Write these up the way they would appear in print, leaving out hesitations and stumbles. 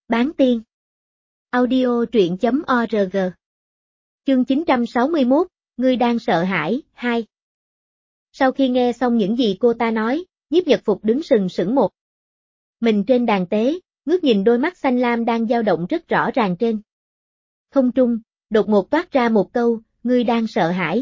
Bán tiên. Audio truyện.org. Chương 961, ngươi đang sợ hãi, 2. Sau khi nghe xong những gì cô ta nói, Nhiếp Nhật Phục đứng sừng sững một mình trên đàn tế, ngước nhìn đôi mắt xanh lam đang dao động rất rõ ràng trên không trung, đột ngột toát ra một câu, ngươi đang sợ hãi.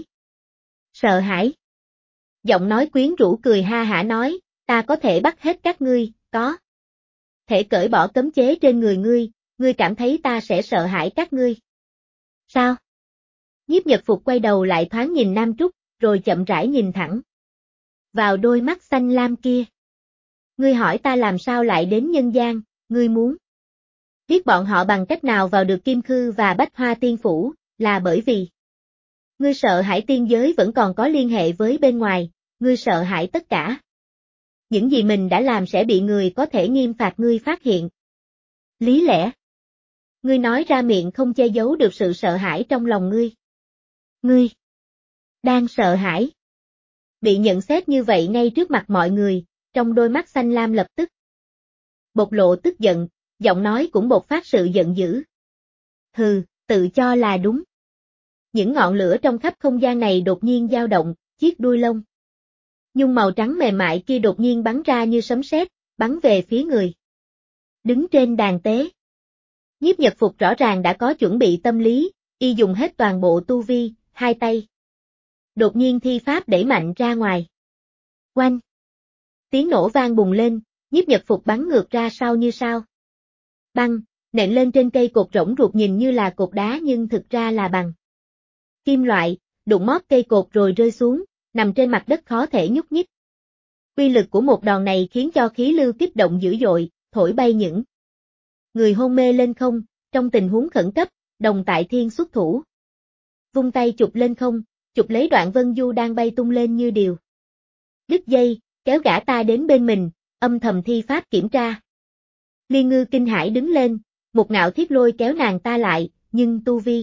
Sợ hãi? Giọng nói quyến rũ cười ha hả nói, ta có thể bắt hết các ngươi, có thể cởi bỏ cấm chế trên người ngươi cảm thấy ta sẽ sợ hãi các ngươi. Sao? Nhiếp Nhật Phục quay đầu lại thoáng nhìn Nam Trúc, rồi chậm rãi nhìn thẳng vào đôi mắt xanh lam kia. Ngươi hỏi ta làm sao lại đến nhân gian, ngươi muốn biết bọn họ bằng cách nào vào được Kim Khư và Bách Hoa Tiên Phủ, là bởi vì ngươi sợ hãi tiên giới vẫn còn có liên hệ với bên ngoài, ngươi sợ hãi tất cả những gì mình đã làm sẽ bị người có thể nghiêm phạt ngươi phát hiện. Lý lẽ? Ngươi nói ra miệng không che giấu được sự sợ hãi trong lòng ngươi. Ngươi đang sợ hãi. Bị nhận xét như vậy ngay trước mặt mọi người, trong đôi mắt xanh lam lập tức bộc lộ tức giận, giọng nói cũng bộc phát sự giận dữ. Hừ, tự cho là đúng. Những ngọn lửa trong khắp không gian này đột nhiên dao động, chiếc đuôi lông nhung màu trắng mềm mại kia đột nhiên bắn ra như sấm sét, bắn về phía người đứng trên đàn tế. Nhiếp Nhật Phục rõ ràng đã có chuẩn bị tâm lý, y dùng hết toàn bộ tu vi, hai tay đột nhiên thi pháp đẩy mạnh ra ngoài. Oanh! Tiếng nổ vang bùng lên, Nhiếp Nhật Phục bắn ngược ra sau như sao băng, nện lên trên cây cột rỗng ruột nhìn như là cột đá nhưng thực ra là bằng kim loại, đụng móp cây cột rồi rơi xuống, nằm trên mặt đất khó thể nhúc nhích. Uy lực của một đòn này khiến cho khí lưu kích động dữ dội, thổi bay những người hôn mê lên không, trong tình huống khẩn cấp, Đồng Tại Thiên xuất thủ. Vung tay chụp lên không, chụp lấy Đoạn Vân Du đang bay tung lên như điều đứt dây, kéo gã ta đến bên mình, âm thầm thi pháp kiểm tra. Liên Ngư kinh hãi đứng lên, một Ngạo Thiết lôi kéo nàng ta lại, nhưng tu vi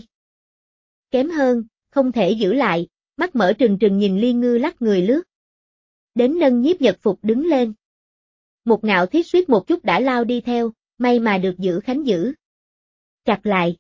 kém hơn, không thể giữ lại, mắt mở trừng trừng nhìn Liên Ngư lắc người lướt đến nâng Nhiếp Nhật Phục đứng lên. Một Ngạo Thiết suýt một chút đã lao đi theo, may mà được Giữ Khánh giữ chặt lại.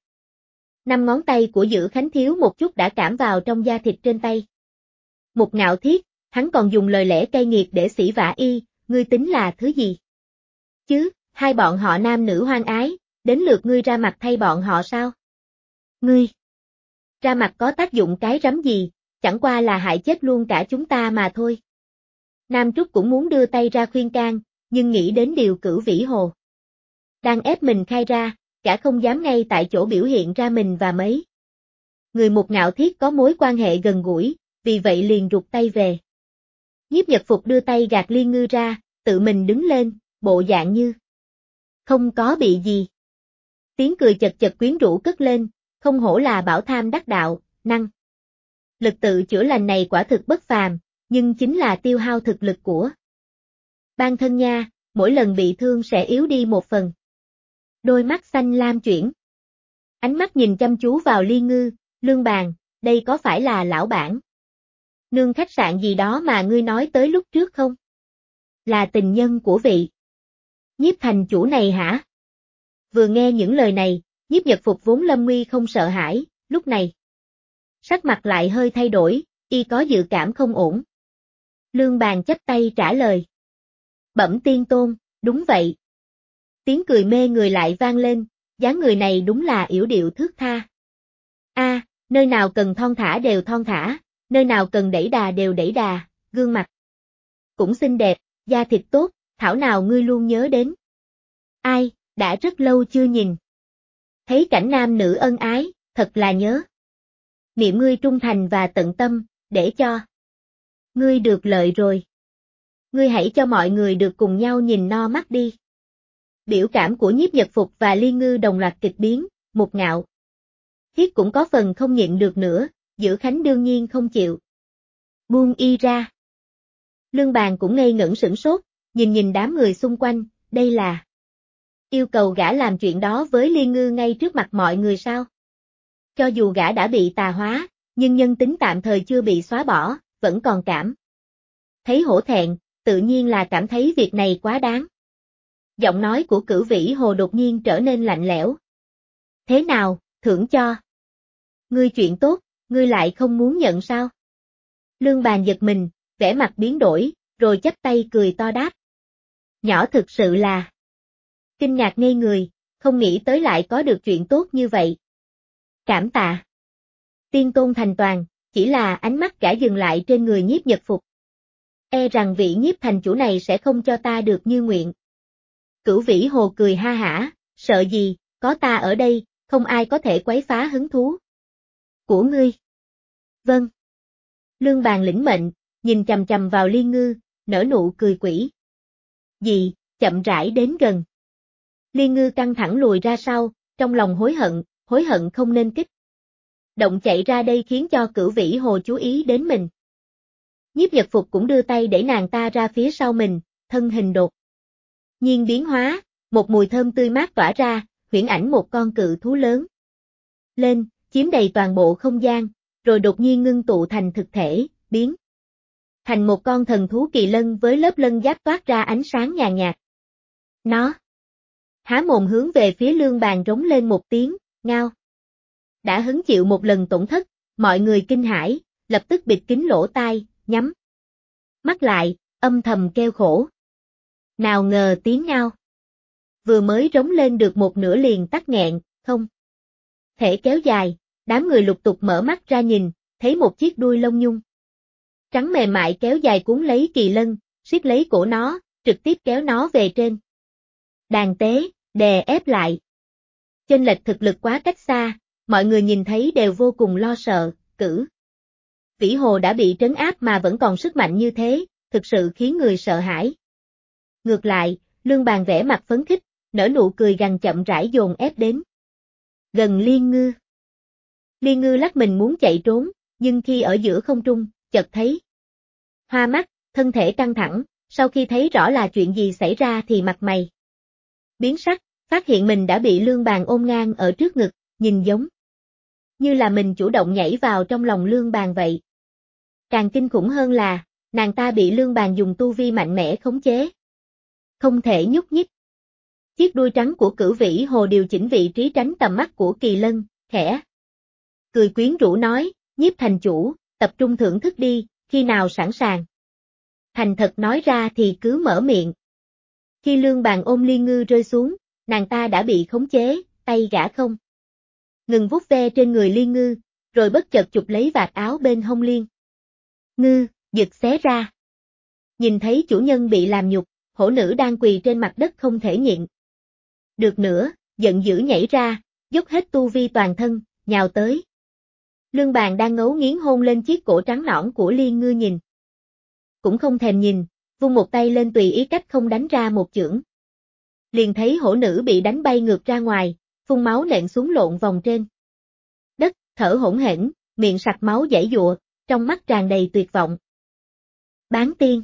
5 ngón tay của Giữ Khánh thiếu một chút đã cảm vào trong da thịt trên tay. Một Ngạo Thiết, hắn còn dùng lời lẽ cay nghiệt để xỉ vả y, ngươi tính là thứ gì? Chứ, hai bọn họ nam nữ hoan ái, đến lượt ngươi ra mặt thay bọn họ sao? Ngươi ra mặt có tác dụng cái rắm gì, chẳng qua là hại chết luôn cả chúng ta mà thôi. Nam Trúc cũng muốn đưa tay ra khuyên can, nhưng nghĩ đến điều Cửu Vĩ Hồ đang ép mình khai ra, cả không dám ngay tại chỗ biểu hiện ra mình và mấy người Một Ngạo Thiết có mối quan hệ gần gũi, vì vậy liền rụt tay về. Nhiếp Nhật Phục đưa tay gạt Liên Ngư ra, tự mình đứng lên, bộ dạng như không có bị gì. Tiếng cười chật chật quyến rũ cất lên, không hổ là bảo tham đắc đạo, năng lực tự chữa lành này quả thực bất phàm, nhưng chính là tiêu hao thực lực của bản thân nha, mỗi lần bị thương sẽ yếu đi một phần. Đôi mắt xanh lam chuyển, ánh mắt nhìn chăm chú vào Liên Ngư, Lương Bàn, đây có phải là lão bản nương khách sạn gì đó mà ngươi nói tới lúc trước không? Là tình nhân của vị Nhiếp thành chủ này hả? Vừa nghe những lời này, Nhiếp Nhật Phục vốn lâm nguy không sợ hãi, lúc này sắc mặt lại hơi thay đổi, y có dự cảm không ổn. Lương Bàn chắp tay trả lời. Bẩm tiên tôn, đúng vậy. Tiếng cười mê người lại vang lên, dáng người này đúng là yểu điệu thướt tha. Nơi nào cần thon thả đều thon thả, nơi nào cần đẩy đà đều đẩy đà, gương mặt cũng xinh đẹp, da thịt tốt, thảo nào ngươi luôn nhớ đến. Ai, đã rất lâu chưa nhìn. Thấy cảnh nam nữ ân ái, thật là nhớ. Niệm ngươi trung thành và tận tâm, để cho ngươi được lợi rồi. Ngươi hãy cho mọi người được cùng nhau nhìn no mắt đi. Biểu cảm của Nhiếp Nhật Phục và Liên Ngư đồng loạt kịch biến, Một Ngạo Thiết cũng có phần không nhịn được nữa, Giữ Khánh đương nhiên không chịu buông y ra. Lương Bàn cũng ngây ngẩn sửng sốt, nhìn đám người xung quanh, đây là yêu cầu gã làm chuyện đó với Liên Ngư ngay trước mặt mọi người sao? Cho dù gã đã bị tà hóa, nhưng nhân tính tạm thời chưa bị xóa bỏ, vẫn còn cảm thấy hổ thẹn, tự nhiên là cảm thấy việc này quá đáng. Giọng nói của Cửu Vĩ Hồ đột nhiên trở nên lạnh lẽo. Thế nào, thưởng cho? Ngươi chuyện tốt, ngươi lại không muốn nhận sao? Lương Bàn giật mình, vẻ mặt biến đổi, rồi chắp tay cười to đáp. Nhỏ thực sự là kinh ngạc ngây người, không nghĩ tới lại có được chuyện tốt như vậy. Cảm tạ. Tiên tôn thành toàn, chỉ là ánh mắt cả dừng lại trên người Nhiếp Nhật Phục. E rằng vị Nhiếp thành chủ này sẽ không cho ta được như nguyện. Cửu Vĩ Hồ cười ha hả, sợ gì, có ta ở đây, không ai có thể quấy phá hứng thú của ngươi. Vâng. Lương Bàn lĩnh mệnh, nhìn chằm chằm vào Liên Ngư, nở nụ cười quỷ. Gì, chậm rãi đến gần. Liên Ngư căng thẳng lùi ra sau, trong lòng hối hận không nên kích động chạy ra đây khiến cho Cửu Vĩ Hồ chú ý đến mình. Nhiếp Nhật Phục cũng đưa tay đẩy nàng ta ra phía sau mình, thân hình đột nhiên biến hóa, một mùi thơm tươi mát tỏa ra, huyễn ảnh một con cự thú lớn lên, chiếm đầy toàn bộ không gian, rồi đột nhiên ngưng tụ thành thực thể, biến thành một con thần thú kỳ lân với lớp lân giáp toát ra ánh sáng nhàn nhạt. Nó há mồm hướng về phía Lương Bàn rống lên một tiếng, ngao. Đã hứng chịu một lần tổn thất, mọi người kinh hãi, lập tức bịt kín lỗ tai, nhắm mắt lại, âm thầm kêu khổ. Nào ngờ tiếng ngao vừa mới rống lên được một nửa liền tắc nghẹn, không thể kéo dài, đám người lục tục mở mắt ra nhìn, thấy một chiếc đuôi lông nhung trắng mềm mại kéo dài cuốn lấy kỳ lân, siết lấy cổ nó, trực tiếp kéo nó về trên đàn tế, đè ép lại. Chênh lệch thực lực quá cách xa, mọi người nhìn thấy đều vô cùng lo sợ, Cửu Vĩ Hồ đã bị trấn áp mà vẫn còn sức mạnh như thế, thực sự khiến người sợ hãi. Ngược lại, Lương Bàn vẻ mặt phấn khích, nở nụ cười gằn chậm rãi dồn ép đến gần Liên Ngư. Liên Ngư lắc mình muốn chạy trốn, nhưng khi ở giữa không trung, chợt thấy hoa mắt, thân thể căng thẳng, sau khi thấy rõ là chuyện gì xảy ra thì mặt mày biến sắc, phát hiện mình đã bị Lương Bàn ôm ngang ở trước ngực, nhìn giống như là mình chủ động nhảy vào trong lòng Lương Bàn vậy. Càng kinh khủng hơn là, nàng ta bị Lương Bàn dùng tu vi mạnh mẽ khống chế, không thể nhúc nhích. Chiếc đuôi trắng của Cửu Vĩ Hồ điều chỉnh vị trí tránh tầm mắt của kỳ lân, khẽ cười quyến rũ nói, Nhiếp thành chủ, tập trung thưởng thức đi, khi nào sẵn sàng. Thành thật nói ra thì cứ mở miệng. Khi Lương Bàn ôm Liên Ngư rơi xuống, nàng ta đã bị khống chế, tay gã không ngừng vuốt ve trên người Liên Ngư, rồi bất chợt chụp lấy vạt áo bên hông Liên Ngư, giật xé ra. Nhìn thấy chủ nhân bị làm nhục, hổ nữ đang quỳ trên mặt đất không thể nhịn được nữa, giận dữ nhảy ra, dốc hết tu vi toàn thân, nhào tới. Lương Bàn đang ngấu nghiến hôn lên chiếc cổ trắng nõn của Liên Ngư nhìn cũng không thèm nhìn, vung một tay lên tùy ý cách không đánh ra một chưởng. Liền thấy hổ nữ bị đánh bay ngược ra ngoài, phun máu nện xuống lộn vòng trên đất, thở hổn hển, miệng sặc máu giãy giụa, trong mắt tràn đầy tuyệt vọng. Bán tiên.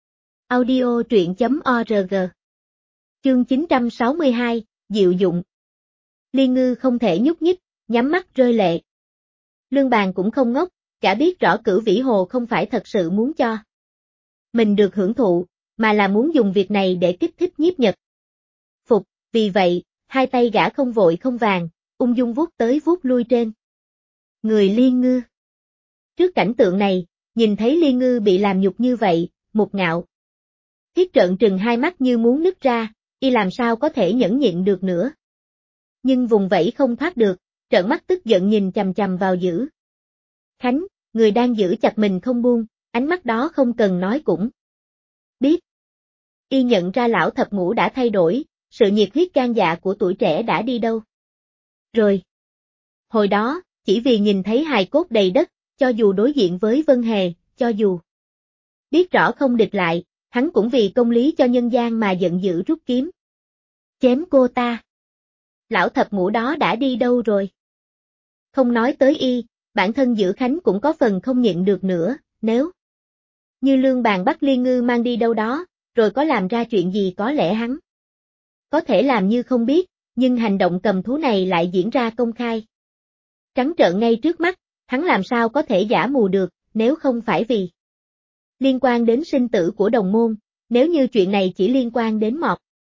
Audio truyện.org. Chương 962, Diệu dụng. Liên Ngư không thể nhúc nhích, nhắm mắt rơi lệ. Lương Bàn cũng không ngốc, cả biết rõ Cửu Vĩ Hồ không phải thật sự muốn cho mình được hưởng thụ, mà là muốn dùng việc này để kích thích Nhiếp Nhật Phục, vì vậy, hai tay gã không vội không vàng, ung dung vuốt tới vuốt lui trên người Liên Ngư. Trước cảnh tượng này, nhìn thấy Liên Ngư bị làm nhục như vậy, Mục Ngạo thiết trợn trừng hai mắt như muốn nứt ra, y làm sao có thể nhẫn nhịn được nữa. Nhưng vùng vẫy không thoát được, trợn mắt tức giận nhìn chằm chằm vào Dữ Khánh, người đang giữ chặt mình không buông, ánh mắt đó không cần nói cũng biết. Y nhận ra lão thập ngũ đã thay đổi, sự nhiệt huyết gan dạ của tuổi trẻ đã đi đâu rồi. Hồi đó, chỉ vì nhìn thấy hài cốt đầy đất, cho dù đối diện với Vân Hề, cho dù biết rõ không địch lại, hắn cũng vì công lý cho nhân gian mà giận dữ rút kiếm chém cô ta. Lão thập ngũ đó đã đi đâu rồi? Không nói tới y, bản thân Dữ Khánh cũng có phần không nhịn được nữa, nếu như Lương Bàn bắt Liên Ngư mang đi đâu đó, rồi có làm ra chuyện gì có lẽ hắn có thể làm như không biết, nhưng hành động cầm thú này lại diễn ra công khai trắng trợn ngay trước mắt, hắn làm sao có thể giả mù được, nếu không phải vì liên quan đến sinh tử của đồng môn, nếu như chuyện này chỉ liên quan đến một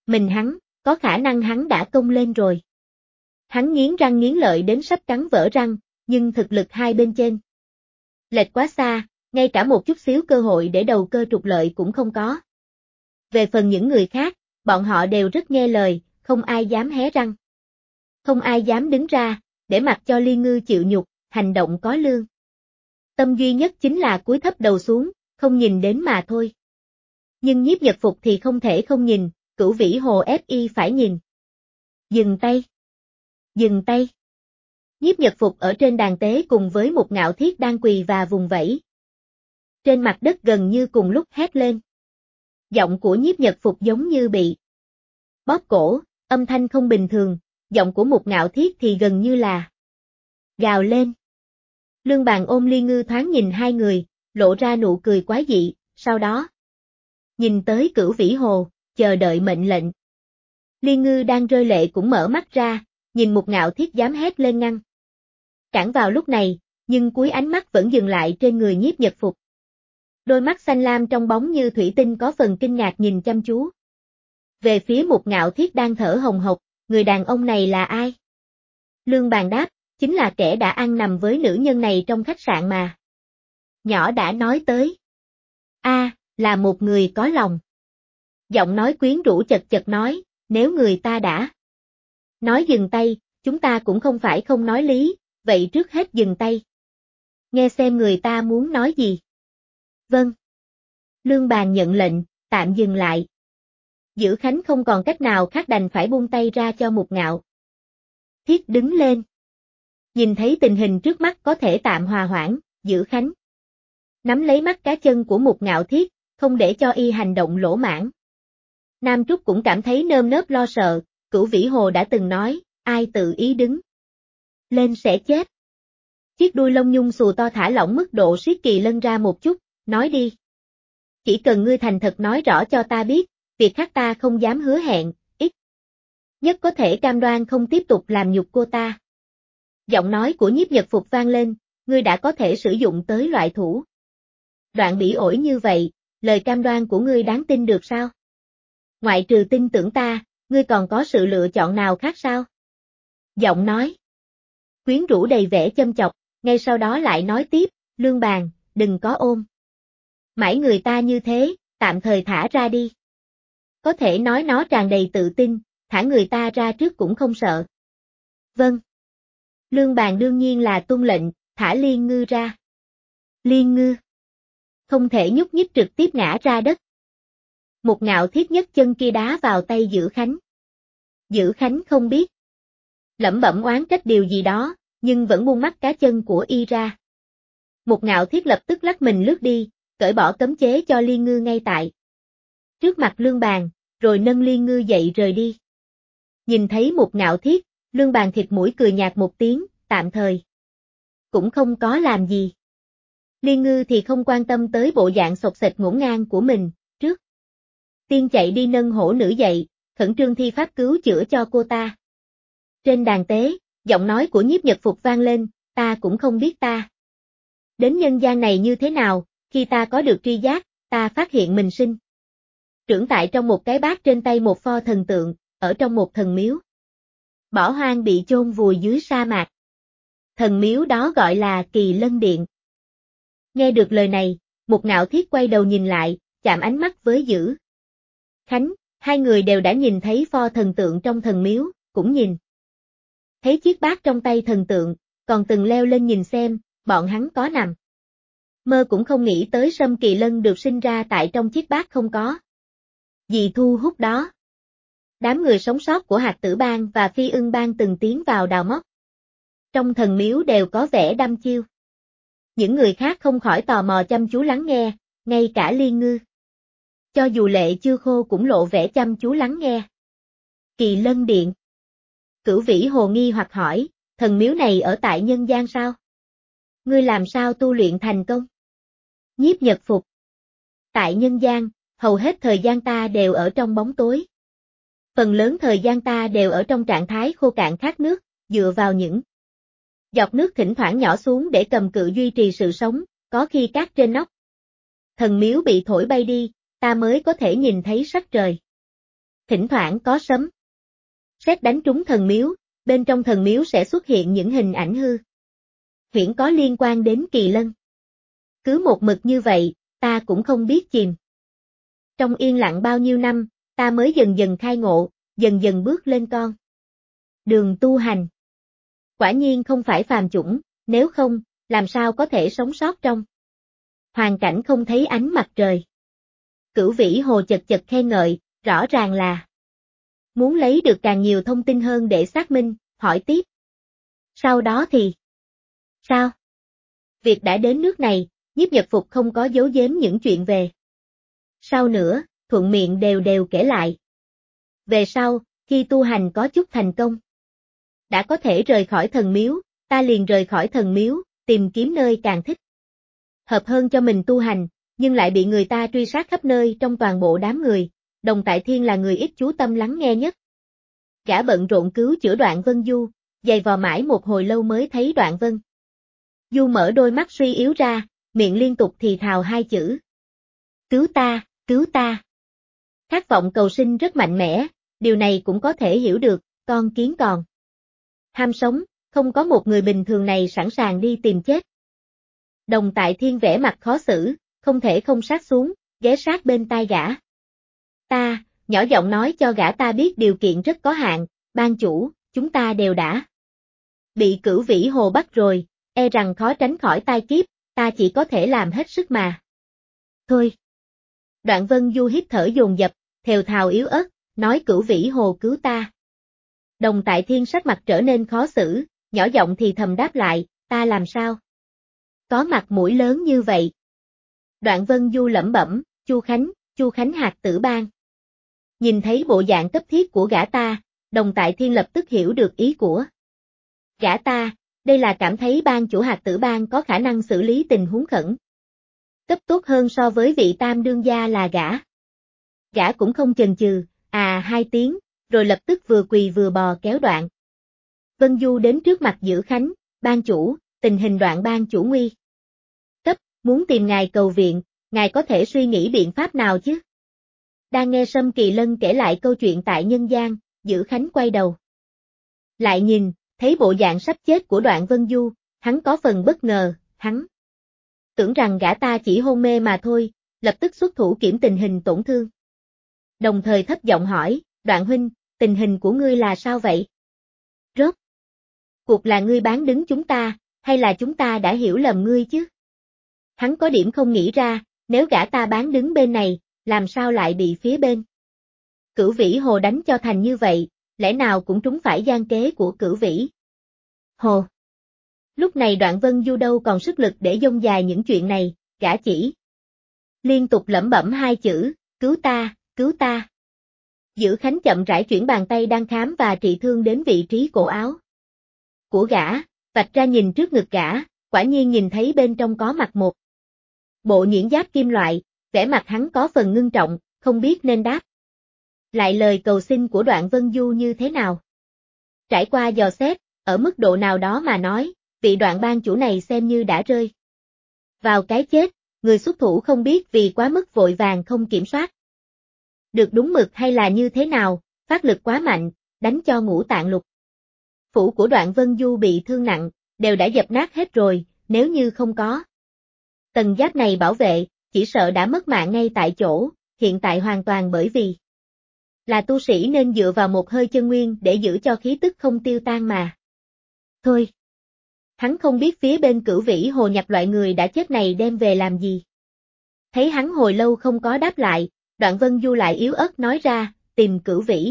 Mình hắn, có khả năng hắn đã công lên rồi. Hắn nghiến răng nghiến lợi đến sắp cắn vỡ răng, nhưng thực lực hai bên trên lệch quá xa, ngay cả một chút xíu cơ hội để đầu cơ trục lợi cũng không có. Về phần những người khác, bọn họ đều rất nghe lời, không ai dám hé răng. Không ai dám đứng ra, để mặc cho Liên Ngư chịu nhục, hành động có lương. Tâm duy nhất chính là cúi thấp đầu xuống, không nhìn đến mà thôi. Nhưng Nhiếp Nhật Phục thì không thể không nhìn, Cửu Vĩ Hồ ép y phải nhìn. Dừng tay! Dừng tay! Nhiếp Nhật Phục ở trên đàn tế cùng với một Ngạo Thiết đang quỳ và vùng vẫy. Trên mặt đất gần như cùng lúc hét lên. Giọng của Nhiếp Nhật Phục giống như bị bóp cổ, âm thanh không bình thường, giọng của một Ngạo Thiết thì gần như là gào lên. Lương Bàn ôm Liên Ngư thoáng nhìn hai người, lộ ra nụ cười quái dị, sau đó nhìn tới Cửu Vĩ Hồ, chờ đợi mệnh lệnh. Liên Ngư đang rơi lệ cũng mở mắt ra, nhìn một Ngạo Thiết dám hét lên ngăn cản vào lúc này, nhưng cuối ánh mắt vẫn dừng lại trên người Nhiếp Nhật Phục. Đôi mắt xanh lam trong bóng như thủy tinh có phần kinh ngạc nhìn chăm chú. Về phía một Ngạo Thiết đang thở hồng hộc, người đàn ông này là ai? Lương Bàn đáp, chính là kẻ đã ăn nằm với nữ nhân này trong khách sạn mà. Nhỏ đã nói tới. Là một người có lòng. Giọng nói quyến rũ chật chật nói, nếu người ta đã nói dừng tay, chúng ta cũng không phải không nói lý, vậy trước hết dừng tay. Nghe xem người ta muốn nói gì. Vâng. Lương Bàn nhận lệnh, tạm dừng lại. Dữ Khánh không còn cách nào khác đành phải buông tay ra cho một Ngạo Thiết đứng lên. Nhìn thấy tình hình trước mắt có thể tạm hòa hoãn, Dữ Khánh nắm lấy mắt cá chân của một Ngạo Thiết, không để cho y hành động lỗ mãng. Nam Trúc cũng cảm thấy nơm nớp lo sợ, Cửu Vĩ Hồ đã từng nói, ai tự ý đứng lên sẽ chết. Chiếc đuôi lông nhung xù to thả lỏng mức độ siết Kỳ Lân ra một chút, nói đi. Chỉ cần ngươi thành thật nói rõ cho ta biết, việc khác ta không dám hứa hẹn, ít nhất có thể cam đoan không tiếp tục làm nhục cô ta. Giọng nói của Nhiếp Nhật Phục vang lên, ngươi đã có thể sử dụng tới loại thủ đoạn bỉ ổi như vậy, lời cam đoan của ngươi đáng tin được sao? Ngoại trừ tin tưởng ta, ngươi còn có sự lựa chọn nào khác sao? Giọng nói quyến rũ đầy vẻ châm chọc, ngay sau đó lại nói tiếp, Lương Bàn, đừng có ôm mãi người ta như thế, tạm thời thả ra đi. Có thể nói nó tràn đầy tự tin, thả người ta ra trước cũng không sợ. Vâng. Lương Bàn đương nhiên là tuân lệnh, thả Liên Ngư ra. Liên Ngư không thể nhúc nhích trực tiếp ngã ra đất. Một Ngạo Thiết nhất chân kia đá vào tay Dữ Khánh. Dữ Khánh không biết lẩm bẩm oán trách điều gì đó, nhưng vẫn buông mắt cá chân của y ra. Một Ngạo Thiết lập tức lắc mình lướt đi, cởi bỏ cấm chế cho Liên Ngư ngay tại trước mặt Lương Bàn, rồi nâng Liên Ngư dậy rời đi. Nhìn thấy một Ngạo Thiết, Lương Bàn thịt mũi cười nhạt một tiếng, tạm thời cũng không có làm gì. Liên Ngư thì không quan tâm tới bộ dạng xộc xệch ngổn ngang của mình, trước tiên chạy đi nâng hổ nữ dậy, khẩn trương thi pháp cứu chữa cho cô ta. Trên đàn tế, giọng nói của Nhiếp Nhật Phục vang lên, ta cũng không biết ta đến nhân gian này như thế nào, khi ta có được tri giác, ta phát hiện mình sinh trưởng tại trong một cái bát trên tay một pho thần tượng, ở trong một thần miếu bỏ hoang bị chôn vùi dưới sa mạc. Thần miếu đó gọi là Kỳ Lân Điện. Nghe được lời này, một Ngạo Thiết quay đầu nhìn lại, chạm ánh mắt với Dữ Khánh, hai người đều đã nhìn thấy pho thần tượng trong thần miếu, cũng nhìn thấy chiếc bát trong tay thần tượng, còn từng leo lên nhìn xem, bọn hắn có nằm mơ cũng không nghĩ tới Sâm Kỳ Lân được sinh ra tại trong chiếc bát không có gì thu hút đó. Đám người sống sót của Hạt Tử Bang và Phi Ưng Bang từng tiến vào đào móc trong thần miếu đều có vẻ đăm chiêu. Những người khác không khỏi tò mò chăm chú lắng nghe, ngay cả Liên Ngư. Cho dù lệ chưa khô cũng lộ vẻ chăm chú lắng nghe. Kỳ Lân Điện. Cửu Vĩ Hồ nghi hoặc hỏi, thần miếu này ở tại nhân gian sao? Ngươi làm sao tu luyện thành công? Nhiếp Nhật Phục. Tại nhân gian, hầu hết thời gian ta đều ở trong bóng tối. Phần lớn thời gian ta đều ở trong trạng thái khô cạn khát nước, dựa vào những giọt nước thỉnh thoảng nhỏ xuống để cầm cự duy trì sự sống, có khi cát trên nóc thần miếu bị thổi bay đi, ta mới có thể nhìn thấy sắc trời. Thỉnh thoảng có sấm sét đánh trúng thần miếu, bên trong thần miếu sẽ xuất hiện những hình ảnh hư huyễn có liên quan đến Kỳ Lân. Cứ một mực như vậy, ta cũng không biết chìm. Trong yên lặng bao nhiêu năm, ta mới dần dần khai ngộ, dần dần bước lên con đường tu hành. Quả nhiên không phải phàm chủng, nếu không, làm sao có thể sống sót trong hoàn cảnh không thấy ánh mặt trời. Cửu Vĩ Hồ chật chật khen ngợi, rõ ràng là muốn lấy được càng nhiều thông tin hơn để xác minh, hỏi tiếp. Sau đó thì sao? Việc đã đến nước này, Nhiếp Nhật Phục không có giấu giếm những chuyện về sau nữa, thuận miệng đều đều kể lại. Về sau, khi tu hành có chút thành công, đã có thể rời khỏi thần miếu, ta liền rời khỏi thần miếu, tìm kiếm nơi càng thích hợp hơn cho mình tu hành, nhưng lại bị người ta truy sát khắp nơi trong toàn bộ đám người. Đồng Tại Thiên là người ít chú tâm lắng nghe nhất. Gã bận rộn cứu chữa Đoạn Vân Du, giày vò mãi một hồi lâu mới thấy Đoạn Vân Du mở đôi mắt suy yếu ra, miệng liên tục thì thào hai chữ. Cứu ta, cứu ta. Khát vọng cầu sinh rất mạnh mẽ, điều này cũng có thể hiểu được, con kiến còn ham sống, không có một người bình thường này sẵn sàng đi tìm chết. Đồng Tại Thiên vẻ mặt khó xử, không thể không sát xuống, ghé sát bên tai gã. Ta, nhỏ giọng nói cho gã ta biết điều kiện rất có hạn, ban chủ, chúng ta đều đã bị Cửu Vĩ Hồ bắt rồi, e rằng khó tránh khỏi tai kiếp, ta chỉ có thể làm hết sức mà. Thôi. Đoạn Vân Du hít thở dồn dập, thều thào yếu ớt, nói Cửu Vĩ Hồ cứu ta. Đồng Tại Thiên sắc mặt trở nên khó xử, nhỏ giọng thì thầm đáp lại, ta làm sao? Có mặt mũi lớn như vậy. Đoạn Vân Du lẩm bẩm, Chu Khánh Hạt Tử Bang. Nhìn thấy bộ dạng cấp thiết của gã ta, Đồng Tại Thiên lập tức hiểu được ý của gã ta, đây là cảm thấy ban chủ Hạt Tử Bang có khả năng xử lý tình huống khẩn cấp tốt hơn so với vị tam đương gia là gã. Gã cũng không chần chừ, hai tiếng, rồi lập tức vừa quỳ vừa bò kéo Đoạn Vân Du đến trước mặt Dữ Khánh, ban chủ, tình hình Đoạn ban chủ nguy cấp, muốn tìm ngài cầu viện, ngài có thể suy nghĩ biện pháp nào chứ? Đang nghe Sâm Kỳ Lân kể lại câu chuyện tại nhân gian, Dữ Khánh quay đầu lại nhìn, thấy bộ dạng sắp chết của Đoạn Vân Du, hắn có phần bất ngờ, hắn tưởng rằng gã ta chỉ hôn mê mà thôi, lập tức xuất thủ kiểm tình hình tổn thương. Đồng thời thấp giọng hỏi, Đoạn huynh, tình hình của ngươi là sao vậy? Rốt cuộc là ngươi bán đứng chúng ta, hay là chúng ta đã hiểu lầm ngươi chứ? Hắn có điểm không nghĩ ra, nếu gã ta bán đứng bên này, làm sao lại bị phía bên Cửu Vĩ Hồ đánh cho thành như vậy, lẽ nào cũng trúng phải gian kế của Cửu Vĩ Hồ. Lúc này Đoạn Vân Du đâu còn sức lực để dông dài những chuyện này, gã chỉ liên tục lẩm bẩm hai chữ, cứu ta, cứu ta. Dữ Khánh chậm rãi chuyển bàn tay đang khám và trị thương đến vị trí cổ áo của gã, vạch ra nhìn trước ngực gã, quả nhiên nhìn thấy bên trong có mặc một bộ nhuyễn giáp kim loại, vẻ mặt hắn có phần ngưng trọng, không biết nên đáp lại lời cầu xin của Đoạn Vân Du như thế nào. Trải qua dò xét, ở mức độ nào đó mà nói, vị Đoạn ban chủ này xem như đã rơi vào cái chết, người xuất thủ không biết vì quá mức vội vàng không kiểm soát được đúng mực hay là như thế nào, phát lực quá mạnh, đánh cho ngũ tạng lục phủ của Đoạn Vân Du bị thương nặng, đều đã dập nát hết rồi, nếu như không có tầng giáp này bảo vệ, chỉ sợ đã mất mạng ngay tại chỗ, hiện tại hoàn toàn bởi vì là tu sĩ nên dựa vào một hơi chân nguyên để giữ cho khí tức không tiêu tan mà. Thôi. Hắn không biết phía bên Cửu Vĩ Hồ nhặt loại người đã chết này đem về làm gì. Thấy hắn hồi lâu không có đáp lại, Đoạn Vân Du lại yếu ớt nói ra, tìm Cửu Vĩ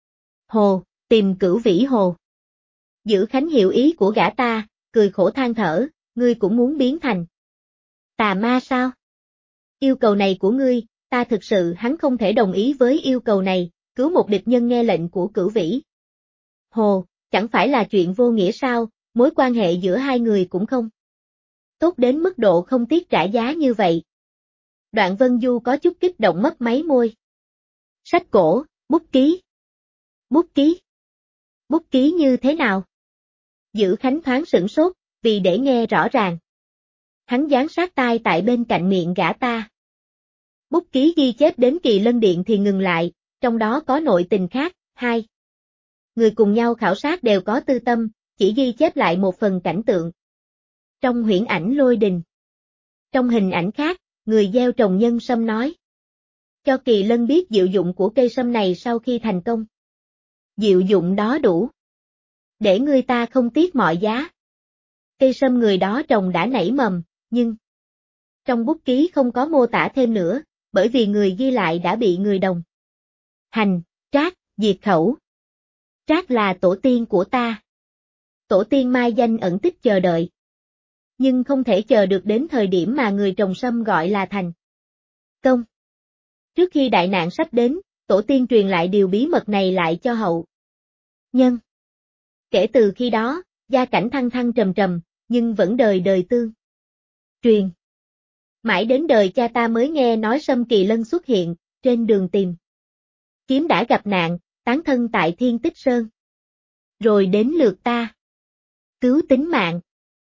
Hồ, tìm Cửu Vĩ Hồ. Dữ Khánh hiểu ý của gã ta, cười khổ than thở, ngươi cũng muốn biến thành tà ma sao? Yêu cầu này của ngươi, ta thực sự hắn không thể đồng ý với yêu cầu này, cứu một địch nhân nghe lệnh của Cửu Vĩ Hồ, chẳng phải là chuyện vô nghĩa sao, mối quan hệ giữa hai người cũng không tốt đến mức độ không tiếc trả giá như vậy. Đoạn Vân Du có chút kích động mất máy môi. Sách cổ, bút ký. Bút ký? Bút ký như thế nào? Dữ Khánh thoáng sửng sốt, vì để nghe rõ ràng. Hắn dán sát tai tại bên cạnh miệng gã ta. Bút ký ghi chép đến Kỳ Lân Điện thì ngừng lại, trong đó có nội tình khác. 2. Người cùng nhau khảo sát đều có tư tâm, chỉ ghi chép lại một phần cảnh tượng. Trong huyễn ảnh lôi đình. Trong hình ảnh khác, người gieo trồng nhân sâm nói. Cho Kỳ Lân biết diệu dụng của cây sâm này sau khi thành công. Diệu dụng đó đủ. Để người ta không tiếc mọi giá. Cây sâm người đó trồng đã nảy mầm, nhưng trong bút ký không có mô tả thêm nữa, bởi vì người ghi lại đã bị người đồng hành, Trác, diệt khẩu. Trác là tổ tiên của ta. Tổ tiên mai danh ẩn tích chờ đợi. Nhưng không thể chờ được đến thời điểm mà người trồng sâm gọi là thành công. Trước khi đại nạn sắp đến, tổ tiên truyền lại điều bí mật này lại cho hậu nhân. Kể từ khi đó, gia cảnh thăng thăng trầm trầm, nhưng vẫn đời đời tương truyền. Mãi đến đời cha ta mới nghe nói sâm Kỳ Lân xuất hiện, trên đường tìm kiếm đã gặp nạn, tán thân tại Thiên Tích Sơn. Rồi đến lượt ta. Cứu tính mạng.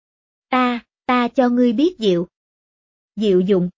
Ta cho ngươi biết diệu dụng.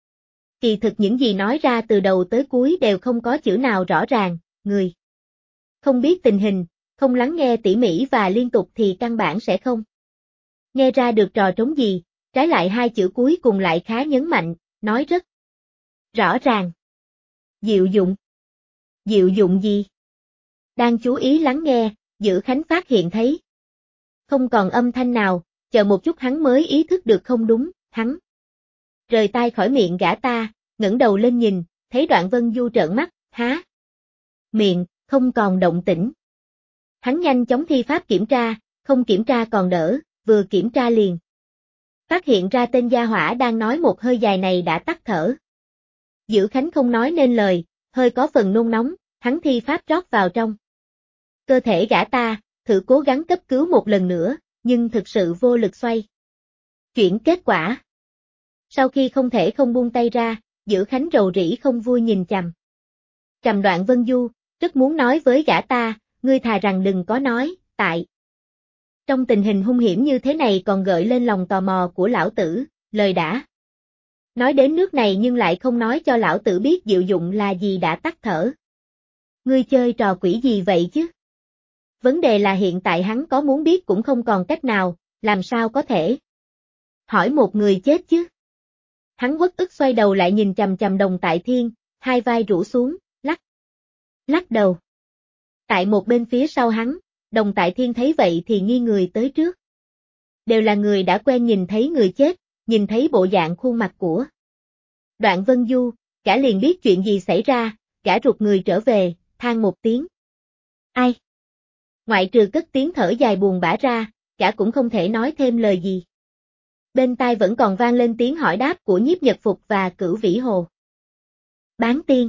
Kỳ thực những gì nói ra từ đầu tới cuối đều không có chữ nào rõ ràng, người không biết tình hình, không lắng nghe tỉ mỉ và liên tục thì căn bản sẽ không nghe ra được trò trống gì, trái lại hai chữ cuối cùng lại khá nhấn mạnh, nói rất rõ ràng. Diệu dụng. Diệu dụng gì? Đang chú ý lắng nghe, Dữ Khánh phát hiện thấy không còn âm thanh nào, chờ một chút hắn mới ý thức được không đúng, hắn rời tay khỏi miệng gã ta, ngẩng đầu lên nhìn, thấy Đoạn Vân Du trợn mắt, há miệng, không còn động tĩnh. Hắn nhanh chóng thi pháp kiểm tra, không kiểm tra còn đỡ, vừa kiểm tra liền phát hiện ra tên gia hỏa đang nói một hơi dài này đã tắt thở. Dữ Khánh không nói nên lời, hơi có phần nôn nóng, hắn thi pháp rót vào trong cơ thể gã ta, thử cố gắng cấp cứu một lần nữa, nhưng thực sự vô lực xoay chuyển kết quả. Sau khi không thể không buông tay ra, Dữ Khánh rầu rĩ không vui nhìn chằm Đoạn Vân Du, rất muốn nói với gã ta, ngươi thà rằng đừng có nói, tại trong tình hình hung hiểm như thế này còn gợi lên lòng tò mò của lão tử, lời đã nói đến nước này nhưng lại không nói cho lão tử biết diệu dụng là gì đã tắt thở. Ngươi chơi trò quỷ gì vậy chứ? Vấn đề là hiện tại hắn có muốn biết cũng không còn cách nào, làm sao có thể hỏi một người chết chứ? Hắn uất ức xoay đầu lại nhìn chằm Đồng Tại Thiên, hai vai rũ xuống, lắc đầu. Tại một bên phía sau hắn, Đồng Tại Thiên thấy vậy thì nghi người tới trước. Đều là người đã quen nhìn thấy người chết, nhìn thấy bộ dạng khuôn mặt của Đoạn Vân Du, gã liền biết chuyện gì xảy ra, gã rụt người trở về, than một tiếng. Ai? Ngoại trừ cất tiếng thở dài buồn bã ra, gã cũng không thể nói thêm lời gì. Bên tai vẫn còn vang lên tiếng hỏi đáp của Nhiếp Nhật Phục và Cửu Vĩ Hồ. Bán tiên.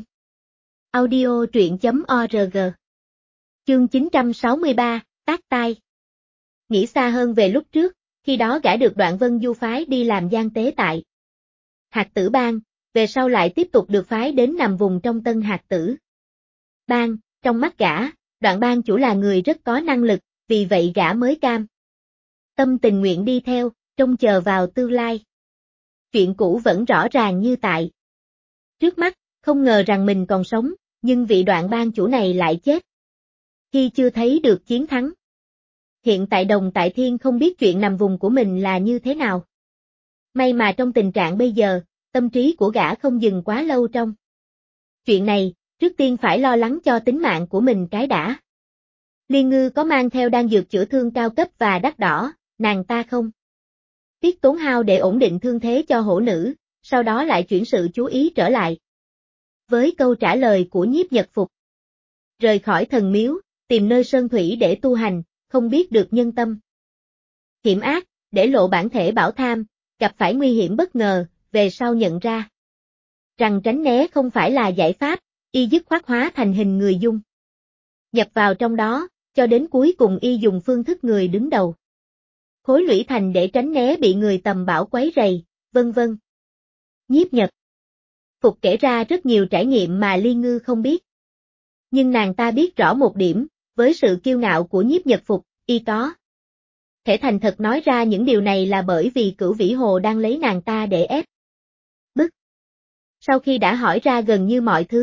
Audio truyện.org. Chương 963, tác tai. Nghĩ xa hơn về lúc trước, khi đó gã được Đoạn Vân Du phái đi làm gian tế tại Hạt Tử Bang, về sau lại tiếp tục được phái đến nằm vùng trong Tân Hạt Tử Bang, trong mắt gã, Đoạn Bang chủ là người rất có năng lực, vì vậy gã mới cam tâm tình nguyện đi theo, trông chờ vào tương lai. Chuyện cũ vẫn rõ ràng như tại trước mắt, không ngờ rằng mình còn sống, nhưng vị Đoạn Bang chủ này lại chết khi chưa thấy được chiến thắng. Hiện tại Đồng Tại Thiên không biết chuyện nằm vùng của mình là như thế nào. May mà trong tình trạng bây giờ, tâm trí của gã không dừng quá lâu trong chuyện này, trước tiên phải lo lắng cho tính mạng của mình cái đã. Liên Ngư có mang theo đan dược chữa thương cao cấp và đắt đỏ, nàng ta không tiếc tốn hao để ổn định thương thế cho hổ nữ, sau đó lại chuyển sự chú ý trở lại với câu trả lời của Nhiếp Nhật Phục. Rời khỏi thần miếu, tìm nơi sơn thủy để tu hành, không biết được nhân tâm hiểm ác, để lộ bản thể bảo tham, gặp phải nguy hiểm bất ngờ, về sau nhận ra rằng tránh né không phải là giải pháp, y dứt khoát hóa thành hình người dung nhập vào trong đó, cho đến cuối cùng y dùng phương thức người đứng đầu Khối Lũy Thành để tránh né bị người tầm bảo quấy rầy, vân vân. Nhiếp Nhật Phục kể ra rất nhiều trải nghiệm mà Liên Ngư không biết. Nhưng nàng ta biết rõ một điểm, với sự kiêu ngạo của Nhiếp Nhật Phục, y có thể thành thật nói ra những điều này là bởi vì Cửu Vĩ Hồ đang lấy nàng ta để ép bức. Sau khi đã hỏi ra gần như mọi thứ,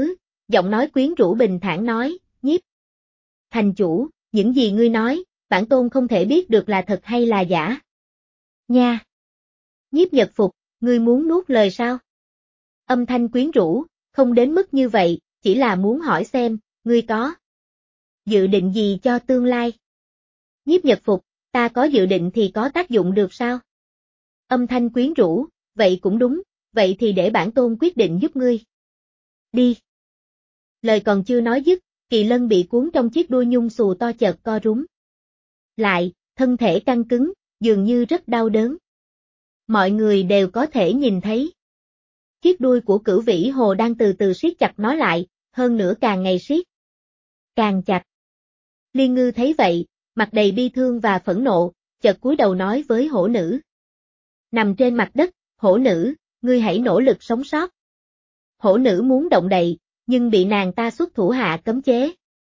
Giọng nói quyến rũ bình thản nói, Nhiếp thành chủ, những gì ngươi nói, bản tôn không thể biết được là thật hay là giả. Nha! Nhiếp Nhật Phục, ngươi muốn nuốt lời sao? Âm thanh quyến rũ, không đến mức như vậy, chỉ là muốn hỏi xem, ngươi có dự định gì cho tương lai? Nhiếp Nhật Phục, ta có dự định thì có tác dụng được sao? Âm thanh quyến rũ, vậy cũng đúng, vậy thì để bản tôn quyết định giúp ngươi. Đi! Lời còn chưa nói dứt, Kỳ Lân bị cuốn trong chiếc đuôi nhung xù to chợt co rúm lại, thân thể căng cứng, dường như rất đau đớn. Mọi người đều có thể nhìn thấy. Chiếc đuôi của Cửu Vĩ Hồ đang từ từ siết chặt nó lại, hơn nữa càng ngày siết càng chặt. Liên Ngư thấy vậy, mặt đầy bi thương và phẫn nộ, chợt cúi đầu nói với hổ nữ. Nằm trên mặt đất, hổ nữ, ngươi hãy nỗ lực sống sót. Hổ nữ muốn động đậy, nhưng bị nàng ta xuất thủ hạ cấm chế.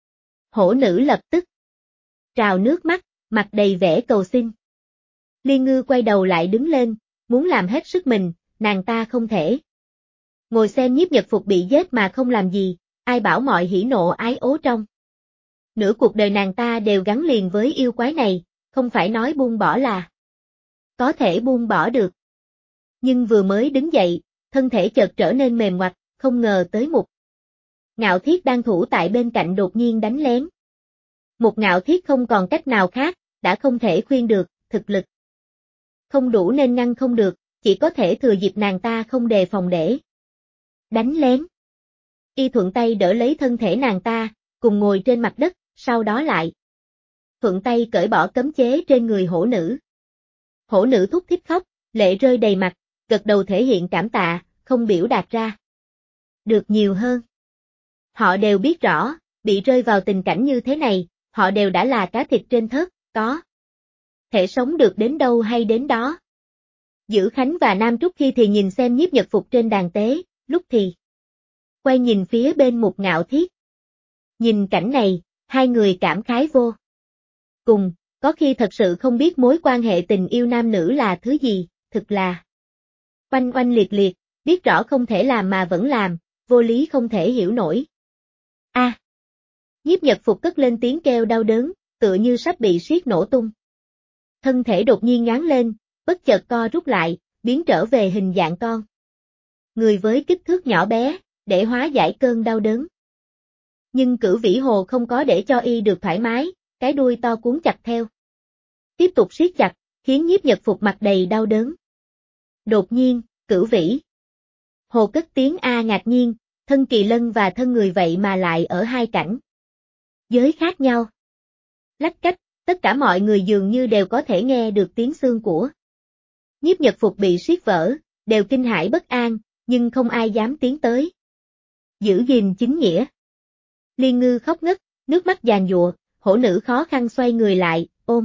Hổ nữ lập tức trào nước mắt, mặt đầy vẻ cầu xin. Liên Ngư quay đầu lại đứng lên, muốn làm hết sức mình, nàng ta không thể ngồi xem Nhiếp Nhật Phục bị giết mà không làm gì, ai bảo mọi hỉ nộ ái ố trong nửa cuộc đời nàng ta đều gắn liền với yêu quái này, không phải nói buông bỏ là có thể buông bỏ được. Nhưng vừa mới đứng dậy, thân thể chợt trở nên mềm ngoặt, không ngờ tới một Ngạo Thiết đang thủ tại bên cạnh đột nhiên đánh lén. Một Ngạo Thiết không còn cách nào khác, đã không thể khuyên được, thực lực không đủ nên ngăn không được, chỉ có thể thừa dịp nàng ta không đề phòng để đánh lén. Y thuận tay đỡ lấy thân thể nàng ta, cùng ngồi trên mặt đất, sau đó lại thuận tay cởi bỏ cấm chế trên người hổ nữ. Hổ nữ thút thít khóc, lệ rơi đầy mặt, gật đầu thể hiện cảm tạ, không biểu đạt ra được nhiều hơn. Họ đều biết rõ, bị rơi vào tình cảnh như thế này, họ đều đã là cá thịt trên thớt, có thể sống được đến đâu hay đến đó. Dữ Khánh và Nam Trúc khi thì nhìn xem Nhiếp Nhật Phục trên đàn tế, lúc thì quay nhìn phía bên một Ngạo Thiết. Nhìn cảnh này, hai người cảm khái vô cùng, có khi thật sự không biết mối quan hệ tình yêu nam nữ là thứ gì, thực là oanh oanh liệt liệt, biết rõ không thể làm mà vẫn làm, vô lý không thể hiểu nổi. A! Nhiếp Nhật Phục cất lên tiếng kêu đau đớn, tựa như sắp bị siết nổ tung. Thân thể đột nhiên nhoáng lên, bất chợt co rút lại, biến trở về hình dạng con người với kích thước nhỏ bé, để hóa giải cơn đau đớn. Nhưng Cửu Vĩ Hồ không có để cho y được thoải mái, cái đuôi to cuốn chặt theo. Tiếp tục siết chặt, khiến Nhiếp Nhật Phục mặt đầy đau đớn. Đột nhiên, Cửu Vĩ Hồ cất tiếng a ngạc nhiên, thân Kỳ Lân và thân người vậy mà lại ở hai cảnh giới khác nhau. Lách cách, tất cả mọi người dường như đều có thể nghe được tiếng xương của Nhiếp Nhật Phục bị siết vỡ, đều kinh hãi bất an, nhưng không ai dám tiến tới giữ gìn chính nghĩa. Liên Ngư khóc ngất, nước mắt giàn giụa, hổ nữ khó khăn xoay người lại, ôm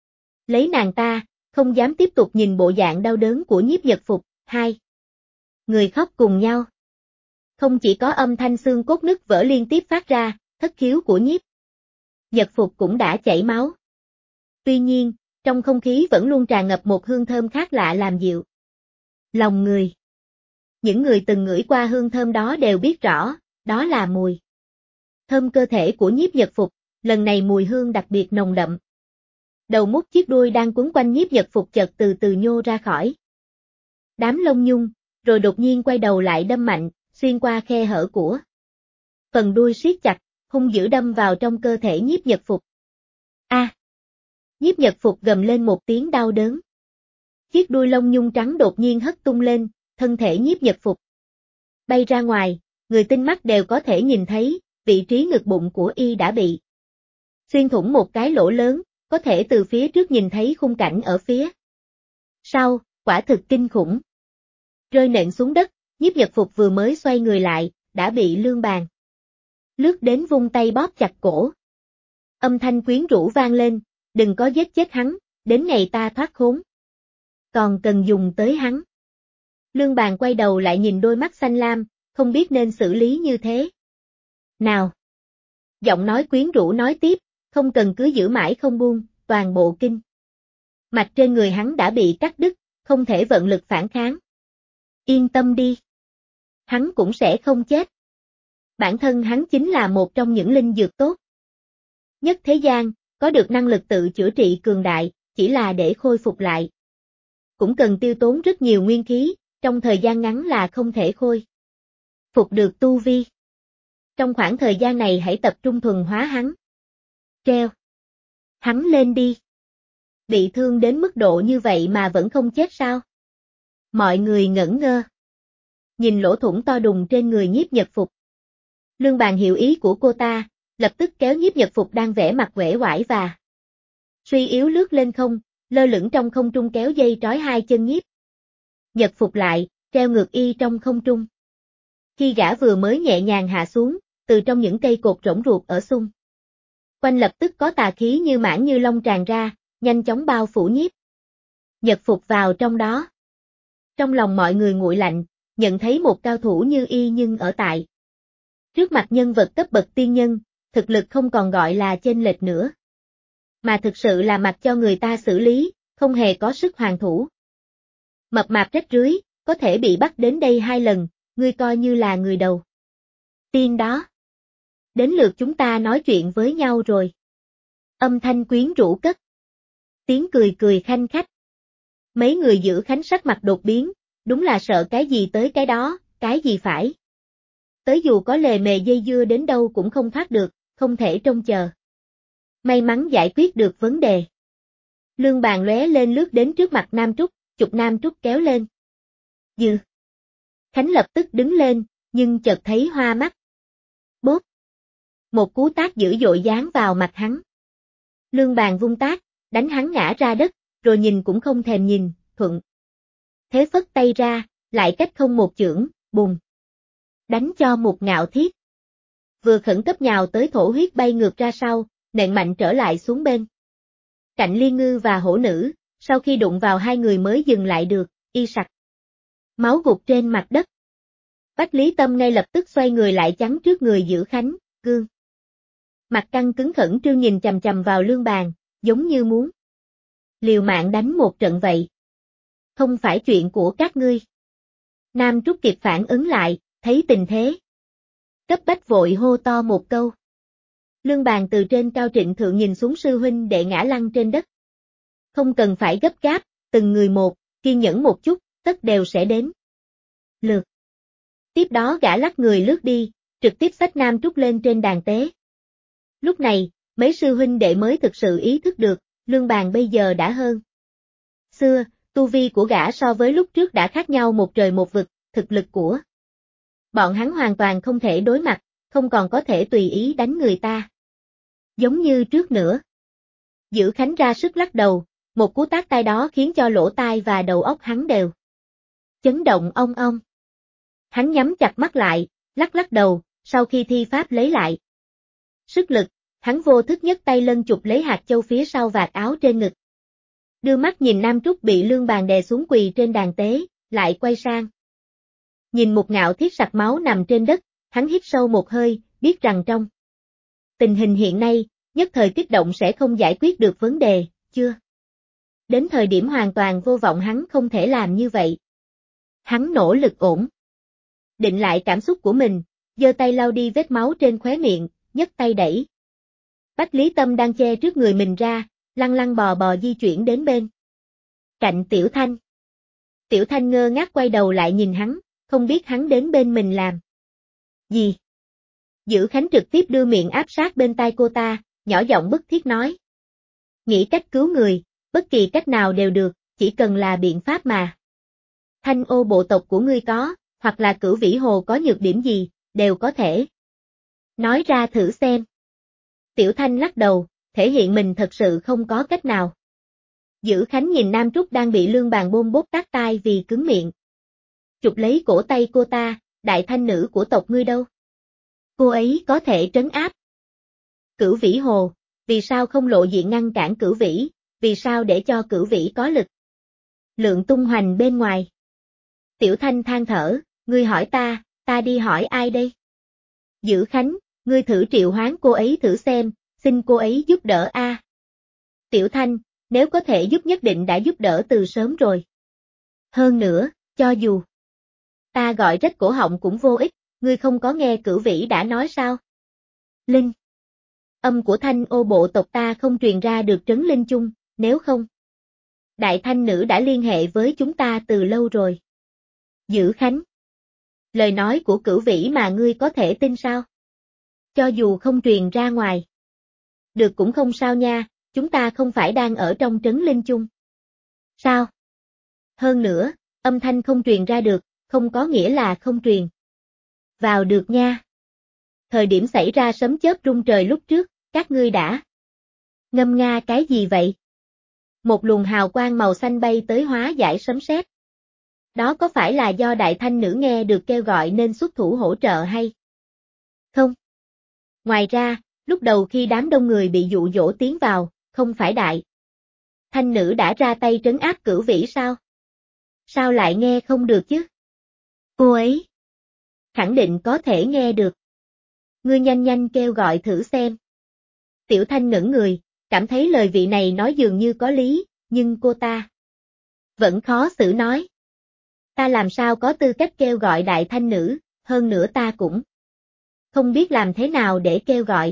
lấy nàng ta, không dám tiếp tục nhìn bộ dạng đau đớn của Nhiếp Nhật Phục. Hai người khóc cùng nhau. Không chỉ có âm thanh xương cốt nứt vỡ liên tiếp phát ra, thất khiếu của Nhiếp Nhật Phục cũng đã chảy máu. Tuy nhiên, trong không khí vẫn luôn tràn ngập một hương thơm khác lạ làm dịu lòng người. Những người từng ngửi qua hương thơm đó đều biết rõ, đó là mùi thơm cơ thể của Nhiếp Nhật Phục, lần này mùi hương đặc biệt nồng đậm. Đầu mút chiếc đuôi đang quấn quanh Nhiếp Nhật Phục chợt từ từ nhô ra khỏi đám lông nhung, rồi đột nhiên quay đầu lại đâm mạnh, xuyên qua khe hở của phần đuôi siết chặt, hung dữ đâm vào trong cơ thể Nhiếp Nhật Phục. A! Nhiếp Nhật Phục gầm lên một tiếng đau đớn. Chiếc đuôi lông nhung trắng đột nhiên hất tung lên, thân thể Nhiếp Nhật Phục bay ra ngoài, người tinh mắt đều có thể nhìn thấy, vị trí ngực bụng của y đã bị xuyên thủng một cái lỗ lớn, có thể từ phía trước nhìn thấy khung cảnh ở phía sau, quả thực kinh khủng. Rơi nện xuống đất, Nhiếp Nhật Phục vừa mới xoay người lại, đã bị Lương Bàn lướt đến vung tay bóp chặt cổ. Âm thanh quyến rũ vang lên, đừng có giết chết hắn, đến ngày ta thoát khốn. Còn cần dùng tới hắn. Lương Bàn quay đầu lại nhìn đôi mắt xanh lam, không biết nên xử lý như thế nào. Giọng nói quyến rũ nói tiếp, không cần cứ giữ mãi không buông, toàn bộ kinh mạch trên người hắn đã bị cắt đứt, không thể vận lực phản kháng. Yên tâm đi. Hắn cũng sẽ không chết. Bản thân hắn chính là một trong những linh dược tốt nhất thế gian, có được năng lực tự chữa trị cường đại, chỉ là để khôi phục lại. Cũng cần tiêu tốn rất nhiều nguyên khí, trong thời gian ngắn là không thể khôi phục được tu vi. Trong khoảng thời gian này hãy tập trung thuần hóa hắn. Treo hắn lên đi. Bị thương đến mức độ như vậy mà vẫn không chết sao? Mọi người ngẩn ngơ. Nhìn lỗ thủng to đùng trên người Nhiếp Nhật Phục. Lương Bàn hiểu ý của cô ta, lập tức kéo Nhiếp Nhật Phục đang vẻ mặt uể oải và suy yếu lướt lên không, lơ lửng trong không trung kéo dây trói hai chân Nhiếp Nhật Phục lại, treo ngược y trong không trung. Khi gã vừa mới nhẹ nhàng hạ xuống, từ trong những cây cột rỗng ruột ở xung quanh lập tức có tà khí như mãng như long tràn ra, nhanh chóng bao phủ Nhiếp Nhật Phục vào trong đó. Trong lòng mọi người nguội lạnh, nhận thấy một cao thủ như y nhưng ở tại trước mặt nhân vật cấp bậc tiên nhân, thực lực không còn gọi là chênh lệch nữa, mà thực sự là mặc cho người ta xử lý, không hề có sức hoàn thủ. Mập mạp rách rưới, có thể bị bắt đến đây 2 lần, ngươi coi như là người đầu tiên đó. Đến lượt chúng ta nói chuyện với nhau rồi. Âm thanh quyến rũ cất. Tiếng cười cười khanh khách. Mấy người giữ khánh sắc mặt đột biến, đúng là sợ cái gì tới cái đó, cái gì phải. Tới dù có lề mề dây dưa đến đâu cũng không thoát được, không thể trông chờ. May mắn giải quyết được vấn đề. Lương Bàn lóe lên lướt đến trước mặt Nam Trúc, chụp Nam Trúc kéo lên. Dừ. Khánh lập tức đứng lên, nhưng chợt thấy hoa mắt. Bốp. Một cú tát dữ dội giáng vào mặt hắn. Lương Bàn vung tát, đánh hắn ngã ra đất, rồi nhìn cũng không thèm nhìn, thuận. Thế phất tay ra, lại cách không một chưởng, bùng. Đánh cho một ngạo thiết. Vừa khẩn cấp nhào tới thổ huyết bay ngược ra sau, nện mạnh trở lại xuống bên cạnh Liên Ngư và hổ nữ, sau khi đụng vào hai người mới dừng lại được, y sặc. Máu gục trên mặt đất. Bách Lý Tâm ngay lập tức xoay người lại chắn trước người Giữ Khánh, gương. Mặt căng cứng khẩn trương nhìn chằm chằm vào Lương Bàn, giống như muốn liều mạng đánh một trận vậy. Không phải chuyện của các ngươi. Nam Trúc kịp phản ứng lại, thấy tình thế. Cấp bách vội hô to một câu. Lương Bàn từ trên cao trịnh thượng nhìn xuống sư huynh đệ ngã lăn trên đất. Không cần phải gấp gáp, từng người một, kiên nhẫn một chút, tất đều sẽ đến lượt. Tiếp đó gã lắc người lướt đi, trực tiếp xách Nam Trúc lên trên đàn tế. Lúc này, mấy sư huynh đệ mới thực sự ý thức được, Lương Bàn bây giờ đã hơn xưa, tu vi của gã so với lúc trước đã khác nhau một trời một vực, thực lực của bọn hắn hoàn toàn không thể đối mặt, không còn có thể tùy ý đánh người ta. Giống như trước nữa. Giữ Khánh ra sức lắc đầu, một cú tát tai đó khiến cho lỗ tai và đầu óc hắn đều chấn động ong ong. Hắn nhắm chặt mắt lại, lắc lắc đầu, sau khi thi pháp lấy lại sức lực, hắn vô thức nhấc tay lân chụp lấy hạt châu phía sau vạt áo trên ngực. Đưa mắt nhìn Nam Trúc bị Lương Bàn đè xuống quỳ trên đàn tế, lại quay sang. Nhìn một ngạo thiết sặc máu nằm trên đất, hắn hít sâu một hơi, biết rằng trong tình hình hiện nay, nhất thời kích động sẽ không giải quyết được vấn đề, chưa? Đến thời điểm hoàn toàn vô vọng hắn không thể làm như vậy. Hắn nỗ lực ổn định lại cảm xúc của mình, giơ tay lau đi vết máu trên khóe miệng, nhấc tay đẩy Bách Lý Tâm đang che trước người mình ra, lăn lăn bò bò di chuyển đến bên cạnh Tiểu Thanh. Tiểu Thanh ngơ ngác quay đầu lại nhìn hắn, không biết hắn đến bên mình làm gì. Giữ Khánh trực tiếp đưa miệng áp sát bên tai cô ta, nhỏ giọng bức thiết nói. Nghĩ cách cứu người, bất kỳ cách nào đều được, chỉ cần là biện pháp mà. Thanh ô bộ tộc của ngươi có, hoặc là Cửu Vĩ Hồ có nhược điểm gì, đều có thể nói ra thử xem. Tiểu Thanh lắc đầu, thể hiện mình thật sự không có cách nào. Giữ Khánh nhìn Nam Trúc đang bị Lương Bàn bôm bốp tát tai vì cứng miệng. Chụp lấy cổ tay cô ta, đại thanh nữ của tộc ngươi đâu? Cô ấy có thể trấn áp Cửu Vĩ Hồ, vì sao không lộ diện ngăn cản Cửu Vĩ, vì sao để cho Cửu Vĩ có lực lượng tung hoành bên ngoài? Tiểu Thanh than thở, ngươi hỏi ta đi hỏi ai đây? Giữ Khánh, ngươi thử triệu hoán cô ấy thử xem, xin cô ấy giúp đỡ a. Tiểu Thanh, nếu có thể giúp nhất định đã giúp đỡ từ sớm rồi. Hơn nữa, cho dù ta gọi rách cổ họng cũng vô ích, ngươi không có nghe Cửu Vĩ đã nói sao? Linh. Âm của Thanh Ô bộ tộc ta không truyền ra được trấn linh chung, nếu không. Đại Thanh Nữ đã liên hệ với chúng ta từ lâu rồi. Dữ Khánh. Lời nói của Cửu Vĩ mà ngươi có thể tin sao? Cho dù không truyền ra ngoài. Được cũng không sao nha, chúng ta không phải đang ở trong trấn linh chung. Sao? Hơn nữa, âm thanh không truyền ra được, không có nghĩa là không truyền vào được nha. Thời điểm xảy ra sấm chớp rung trời lúc trước, các ngươi đã ngâm nga cái gì vậy? Một luồng hào quang màu xanh bay tới hóa giải sấm sét. Đó có phải là do Đại Thanh Nữ nghe được kêu gọi nên xuất thủ hỗ trợ hay không? Ngoài ra, lúc đầu khi đám đông người bị dụ dỗ tiến vào, không phải Đại Thanh Nữ đã ra tay trấn áp Cửu Vĩ sao? Sao lại nghe không được chứ? Cô ấy khẳng định có thể nghe được. Ngươi nhanh nhanh kêu gọi thử xem. Tiểu Thanh ngẩn người, cảm thấy lời vị này nói dường như có lý, nhưng cô ta vẫn khó xử nói. Ta làm sao có tư cách kêu gọi Đại Thanh Nữ, hơn nữa ta cũng không biết làm thế nào để kêu gọi.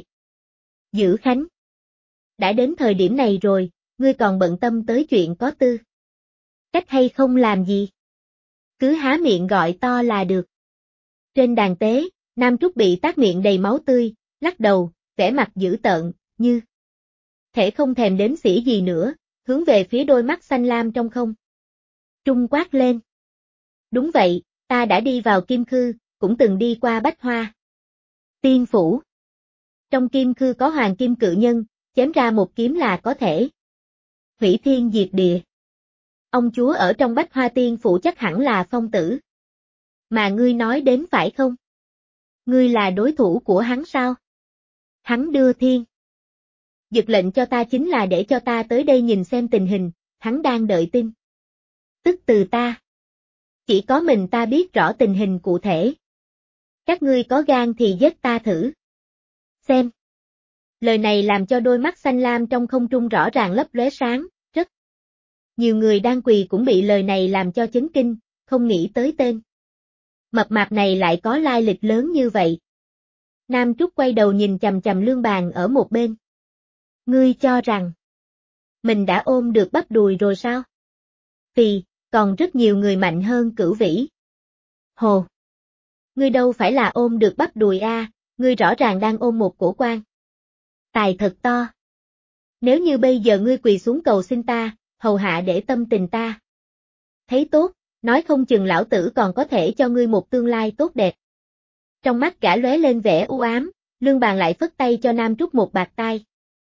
Dữ Khánh. Đã đến thời điểm này rồi, ngươi còn bận tâm tới chuyện có tư cách hay không làm gì? Cứ há miệng gọi to là được. Trên đàn tế, Nam Trúc bị tát miệng đầy máu tươi, lắc đầu, vẻ mặt dữ tợn, như thể không thèm đếm xỉa gì nữa, hướng về phía đôi mắt xanh lam trong không trung quát lên. Đúng vậy, ta đã đi vào Kim Khư, cũng từng đi qua Bách Hoa Tiên Phủ. Trong Kim Khư có Hoàng Kim Cự Nhân, chém ra một kiếm là có thể hủy thiên diệt địa. Ông chúa ở trong Bách Hoa Tiên Phủ chắc hẳn là Phong Tử. Mà ngươi nói đến phải không? Ngươi là đối thủ của hắn sao? Hắn đưa thiên giật lệnh cho ta chính là để cho ta tới đây nhìn xem tình hình, hắn đang đợi tin tức từ ta. Chỉ có mình ta biết rõ tình hình cụ thể. Các ngươi có gan thì giết ta thử. Xem. Lời này làm cho đôi mắt xanh lam trong không trung rõ ràng lấp lóe sáng, rất nhiều người đang quỳ cũng bị lời này làm cho chấn kinh, không nghĩ tới tên mập mạp này lại có lai lịch lớn như vậy. Nam Trúc quay đầu nhìn chằm chằm Lương Bàn ở một bên. Ngươi cho rằng mình đã ôm được bắp đùi rồi sao? Vì, còn rất nhiều người mạnh hơn Cửu Vĩ. Hồ! Ngươi đâu phải là ôm được bắp đùi a, ngươi rõ ràng đang ôm một cổ quan tài thật to. Nếu như bây giờ ngươi quỳ xuống cầu xin ta, hầu hạ để tâm tình ta thấy tốt, nói không chừng lão tử còn có thể cho ngươi một tương lai tốt đẹp. Trong mắt gã lóe lên vẻ u ám, Lương Bàn lại phất tay cho Nam Trúc một bạt tai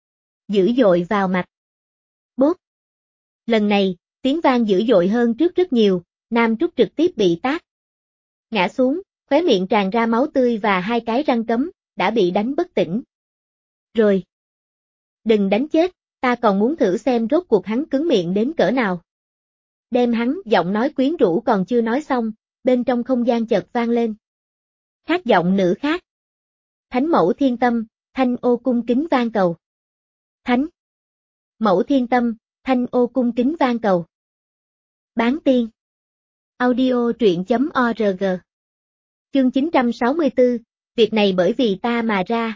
dữ dội vào mặt. Bốp! Lần này, tiếng vang dữ dội hơn trước rất nhiều, Nam Trúc trực tiếp bị tát ngã xuống, khóe miệng tràn ra máu tươi và hai cái răng cấm, đã bị đánh bất tỉnh. Rồi! Đừng đánh chết, ta còn muốn thử xem rốt cuộc hắn cứng miệng đến cỡ nào. Đem hắn, giọng nói quyến rũ còn chưa nói xong, bên trong không gian chợt vang lên. Khác giọng nữ khác. Thánh mẫu thiên tâm, Thanh Ô cung kính vang cầu. Thánh mẫu thiên tâm, Thanh Ô cung kính vang cầu. Bán tiên. Audio truyện.org. Chương 964, việc này bởi vì ta mà ra,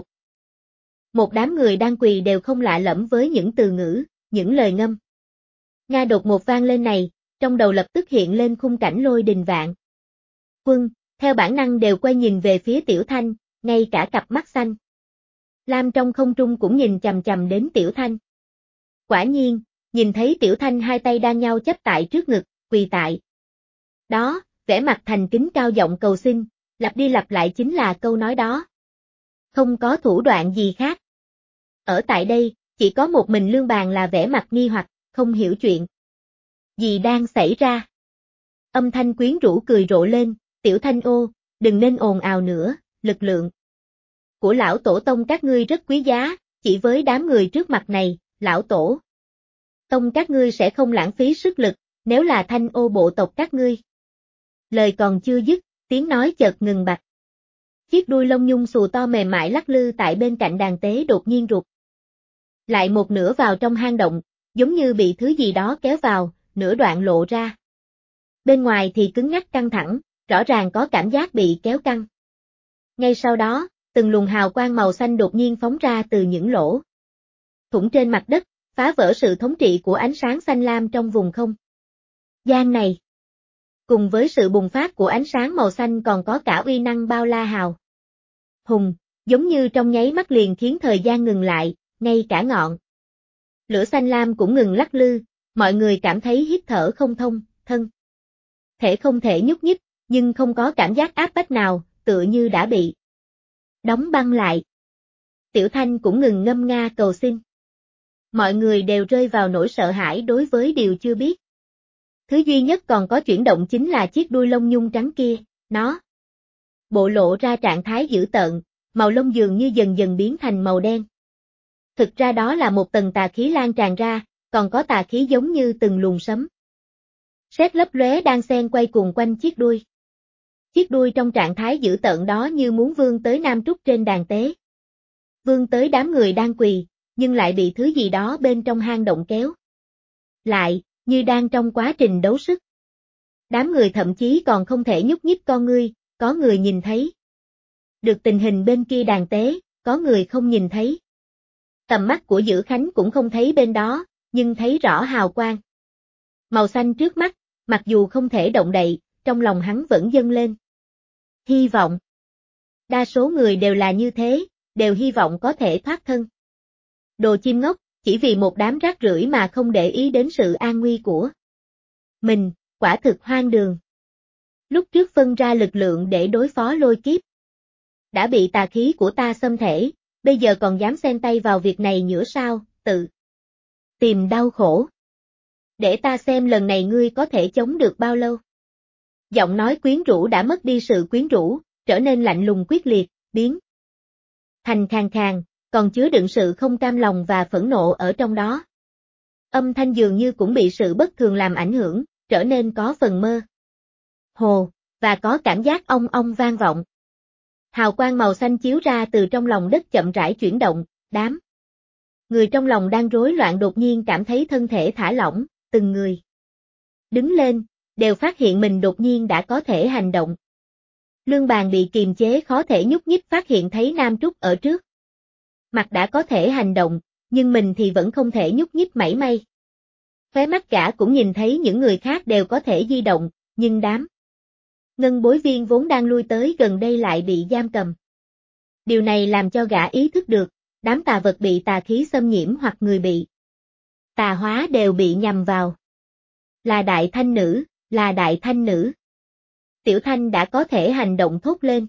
một đám người đang quỳ đều không lạ lẫm với những từ ngữ, những lời ngâm nga đột ngột vang lên này, trong đầu lập tức hiện lên khung cảnh lôi đình vạn quân, theo bản năng đều quay nhìn về phía Tiểu Thanh, ngay cả cặp mắt xanh lam trong không trung cũng nhìn chằm chằm đến Tiểu Thanh. Quả nhiên, nhìn thấy Tiểu Thanh hai tay đang nhau chắp tại trước ngực, quỳ tại đó, vẻ mặt thành kính cao giọng cầu xin, lặp đi lặp lại chính là câu nói đó. Không có thủ đoạn gì khác. Ở tại đây, chỉ có một mình Lương Bàn là vẻ mặt nghi hoặc, không hiểu chuyện gì đang xảy ra. Âm thanh quyến rũ cười rộ lên, Tiểu Thanh ô, đừng nên ồn ào nữa, lực lượng của lão tổ tông các ngươi rất quý giá, chỉ với đám người trước mặt này, lão tổ tông các ngươi sẽ không lãng phí sức lực, nếu là Thanh ô bộ tộc các ngươi. Lời còn chưa dứt, tiếng nói chợt ngừng bặt. Chiếc đuôi lông nhung xù to mềm mại lắc lư tại bên cạnh đàn tế đột nhiên rụt lại một nửa vào trong hang động, giống như bị thứ gì đó kéo vào, nửa đoạn lộ ra. Bên ngoài thì cứng ngắc căng thẳng, rõ ràng có cảm giác bị kéo căng. Ngay sau đó, từng luồng hào quang màu xanh đột nhiên phóng ra từ những lỗ thủng trên mặt đất, phá vỡ sự thống trị của ánh sáng xanh lam trong vùng không gian này. Cùng với sự bùng phát của ánh sáng màu xanh còn có cả uy năng bao la hào hùng, giống như trong nháy mắt liền khiến thời gian ngừng lại, ngay cả ngọn lửa xanh lam cũng ngừng lắc lư, mọi người cảm thấy hít thở không thông, thân thể không thể nhúc nhích, nhưng không có cảm giác áp bách nào, tựa như đã bị đóng băng lại. Tiểu Thanh cũng ngừng ngâm nga cầu xin. Mọi người đều rơi vào nỗi sợ hãi đối với điều chưa biết. Thứ duy nhất còn có chuyển động chính là chiếc đuôi lông nhung trắng kia, nó bộ lộ ra trạng thái dữ tợn, màu lông dường như dần dần biến thành màu đen. Thực ra đó là một tầng tà khí lan tràn ra, còn có tà khí giống như từng luồng sấm sét lấp lóe đang xen quay cuồng quanh chiếc đuôi. Chiếc đuôi trong trạng thái dữ tợn đó như muốn vươn tới Nam Trúc trên đàn tế. Vươn tới đám người đang quỳ, nhưng lại bị thứ gì đó bên trong hang động kéo lại, như đang trong quá trình đấu sức. Đám người thậm chí còn không thể nhúc nhích con ngươi, có người nhìn thấy được tình hình bên kia đàn tế, có người không nhìn thấy. Tầm mắt của Dữ Khánh cũng không thấy bên đó, nhưng thấy rõ hào quang màu xanh trước mắt, mặc dù không thể động đậy, trong lòng hắn vẫn dâng lên hy vọng. Đa số người đều là như thế, đều hy vọng có thể thoát thân. Đồ chim ngốc, chỉ vì một đám rác rưởi mà không để ý đến sự an nguy của mình, quả thực hoang đường. Lúc trước phân ra lực lượng để đối phó Lôi Kiếp, đã bị tà khí của ta xâm thể, bây giờ còn dám xen tay vào việc này nữa sao, tự tìm đau khổ. Để ta xem lần này ngươi có thể chống được bao lâu. Giọng nói quyến rũ đã mất đi sự quyến rũ, trở nên lạnh lùng quyết liệt, biến thành khàn khàn, còn chứa đựng sự không cam lòng và phẫn nộ ở trong đó. Âm thanh dường như cũng bị sự bất thường làm ảnh hưởng, trở nên có phần mơ hồ, và có cảm giác ong ong vang vọng. Hào quang màu xanh chiếu ra từ trong lòng đất chậm rãi chuyển động, đám người trong lòng đang rối loạn đột nhiên cảm thấy thân thể thả lỏng, từng người đứng lên, đều phát hiện mình đột nhiên đã có thể hành động. Lương Bàn bị kiềm chế khó thể nhúc nhích phát hiện thấy Nam Trúc ở trước mặt đã có thể hành động, nhưng mình thì vẫn không thể nhúc nhích mảy may. Khóe mắt gã cũng nhìn thấy những người khác đều có thể di động, nhưng đám ngân bối viên vốn đang lui tới gần đây lại bị giam cầm. Điều này làm cho gã ý thức được, đám tà vật bị tà khí xâm nhiễm hoặc người bị tà hóa đều bị nhằm vào. Là Đại Thanh Nữ, là Đại Thanh Nữ. Tiểu Thanh đã có thể hành động thốt lên.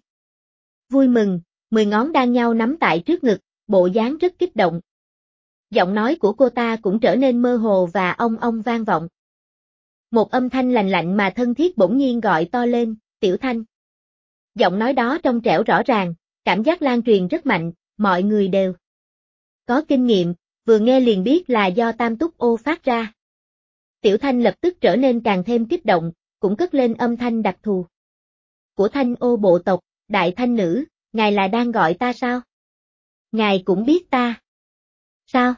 Vui mừng, 10 ngón đang nhau nắm tại trước ngực, bộ dáng rất kích động. Giọng nói của cô ta cũng trở nên mơ hồ và ong ong vang vọng. Một âm thanh lành lạnh mà thân thiết bỗng nhiên gọi to lên, Tiểu Thanh. Giọng nói đó trong trẻo rõ ràng, cảm giác lan truyền rất mạnh, mọi người đều có kinh nghiệm, vừa nghe liền biết là do Tam Túc Ô phát ra. Tiểu Thanh lập tức trở nên càng thêm kích động, cũng cất lên âm thanh đặc thù của Thanh Ô bộ tộc, Đại Thanh Nữ, ngài là đang gọi ta sao? Ngài cũng biết ta. Sao?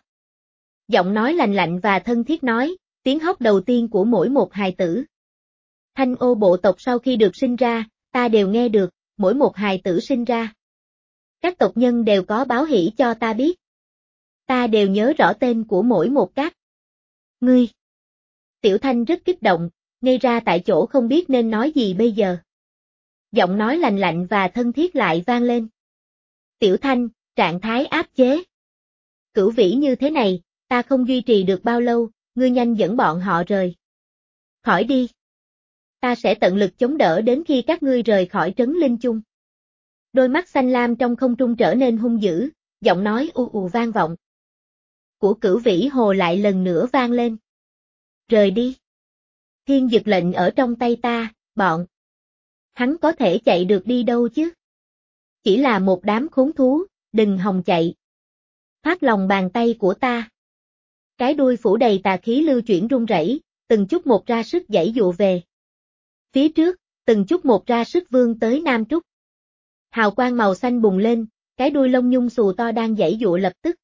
Giọng nói lành lạnh và thân thiết nói, tiếng hóc đầu tiên của mỗi một hài tử. Thanh Ô bộ tộc sau khi được sinh ra, ta đều nghe được, mỗi một hài tử sinh ra. Các tộc nhân đều có báo hỷ cho ta biết. Ta đều nhớ rõ tên của mỗi một các ngươi. Tiểu Thanh rất kích động, ngây ra tại chỗ không biết nên nói gì bây giờ. Giọng nói lành lạnh và thân thiết lại vang lên. Tiểu Thanh, trạng thái áp chế. Cửu vĩ như thế này, ta không duy trì được bao lâu, ngươi nhanh dẫn bọn họ rời khỏi đi. Ta sẽ tận lực chống đỡ đến khi các ngươi rời khỏi trấn Linh Chung. Đôi mắt xanh lam trong không trung trở nên hung dữ, giọng nói u u vang vọng. Của Cửu Vĩ Hồ lại lần nữa vang lên. Rời đi. Thiên dực lệnh ở trong tay ta, bọn hắn có thể chạy được đi đâu chứ? Chỉ là một đám khốn thú, đừng hòng chạy. Phát lòng bàn tay của ta. Cái đuôi phủ đầy tà khí lưu chuyển rung rẩy, từng chút một ra sức giãy dụa về phía trước, từng chút một ra sức vươn tới Nam Trúc. Hào quang màu xanh bùng lên, cái đuôi lông nhung xù to đang giãy dụa lập tức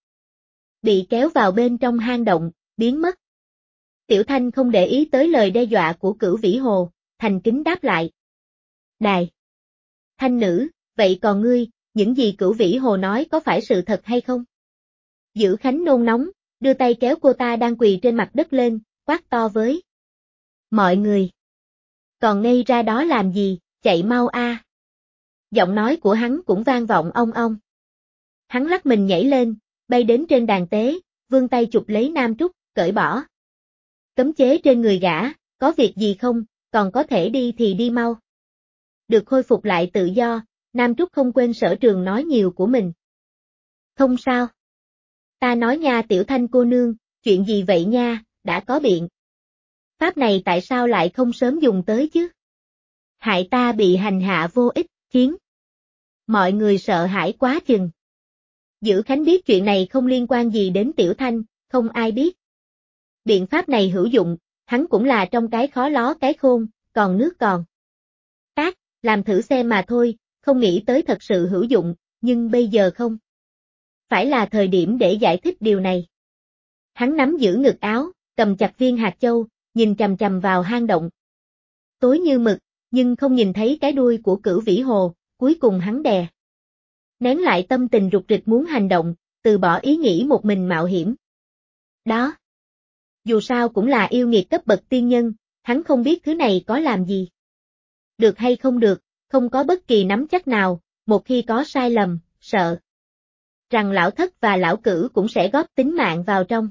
bị kéo vào bên trong hang động, biến mất. Tiểu Thanh không để ý tới lời đe dọa của Cửu Vĩ Hồ, thành kính đáp lại. Đài Thanh Nữ, vậy còn ngươi, những gì Cửu Vĩ Hồ nói có phải sự thật hay không? Dữ Khánh nôn nóng, đưa tay kéo cô ta đang quỳ trên mặt đất lên, quát to với mọi người. Còn ngây ra đó làm gì, chạy mau a. Giọng nói của hắn cũng vang vọng ong ong. Hắn lắc mình nhảy lên, bay đến trên đàn tế, vươn tay chụp lấy Nam Trúc, cởi bỏ cấm chế trên người gã, có việc gì không, còn có thể đi thì đi mau. Được khôi phục lại tự do, Nam Trúc không quên sở trường nói nhiều của mình. Không sao. Ta nói nha Tiểu Thanh cô nương, chuyện gì vậy nha, đã có biện pháp này tại sao lại không sớm dùng tới chứ? Hại ta bị hành hạ vô ích, khiến mọi người sợ hãi quá chừng. Dữ Khánh biết chuyện này không liên quan gì đến Tiểu Thanh, không ai biết. Biện pháp này hữu dụng, hắn cũng là trong cái khó ló cái khôn, còn nước còn tát, làm thử xem mà thôi, không nghĩ tới thật sự hữu dụng, nhưng bây giờ không phải là thời điểm để giải thích điều này. Hắn nắm giữ ngực áo, cầm chặt viên hạt châu, nhìn chằm chằm vào hang động. Tối như mực, nhưng không nhìn thấy cái đuôi của Cửu Vĩ Hồ, cuối cùng hắn đè nén lại tâm tình rục rịch muốn hành động, từ bỏ ý nghĩ một mình mạo hiểm. Đó, dù sao cũng là yêu nghiệt cấp bậc tiên nhân, hắn không biết thứ này có làm gì. Được hay không được, không có bất kỳ nắm chắc nào, một khi có sai lầm, sợ rằng lão thất và lão Cửu cũng sẽ góp tính mạng vào trong.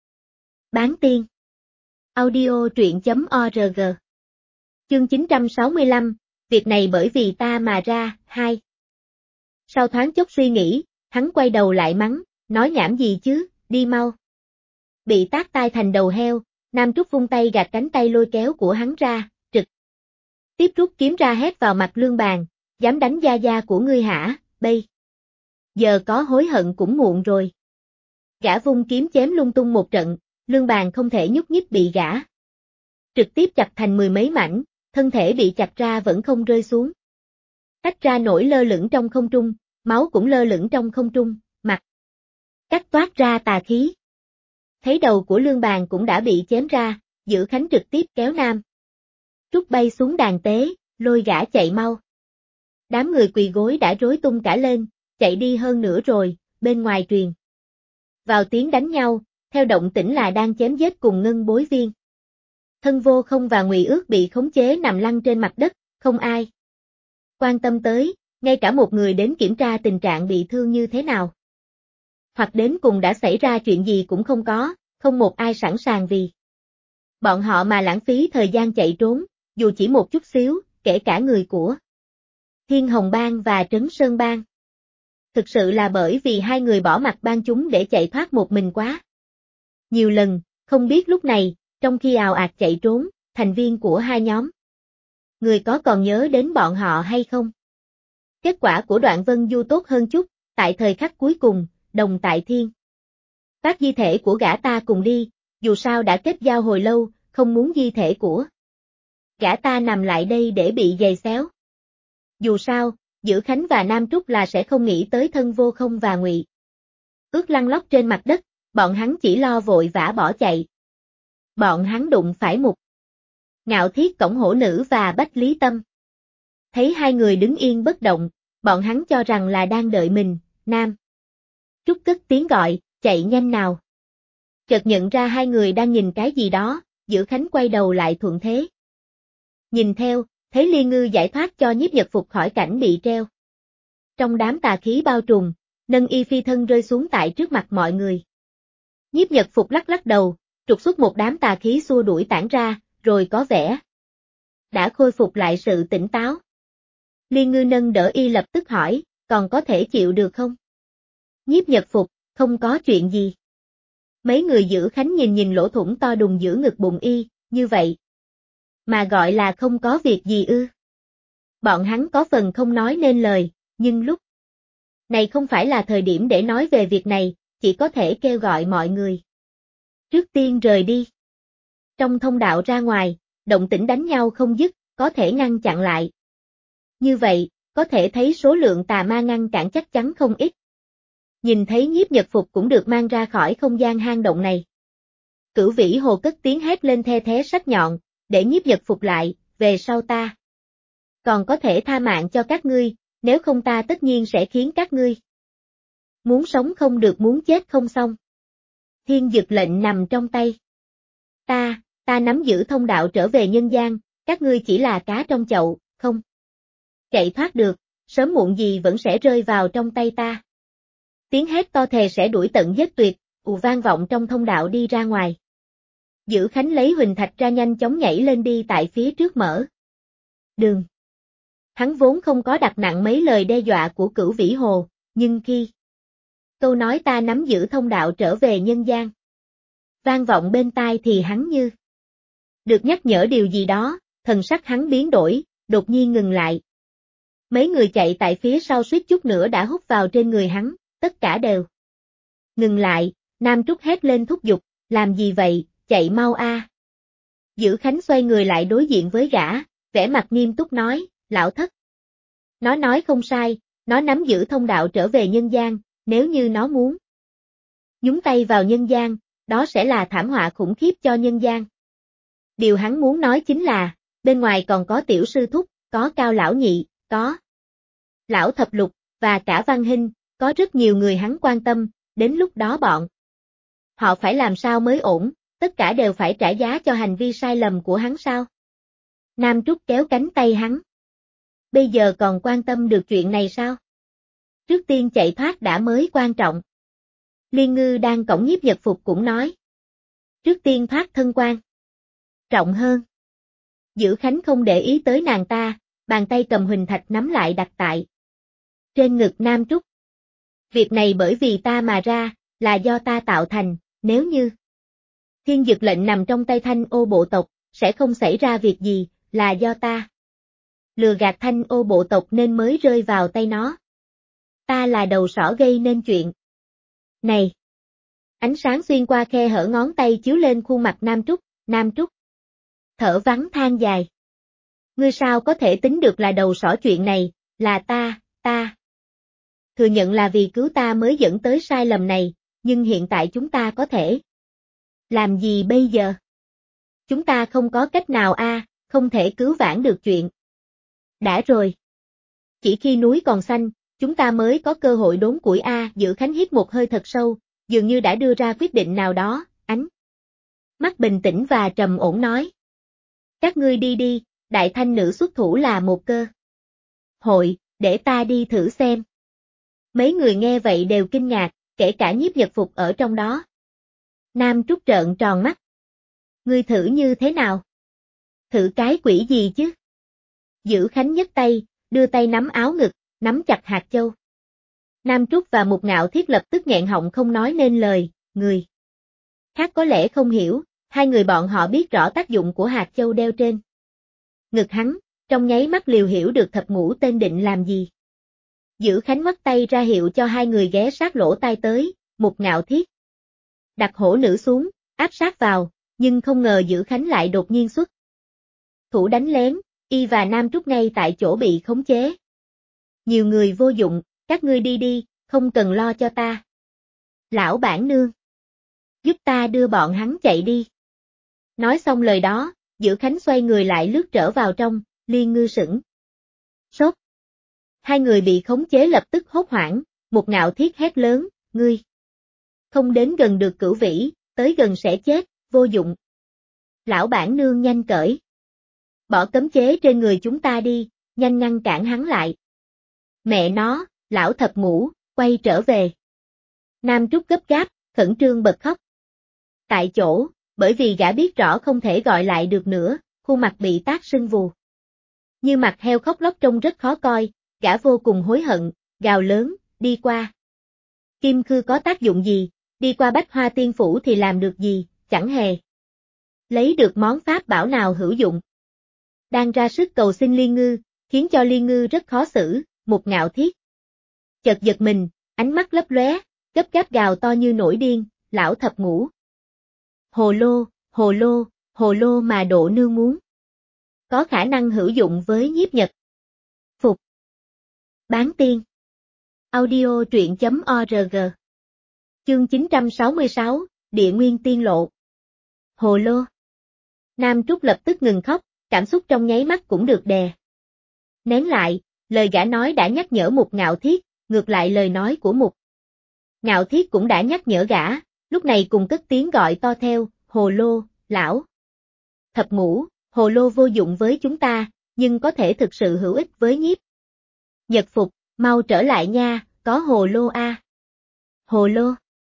Bán tiên. Audio truyện.org. Chương 965, việc này bởi vì ta mà ra, 2. Sau thoáng chốc suy nghĩ, hắn quay đầu lại mắng, nói nhảm gì chứ, đi mau. Bị tát tai thành đầu heo, Nam Trúc vung tay gạt cánh tay lôi kéo của hắn ra, trực tiếp rút kiếm ra hét vào mặt Lương Bàn, dám đánh gia gia của ngươi hả, bây giờ có hối hận cũng muộn rồi. Gã vung kiếm chém lung tung một trận, Lương Bàn không thể nhúc nhích bị gã trực tiếp chặt thành mười mấy mảnh, thân thể bị chặt ra vẫn không rơi xuống. Tách ra nổi lơ lửng trong không trung, máu cũng lơ lửng trong không trung, mặt cắt toát ra tà khí. Thấy đầu của Lương Bàn cũng đã bị chém ra, Dữ Khánh trực tiếp kéo Nam Trúc bay xuống đàn tế, lôi gã chạy mau. Đám người quỳ gối đã rối tung cả lên, chạy đi hơn nữa rồi, bên ngoài truyền vào tiếng đánh nhau, theo động tĩnh là đang chém giết cùng Ngân Bối Viên. Thân Vô Không và Ngụy Ước bị khống chế nằm lăn trên mặt đất, không ai quan tâm tới, ngay cả một người đến kiểm tra tình trạng bị thương như thế nào. Hoặc đến cùng đã xảy ra chuyện gì cũng không có, không một ai sẵn sàng vì bọn họ mà lãng phí thời gian chạy trốn, dù chỉ một chút xíu, kể cả người của Thiên Hồng Bang và Trấn Sơn Bang. Thực sự là bởi vì hai người bỏ mặc bang chúng để chạy thoát một mình quá nhiều lần, không biết lúc này, trong khi ào ạt chạy trốn, thành viên của hai nhóm người có còn nhớ đến bọn họ hay không? Kết quả của Đoạn Vân Du tốt hơn chút, tại thời khắc cuối cùng, Đồng Tại Thiên vác di thể của gã ta cùng đi, dù sao đã kết giao hồi lâu, không muốn di thể của gã ta nằm lại đây để bị giày xéo. Dù sao, Dữ Khánh và Nam Trúc là sẽ không nghĩ tới Thân Vô Không và Ngụy Ước lăn lóc trên mặt đất, bọn hắn chỉ lo vội vã bỏ chạy. Bọn hắn đụng phải Mục Ngạo Thiết Cổng Hổ Nữ và Bách Lý Tâm. Thấy hai người đứng yên bất động, bọn hắn cho rằng là đang đợi mình, Nam Trúc cất tiếng gọi, chạy nhanh nào. Chợt nhận ra hai người đang nhìn cái gì đó, Dữ Khánh quay đầu lại thuận thế. Nhìn theo, thấy Liên Ngư giải thoát cho Nhiếp Nhật Phục khỏi cảnh bị treo. Trong đám tà khí bao trùm, nâng y phi thân rơi xuống tại trước mặt mọi người. Nhiếp Nhật Phục lắc lắc đầu, trục xuất một đám tà khí xua đuổi tản ra, rồi có vẻ đã khôi phục lại sự tỉnh táo. Liên Ngư nâng đỡ y lập tức hỏi, còn có thể chịu được không? Nhiếp Nhật Phục, không có chuyện gì. Mấy người Dữ Khánh nhìn nhìn lỗ thủng to đùng giữa ngực bụng y, như vậy mà gọi là không có việc gì ư? Bọn hắn có phần không nói nên lời, nhưng lúc này không phải là thời điểm để nói về việc này, chỉ có thể kêu gọi mọi người trước tiên rời đi. Trong thông đạo ra ngoài, động tĩnh đánh nhau không dứt, có thể ngăn chặn lại. Như vậy, có thể thấy số lượng tà ma ngăn cản chắc chắn không ít. Nhìn thấy Nhiếp Nhật Phục cũng được mang ra khỏi không gian hang động này. Cửu Vĩ Hồ cất tiếng hét lên the thé sắc nhọn, để Nhiếp Nhật Phục lại, về sau ta còn có thể tha mạng cho các ngươi, Nếu không ta tất nhiên sẽ khiến các ngươi muốn sống không được muốn chết không xong. Thiên dực lệnh nằm trong tay. Ta nắm giữ thông đạo trở về nhân gian, các ngươi chỉ là cá trong chậu, không chạy thoát được, sớm muộn gì vẫn sẽ rơi vào trong tay ta. Tiếng hét to thề sẽ đuổi tận giết tuyệt, vang vọng trong thông đạo đi ra ngoài. Dữ Khánh lấy huỳnh thạch ra nhanh chóng nhảy lên đi tại phía trước mở đường. Hắn vốn không có đặt nặng mấy lời đe dọa của Cửu Vĩ Hồ, nhưng khi câu nói ta nắm giữ thông đạo trở về nhân gian vang vọng bên tai thì hắn như được nhắc nhở điều gì đó, thần sắc hắn biến đổi, đột nhiên ngừng lại. Mấy người chạy tại phía sau suýt chút nữa đã hút vào trên người hắn, tất cả đều ngừng lại. Nam Trúc hét lên thúc giục, làm gì vậy, chạy mau a. Dữ Khánh xoay người lại đối diện với gã, vẻ mặt nghiêm túc nói, lão thất. Nó nói không sai, nó nắm giữ thông đạo trở về nhân gian, nếu như nó muốn nhúng tay vào nhân gian, đó sẽ là thảm họa khủng khiếp cho nhân gian. Điều hắn muốn nói chính là, bên ngoài còn có tiểu sư thúc, có Cao lão nhị, có lão thập lục, và cả Văn Hinh, có rất nhiều người hắn quan tâm, đến lúc đó bọn họ phải làm sao mới ổn, tất cả đều phải trả giá cho hành vi sai lầm của hắn sao? Nam Trúc kéo cánh tay hắn. Bây giờ còn quan tâm được chuyện này sao? Trước tiên chạy thoát đã mới quan trọng. Liên Ngư đang cõng Nhiếp Nhật Phục cũng nói. Trước tiên thoát thân quan trọng hơn. Dữ Khánh không để ý tới nàng ta, bàn tay cầm huỳnh thạch nắm lại đặt tại trên ngực Nam Trúc. Việc này bởi vì ta mà ra, là do ta tạo thành, nếu như thiên dực lệnh nằm trong tay Thanh Ô bộ tộc, sẽ không xảy ra việc gì, là do ta lừa gạt Thanh Ô bộ tộc nên mới rơi vào tay nó. Ta là đầu sỏ gây nên chuyện này. Ánh sáng xuyên qua khe hở ngón tay chiếu lên khuôn mặt Nam Trúc thở vắng than dài. Ngươi sao có thể tính được là đầu sỏ chuyện này, là ta thừa nhận là vì cứu ta mới dẫn tới sai lầm này, nhưng hiện tại chúng ta có thể làm gì bây giờ? Chúng ta không có cách nào không thể cứu vãn được chuyện. Đã rồi. Chỉ khi núi còn xanh, chúng ta mới có cơ hội đốn củi Dữ Khánh hít một hơi thật sâu, dường như đã đưa ra quyết định nào đó, ánh mắt bình tĩnh và trầm ổn nói. Các ngươi đi đi, đại thanh nữ xuất thủ là một cơ hội, để ta đi thử xem. Mấy người nghe vậy đều kinh ngạc, kể cả Nhiếp Nhật Phục ở trong đó. Nam Trúc trợn tròn mắt. Ngươi thử như thế nào? Thử cái quỷ gì chứ? Dữ Khánh nhấc tay, đưa tay nắm áo ngực, nắm chặt hạt châu. Nam Trúc và Mục Ngạo Thiết lập tức nghẹn họng không nói nên lời, người khác có lẽ không hiểu, hai người bọn họ biết rõ tác dụng của hạt châu đeo trên ngực hắn, trong nháy mắt liều hiểu được thập ngũ tên định làm gì. Dữ Khánh ngoắc tay ra hiệu cho hai người ghé sát lỗ tai tới, Mục Ngạo Thiết đặt hổ nữ xuống, áp sát vào, nhưng không ngờ Dữ Khánh lại đột nhiên xuất thủ đánh lén, y và Nam Trúc ngay tại chỗ bị khống chế. Nhiều người vô dụng, các ngươi đi đi, không cần lo cho ta. Lão bản nương, giúp ta đưa bọn hắn chạy đi. Nói xong lời đó, Dữ Khánh xoay người lại lướt trở vào trong, Liên Ngư sững sốt. Hai người bị khống chế lập tức hốt hoảng, Một Ngạo Thiết hét lớn, ngươi không đến gần được Cửu Vĩ, tới gần sẽ chết, vô dụng. Lão bản nương nhanh cởi bỏ cấm chế trên người chúng ta đi, nhanh ngăn cản hắn lại. Mẹ nó, lão thập ngũ, quay trở về. Nam Trúc gấp gáp, khẩn trương bật khóc. Tại chỗ, bởi vì gã biết rõ không thể gọi lại được nữa, khuôn mặt bị tát sưng vù. Như mặt heo khóc lóc trông rất khó coi, gã vô cùng hối hận, gào lớn, đi qua. Kim Khư có tác dụng gì, đi qua Bách Hoa Tiên Phủ thì làm được gì, chẳng hề lấy được món pháp bảo nào hữu dụng. Đang ra sức cầu xin Liên Ngư, khiến cho Liên Ngư rất khó xử, Một Ngạo Thiết chợt giật mình, ánh mắt lấp lóe, gấp gáp gào to như nổi điên, lão thập ngũ. Hồ lô mà độ nương muốn. Có khả năng hữu dụng với Nhiếp Nhật Phục. Bán tiên. Audio truyện.org. Chương 966, Địa Nguyên Tiên Lộ. Hồ lô. Nam Trúc lập tức ngừng khóc, cảm xúc trong nháy mắt cũng được đè nén lại, Lời gã nói đã nhắc nhở Mục Ngạo Thiết, ngược lại lời nói của Mục Ngạo Thiết cũng đã nhắc nhở gã, lúc này cùng cất tiếng gọi to theo, hồ lô, lão. Thập ngũ, hồ lô vô dụng với chúng ta, nhưng có thể thực sự hữu ích với Nhiếp Nhật Phục, mau trở lại nha, có hồ lô a. Hồ lô?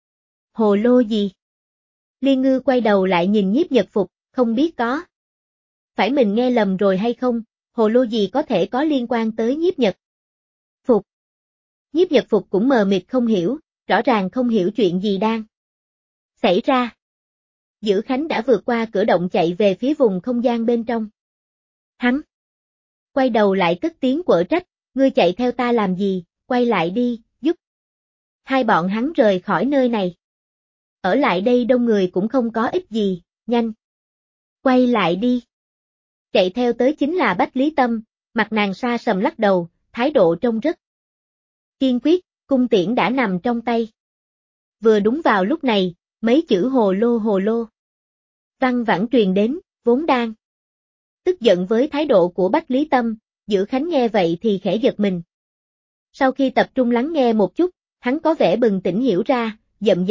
Hồ lô gì? Liên Ngư quay đầu lại nhìn Nhiếp Nhật Phục, không biết có phải mình nghe lầm rồi hay không, hồ lô gì có thể có liên quan tới Nhiếp Nhật Phục. Nhiếp Nhật Phục cũng mờ mịt không hiểu, rõ ràng không hiểu chuyện gì đang xảy ra. Dữ Khánh đã vượt qua cửa động chạy về phía vùng không gian bên trong. Hắn quay đầu lại cất tiếng quở trách, ngươi chạy theo ta làm gì, quay lại đi, giúp hai bọn hắn rời khỏi nơi này. Ở lại đây đông người cũng không có ích gì, nhanh. Quay lại đi. Chạy theo tới chính là Bách Lý Tâm, mặt nàng xa sầm lắc đầu, thái độ trông rất kiên quyết, cung tiễn đã nằm trong tay. Vừa đúng vào lúc này, mấy chữ hồ lô. Văng vẳng truyền đến, vốn đang tức giận với thái độ của Bách Lý Tâm, Dữ Khánh nghe vậy thì khẽ giật mình. Sau khi tập trung lắng nghe một chút, hắn có vẻ bừng tỉnh hiểu ra, dậm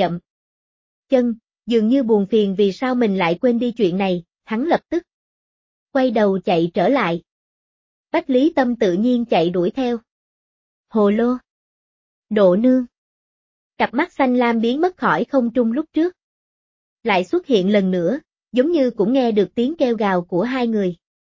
chân, dường như buồn phiền vì sao mình lại quên đi chuyện này, hắn lập tức quay đầu chạy trở lại. Bách Lý Tâm tự nhiên chạy đuổi theo. Hồ lô. Độ nương. Cặp mắt xanh lam biến mất khỏi không trung lúc trước. Lại xuất hiện lần nữa, giống như cũng nghe được tiếng kêu gào của hai người.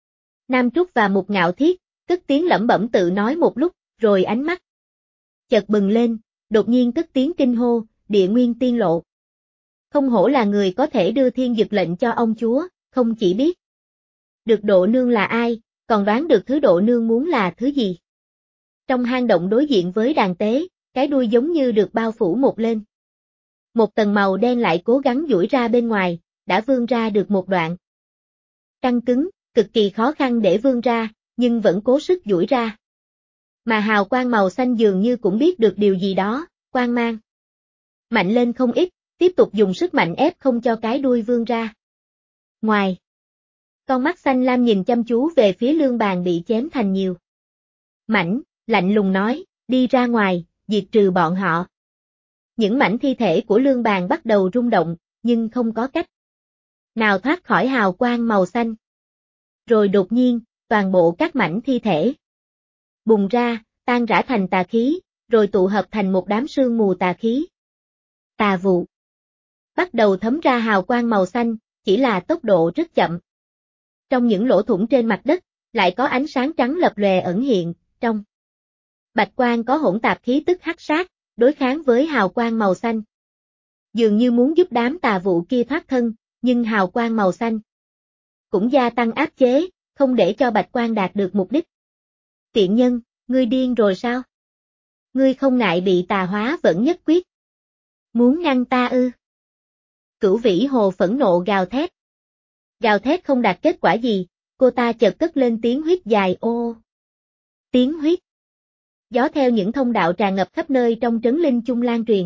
Nam Trúc và Mục Ngạo Thiết, cất tiếng lẩm bẩm tự nói một lúc, rồi ánh mắt chợt bừng lên, đột nhiên cất tiếng kinh hô, Địa Nguyên Tiên Lộ. Không hổ là người có thể đưa thiên dực lệnh cho ông chúa, không chỉ biết được Độ nương là ai, còn đoán được thứ Độ nương muốn là thứ gì. Trong hang động đối diện với đàn tế, cái đuôi giống như được bao phủ một lên. Một tầng màu đen lại cố gắng duỗi ra bên ngoài, đã vươn ra được một đoạn. Căng cứng, cực kỳ khó khăn để vươn ra, nhưng vẫn cố sức duỗi ra. Mà hào quang màu xanh dường như cũng biết được điều gì đó, quang mang mạnh lên không ít, tiếp tục dùng sức mạnh ép không cho cái đuôi vươn ra. Ngoài, con mắt xanh lam nhìn chăm chú về phía lương bàn bị chém thành nhiều mảnh, lạnh lùng nói, đi ra ngoài, diệt trừ bọn họ. Những mảnh thi thể của lương bàn bắt đầu rung động, nhưng không có cách nào thoát khỏi hào quang màu xanh. Rồi đột nhiên, toàn bộ các mảnh thi thể bùng ra, tan rã thành tà khí, rồi tụ hợp thành một đám sương mù tà khí. Tà vụ bắt đầu thấm ra hào quang màu xanh, chỉ là tốc độ rất chậm. Trong những lỗ thủng trên mặt đất, lại có ánh sáng trắng lập lòe ẩn hiện, trong bạch quang có hỗn tạp khí tức hắc sát, đối kháng với hào quang màu xanh. Dường như muốn giúp đám tà vụ kia thoát thân, nhưng hào quang màu xanh cũng gia tăng áp chế, không để cho bạch quang đạt được mục đích. Tiện nhân, ngươi điên rồi sao? Ngươi không ngại bị tà hóa vẫn nhất quyết. Muốn ngăn ta ư? Cửu Vĩ Hồ phẫn nộ gào thét. Gào thét không đạt kết quả gì, cô ta chợt cất lên tiếng huyết dài ô. Tiếng huyết. Gió theo những thông đạo tràn ngập khắp nơi trong trấn linh chung lan truyền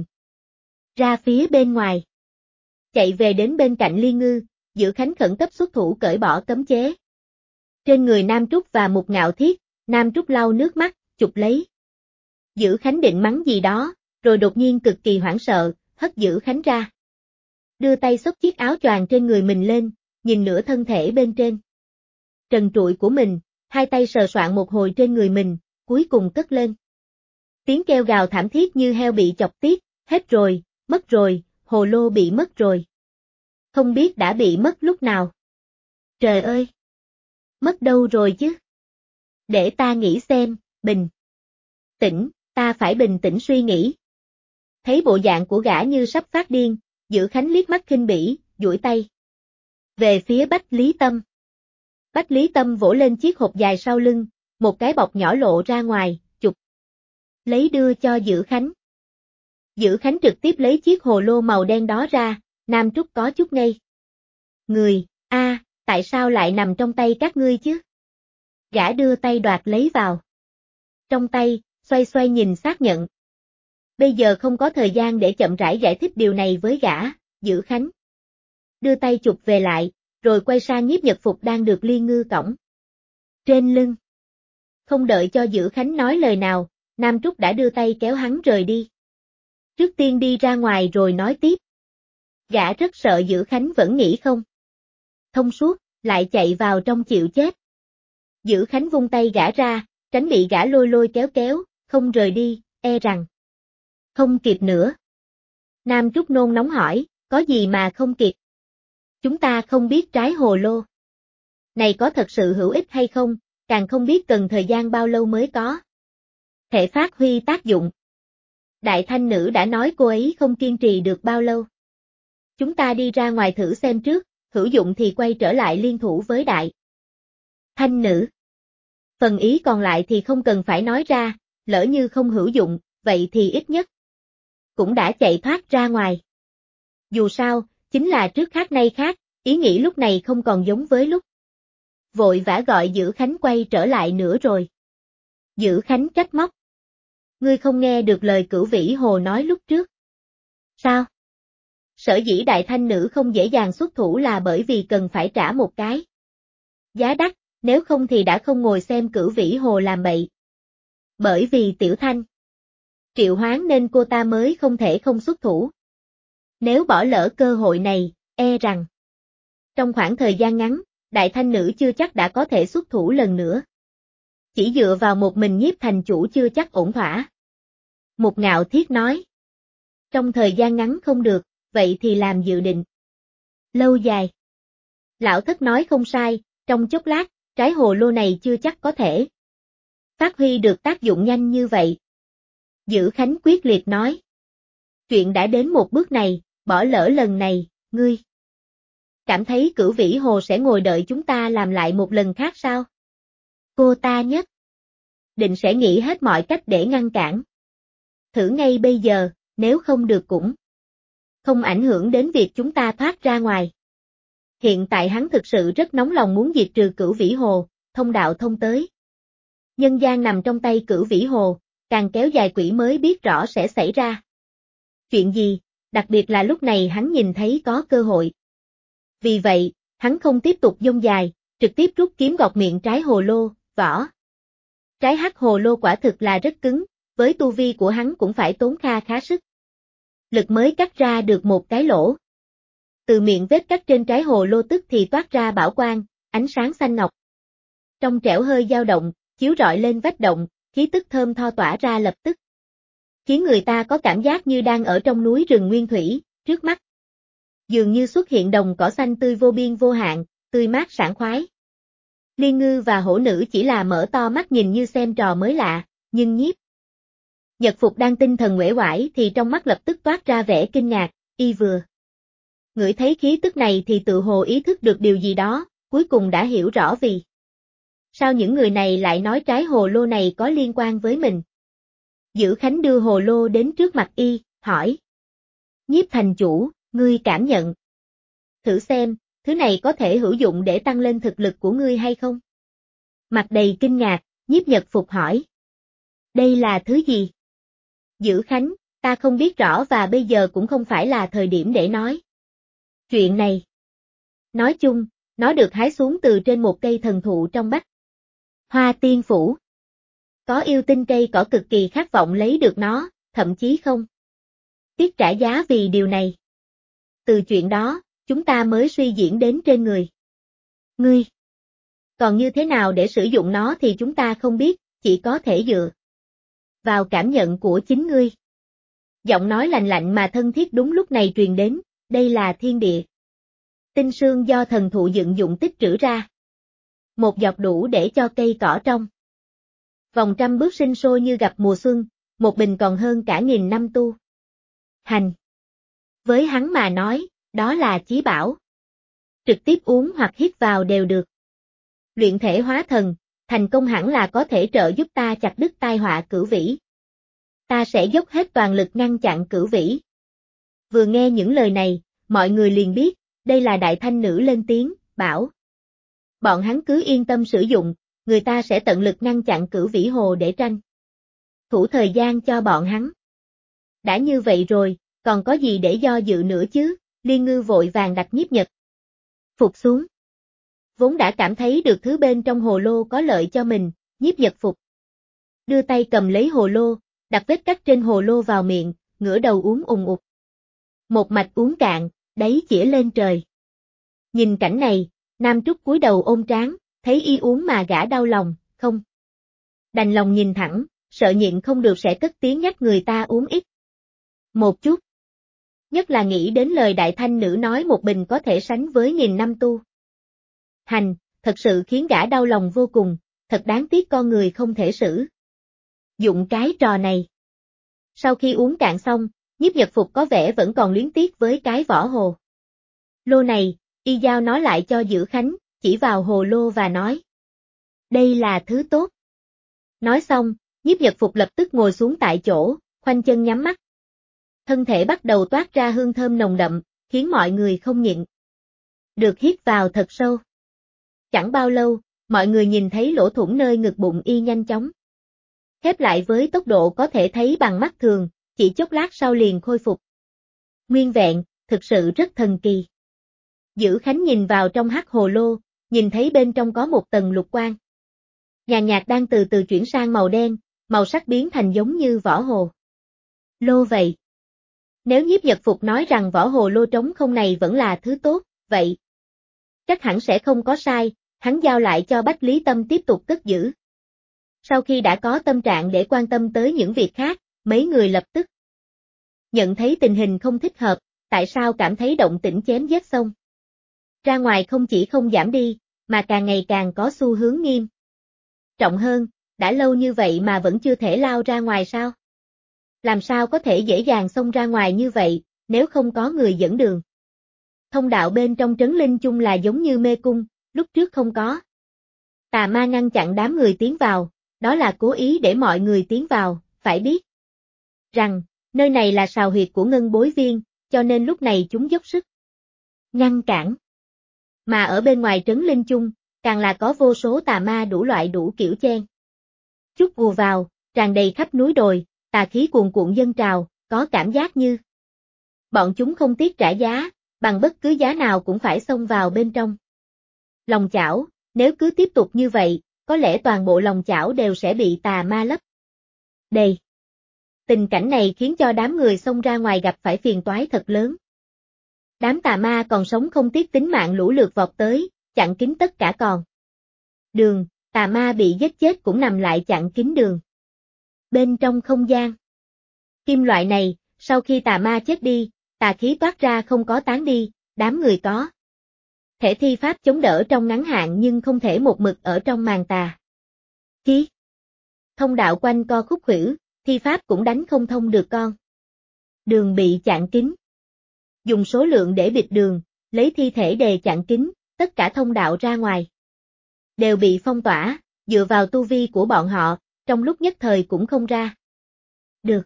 ra phía bên ngoài. Chạy về đến bên cạnh Liên Ngư, Dữ Khánh khẩn cấp xuất thủ cởi bỏ cấm chế trên người Nam Trúc và Mục Ngạo Thiết. Nam Trúc lau nước mắt, chụp lấy Dữ Khánh định mắng gì đó, rồi đột nhiên cực kỳ hoảng sợ, hất Dữ Khánh ra. Đưa tay xốc chiếc áo choàng trên người mình lên, nhìn nửa thân thể bên trên trần trụi của mình, hai tay sờ soạn một hồi trên người mình, cuối cùng cất lên. Tiếng kêu gào thảm thiết như heo bị chọc tiết, hết rồi, mất rồi, hồ lô bị mất rồi. Không biết đã bị mất lúc nào. Trời ơi! Mất đâu rồi chứ? Để ta nghĩ xem, bình tĩnh, ta phải bình tĩnh suy nghĩ. Thấy bộ dạng của gã như sắp phát điên, Dữ Khánh liếc mắt khinh bỉ, duỗi tay về phía Bách Lý Tâm. Bách Lý Tâm vỗ lên chiếc hộp dài sau lưng, một cái bọc nhỏ lộ ra ngoài, chụp lấy đưa cho Dữ Khánh. Dữ Khánh trực tiếp lấy chiếc hồ lô màu đen đó ra, Nam Trúc có chút ngây người, tại sao lại nằm trong tay các ngươi chứ? Gã đưa tay đoạt lấy vào trong tay, xoay xoay nhìn xác nhận. Bây giờ không có thời gian để chậm rãi giải thích điều này với gã, Dữ Khánh đưa tay chụp về lại, rồi quay sang Nhiếp Nhật Phục đang được Liên Ngư cõng trên lưng. Không đợi cho Dữ Khánh nói lời nào, Nam Trúc đã đưa tay kéo hắn rời đi. Trước tiên đi ra ngoài rồi nói tiếp. Gã rất sợ Dữ Khánh vẫn nghĩ không thông suốt, lại chạy vào trong chịu chết. Dữ Khánh vung tay gã ra, tránh bị gã lôi lôi kéo kéo, không rời đi, e rằng không kịp nữa. Nam Trúc nôn nóng hỏi, có gì mà không kịp? Chúng ta không biết trái hồ lô này có thật sự hữu ích hay không, càng không biết cần thời gian bao lâu mới có thể phát huy tác dụng. Đại Thanh Nữ đã nói cô ấy không kiên trì được bao lâu. Chúng ta đi ra ngoài thử xem trước, hữu dụng thì quay trở lại liên thủ với Đại Thanh Nữ. Phần ý còn lại thì không cần phải nói ra, lỡ như không hữu dụng, vậy thì ít nhất cũng đã chạy thoát ra ngoài. Dù sao, chính là trước khác nay khác, ý nghĩ lúc này không còn giống với lúc vội vã gọi Dữ Khánh quay trở lại nữa rồi. Dữ Khánh trách móc. Ngươi không nghe được lời Cửu Vĩ Hồ nói lúc trước. Sao? Sở dĩ Đại Thanh Nữ không dễ dàng xuất thủ là bởi vì cần phải trả một cái giá đắt, nếu không thì đã không ngồi xem Cửu Vĩ Hồ làm bậy. Bởi vì Tiểu Thanh triệu hoán nên cô ta mới không thể không xuất thủ. Nếu bỏ lỡ cơ hội này, e rằng trong khoảng thời gian ngắn, Đại Thanh Nữ chưa chắc đã có thể xuất thủ lần nữa. Chỉ dựa vào một mình Nhiếp thành chủ chưa chắc ổn thỏa. Mục Ngạo Thiết nói. Trong thời gian ngắn không được, vậy thì làm dự định lâu dài. Lão Thất nói không sai, trong chốc lát, trái hồ lô này chưa chắc có thể phát huy được tác dụng nhanh như vậy. Dữ Khánh quyết liệt nói. Chuyện đã đến một bước này, bỏ lỡ lần này, ngươi cảm thấy Cửu Vĩ Hồ sẽ ngồi đợi chúng ta làm lại một lần khác sao? Cô ta nhất định sẽ nghĩ hết mọi cách để ngăn cản. Thử ngay bây giờ, nếu không được cũng không ảnh hưởng đến việc chúng ta thoát ra ngoài. Hiện tại hắn thực sự rất nóng lòng muốn diệt trừ Cửu Vĩ Hồ, thông đạo thông tới nhân gian nằm trong tay Cửu Vĩ Hồ, càng kéo dài quỷ mới biết rõ sẽ xảy ra chuyện gì, đặc biệt là lúc này hắn nhìn thấy có cơ hội. Vì vậy, hắn không tiếp tục dông dài, trực tiếp rút kiếm gọt miệng trái hồ lô, vỏ. Trái hắc hồ lô quả thực là rất cứng, với tu vi của hắn cũng phải tốn khá sức lực mới cắt ra được một cái lỗ. Từ miệng vết cắt trên trái hồ lô tức thì toát ra bảo quang, ánh sáng xanh ngọc. Trong trẻo hơi dao động, chiếu rọi lên vách động, khí tức thơm tho tỏa ra lập tức. Khiến người ta có cảm giác như đang ở trong núi rừng nguyên thủy, trước mắt dường như xuất hiện đồng cỏ xanh tươi vô biên vô hạn, tươi mát sảng khoái. Liên Ngư và Hổ Nữ chỉ là mở to mắt nhìn như xem trò mới lạ, nhưng Nhiếp Nhật Phục đang tinh thần uể oải thì trong mắt lập tức toát ra vẻ kinh ngạc, y vừa ngửi thấy khí tức này thì tự hồ ý thức được điều gì đó, cuối cùng đã hiểu rõ vì sao những người này lại nói trái hồ lô này có liên quan với mình. Dữ Khánh đưa hồ lô đến trước mặt y, hỏi. Nhiếp thành chủ, ngươi cảm nhận thử xem, thứ này có thể hữu dụng để tăng lên thực lực của ngươi hay không? Mặt đầy kinh ngạc, Nhiếp Nhật Phục hỏi. Đây là thứ gì? Dữ Khánh, ta không biết rõ và bây giờ cũng không phải là thời điểm để nói chuyện này. Nói chung, nó được hái xuống từ trên một cây thần thụ trong Bách Hoa Tiên Phủ. Có yêu tinh cây cỏ cực kỳ khát vọng lấy được nó, thậm chí không tiếc trả giá vì điều này. Từ chuyện đó, chúng ta mới suy diễn đến trên người ngươi. Còn như thế nào để sử dụng nó thì chúng ta không biết, chỉ có thể dựa vào cảm nhận của chính ngươi. Giọng nói lạnh lạnh mà thân thiết đúng lúc này truyền đến, đây là thiên địa tinh sương do thần thụ dựng dụng tích trữ ra. Một giọt đủ để cho cây cỏ trong vòng trăm bước sinh sôi như gặp mùa xuân, một bình còn hơn cả nghìn năm tu hành. Với hắn mà nói, đó là chí bảo. Trực tiếp uống hoặc hít vào đều được. Luyện thể hóa thần, thành công hẳn là có thể trợ giúp ta chặt đứt tai họa Cửu Vĩ. Ta sẽ dốc hết toàn lực ngăn chặn Cửu Vĩ. Vừa nghe những lời này, mọi người liền biết, đây là Đại Thanh Nữ lên tiếng, bảo. Bọn hắn cứ yên tâm sử dụng, người ta sẽ tận lực ngăn chặn Cửu Vĩ Hồ để tranh thủ thời gian cho bọn hắn. Đã như vậy rồi, còn có gì để do dự nữa chứ? Liên Ngư vội vàng đặt Nhiếp Nhật Phục xuống. Vốn đã cảm thấy được thứ bên trong hồ lô có lợi cho mình, Nhiếp Nhật Phục đưa tay cầm lấy hồ lô, đặt vết cắt trên hồ lô vào miệng, ngửa đầu uống ùng ục. Một mạch uống cạn, đáy chĩa lên trời. Nhìn cảnh này, Nam Trúc cúi đầu ôm trán, thấy y uống mà gã đau lòng, không đành lòng nhìn thẳng, sợ nhịn không được sẽ cất tiếng nhắc người ta uống ít. Một chút. Nhất là nghĩ đến lời đại thanh nữ nói một bình có thể sánh với 1000 năm tu hành, thật sự khiến gã đau lòng vô cùng, thật đáng tiếc con người không thể sử dụng cái trò này. Sau khi uống cạn xong, Nhiếp Nhật Phục có vẻ vẫn còn luyến tiếc với cái vỏ hồ lô này, y giao nó lại cho Dữ Khánh, chỉ vào hồ lô và nói: đây là thứ tốt. Nói xong, Nhiếp Nhật Phục lập tức ngồi xuống tại chỗ, khoanh chân nhắm mắt. Thân thể bắt đầu toát ra hương thơm nồng đậm, khiến mọi người không nhịn được hít vào thật sâu. Chẳng bao lâu, mọi người nhìn thấy lỗ thủng nơi ngực bụng y nhanh chóng khép lại với tốc độ có thể thấy bằng mắt thường, chỉ chốc lát sau liền khôi phục nguyên vẹn, thực sự rất thần kỳ. Dữ Khánh nhìn vào trong hắc hồ lô, nhìn thấy bên trong có một tầng lục quang nhàn nhạt đang từ từ chuyển sang màu đen, màu sắc biến thành giống như vỏ hồ lô vậy. Nếu Nhiếp Nhật Phục nói rằng vỏ hồ lô trống không này vẫn là thứ tốt, vậy chắc hẳn sẽ không có sai, hắn giao lại cho Bách Lý Tâm tiếp tục cất giữ. Sau khi đã có tâm trạng để quan tâm tới những việc khác, mấy người lập tức nhận thấy tình hình không thích hợp, tại sao cảm thấy động tĩnh chém giết xong ra ngoài không chỉ không giảm đi, mà càng ngày càng có xu hướng nghiêm trọng hơn, đã lâu như vậy mà vẫn chưa thể lao ra ngoài sao? Làm sao có thể dễ dàng xông ra ngoài như vậy, nếu không có người dẫn đường? Thông đạo bên trong trấn Linh Chung là giống như mê cung, lúc trước không có tà ma ngăn chặn đám người tiến vào, đó là cố ý để mọi người tiến vào, phải biết rằng, nơi này là sào huyệt của Ngân Bối Viên, cho nên lúc này chúng dốc sức ngăn cản. Mà ở bên ngoài trấn Linh Chung, càng là có vô số tà ma đủ loại đủ kiểu chen chút ùa vào, tràn đầy khắp núi đồi, tà khí cuồn cuộn dâng trào, có cảm giác như bọn chúng không tiếc trả giá, bằng bất cứ giá nào cũng phải xông vào bên trong lòng chảo, nếu cứ tiếp tục như vậy, có lẽ toàn bộ lòng chảo đều sẽ bị tà ma lấp đầy. Tình cảnh này khiến cho đám người xông ra ngoài gặp phải phiền toái thật lớn. Đám tà ma còn sống không tiếc tính mạng lũ lượt vọt tới, chặn kín tất cả con đường, tà ma bị giết chết cũng nằm lại chặn kín đường. Bên trong không gian kim loại này, sau khi tà ma chết đi, tà khí toát ra không có tán đi, đám người có thể thi pháp chống đỡ trong ngắn hạn nhưng không thể một mực ở trong màn tà khí. Thông đạo quanh co khúc khuỷu, thi pháp cũng đánh không thông được con đường bị chặn kín. Dùng số lượng để bịt đường, lấy thi thể đề chặn kín, tất cả thông đạo ra ngoài đều bị phong tỏa, dựa vào tu vi của bọn họ, trong lúc nhất thời cũng không ra được.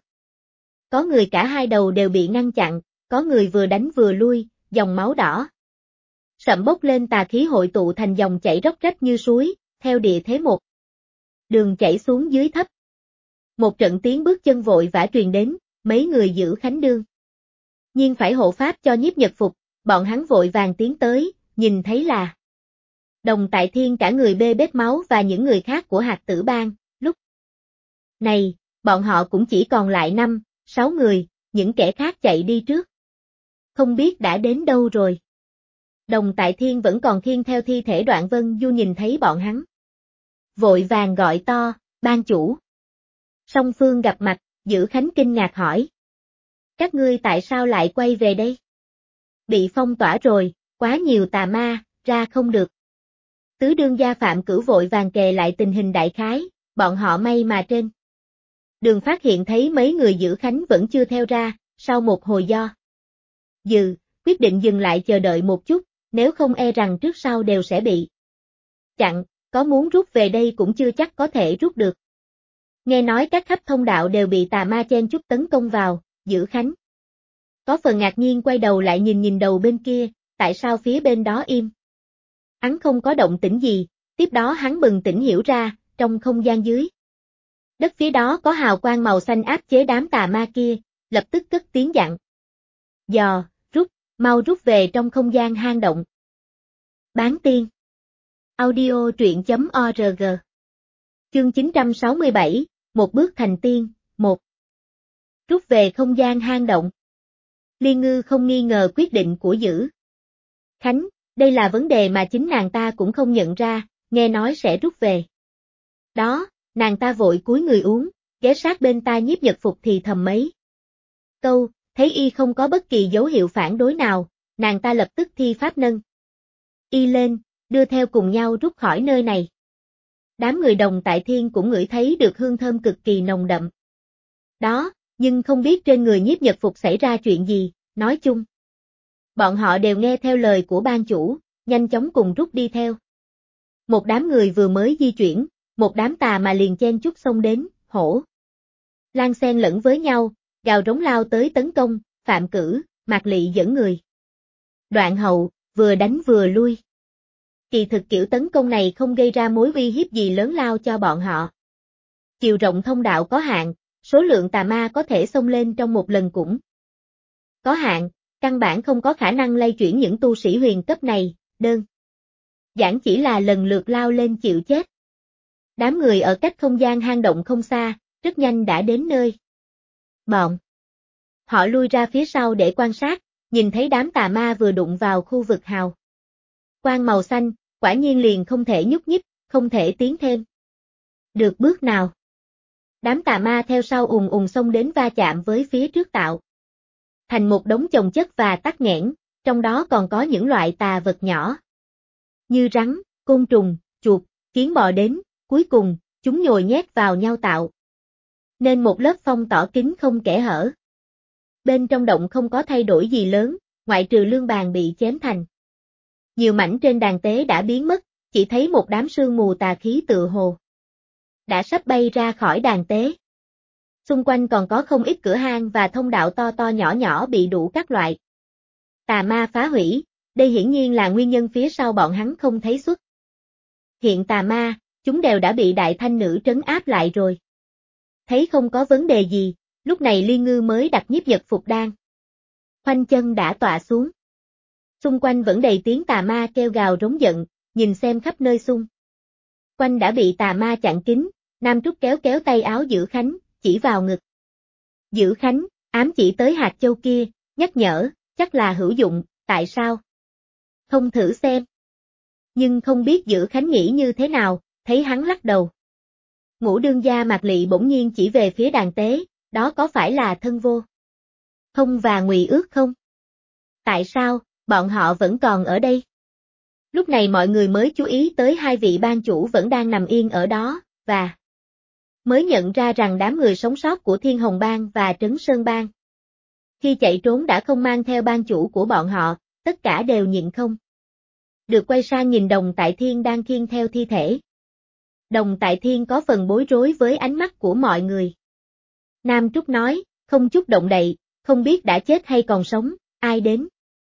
Có người cả hai đầu đều bị ngăn chặn, có người vừa đánh vừa lui, dòng máu đỏ sậm bốc lên, tà khí hội tụ thành dòng chảy róc rách như suối, theo địa thế một đường chảy xuống dưới thấp. Một trận tiếng bước chân vội vã truyền đến, mấy người Giữ Khánh đương nhiên phải hộ pháp cho Nhiếp Nhật Phục, bọn hắn vội vàng tiến tới, nhìn thấy là Đồng Tại Thiên cả người bê bết máu và những người khác của Hạt Tử Bang. Lúc này, bọn họ cũng chỉ còn lại 5-6 người, những kẻ khác chạy đi trước. Không biết đã đến đâu rồi. Đồng Tại Thiên vẫn còn khiêng theo thi thể Đoạn Vân Du, nhìn thấy bọn hắn vội vàng gọi to: ban chủ. Song phương gặp mặt, Giữ Khánh kinh ngạc hỏi: các ngươi tại sao lại quay về đây? Bị phong tỏa rồi, quá nhiều tà ma, ra không được. Tứ đương gia Phạm Cửu vội vàng kể lại tình hình đại khái, bọn họ may mà trên đường phát hiện thấy mấy người Giữ Khánh vẫn chưa theo ra, sau một hồi do dự, quyết định dừng lại chờ đợi một chút, nếu không e rằng trước sau đều sẽ bị chặn, có muốn rút về đây cũng chưa chắc có thể rút được. Nghe nói các khắp thông đạo đều bị tà ma chen chúc tấn công vào, Giữ Khánh có phần ngạc nhiên quay đầu lại nhìn đầu bên kia, tại sao phía bên đó im? Hắn không có động tĩnh gì, tiếp đó hắn bừng tỉnh hiểu ra, trong không gian dưới đất phía đó có hào quang màu xanh áp chế đám tà ma kia, lập tức cất tiếng dặn: dò, rút, mau rút về trong không gian hang động. Bán tiên audio truyện.org Chương 967, một bước thành tiên, 1. Rút về không gian hang động. Liên Ngư không nghi ngờ quyết định của Dữ Khánh, đây là vấn đề mà chính nàng ta cũng không nhận ra, nghe nói sẽ rút về. Đó, nàng ta vội cúi người uống, ghé sát bên tai Nhiếp Nhật Phục thì thầm mấy câu, thấy y không có bất kỳ dấu hiệu phản đối nào, nàng ta lập tức thi pháp nâng y lên, đưa theo cùng nhau rút khỏi nơi này. Đám người Đồng Tại Thiên cũng ngửi thấy được hương thơm cực kỳ nồng đậm. Đó, nhưng không biết trên người Nhiếp Nhật Phục xảy ra chuyện gì, nói chung. Bọn họ đều nghe theo lời của ban chủ, nhanh chóng cùng rút đi theo. Một đám người vừa mới di chuyển, một đám tà mà liền chen chúc xông đến, hổ Lan xen lẫn với nhau, gào rống lao tới tấn công, Phạm Cử, Mạc Lị dẫn người. Đoạn hậu, vừa đánh vừa lui. Kỳ thực kiểu tấn công này không gây ra mối uy hiếp gì lớn lao cho bọn họ. Chiều rộng thông đạo có hạn, số lượng tà ma có thể xông lên trong một lần cũng có hạn, căn bản không có khả năng lay chuyển những tu sĩ huyền cấp này, đơn giản chỉ là lần lượt lao lên chịu chết. Đám người ở cách không gian hang động không xa, rất nhanh đã đến nơi. Bọn họ lui ra phía sau để quan sát, nhìn thấy đám tà ma vừa đụng vào khu vực hào quang màu xanh, quả nhiên liền không thể nhúc nhích, không thể tiến thêm được bước nào. Đám tà ma theo sau ùn ùn xông đến va chạm với phía trước tạo thành một đống chồng chất và tắc nghẽn, trong đó còn có những loại tà vật nhỏ như rắn, côn trùng, chuột, kiến bò đến, cuối cùng, chúng nhồi nhét vào nhau tạo nên một lớp phong tỏa kín không kẽ hở. Bên trong động không có thay đổi gì lớn, ngoại trừ lương bàn bị chém thành nhiều mảnh trên đàn tế đã biến mất, chỉ thấy một đám sương mù tà khí tựa hồ đã sắp bay ra khỏi đàn tế. Xung quanh còn có không ít cửa hang và thông đạo to to nhỏ nhỏ bị đủ các loại tà ma phá hủy, đây hiển nhiên là nguyên nhân phía sau bọn hắn không thấy xuất hiện tà ma, chúng đều đã bị đại thanh nữ trấn áp lại rồi. Thấy không có vấn đề gì, lúc này Liên Ngư mới đặt Nhiếp Nhật Phục đan. Khoanh chân đã tọa xuống. Xung quanh vẫn đầy tiếng tà ma kêu gào rống giận, nhìn xem khắp nơi xung quanh đã bị tà ma chặn kín, Nam Trúc kéo kéo tay áo Dữ Khánh, chỉ vào ngực. Dữ Khánh, ám chỉ tới hạt châu kia, nhắc nhở, chắc là hữu dụng, tại sao không thử xem? Nhưng không biết Dữ Khánh nghĩ như thế nào, thấy hắn lắc đầu. Ngũ đương gia Mạc Lị bỗng nhiên chỉ về phía đàn tế, đó có phải là thân vô không và Ngụy Ước không? Tại sao, bọn họ vẫn còn ở đây? Lúc này mọi người mới chú ý tới hai vị ban chủ vẫn đang nằm yên ở đó, và mới nhận ra rằng đám người sống sót của Thiên Hồng Bang và Trấn Sơn Bang khi chạy trốn đã không mang theo ban chủ của bọn họ, tất cả đều nhịn không được quay sang nhìn Đồng Tại Thiên đang khiêng theo thi thể. Đồng Tại Thiên có phần bối rối với ánh mắt của mọi người. Nam Trúc nói, không chút động đậy, không biết đã chết hay còn sống, ai đến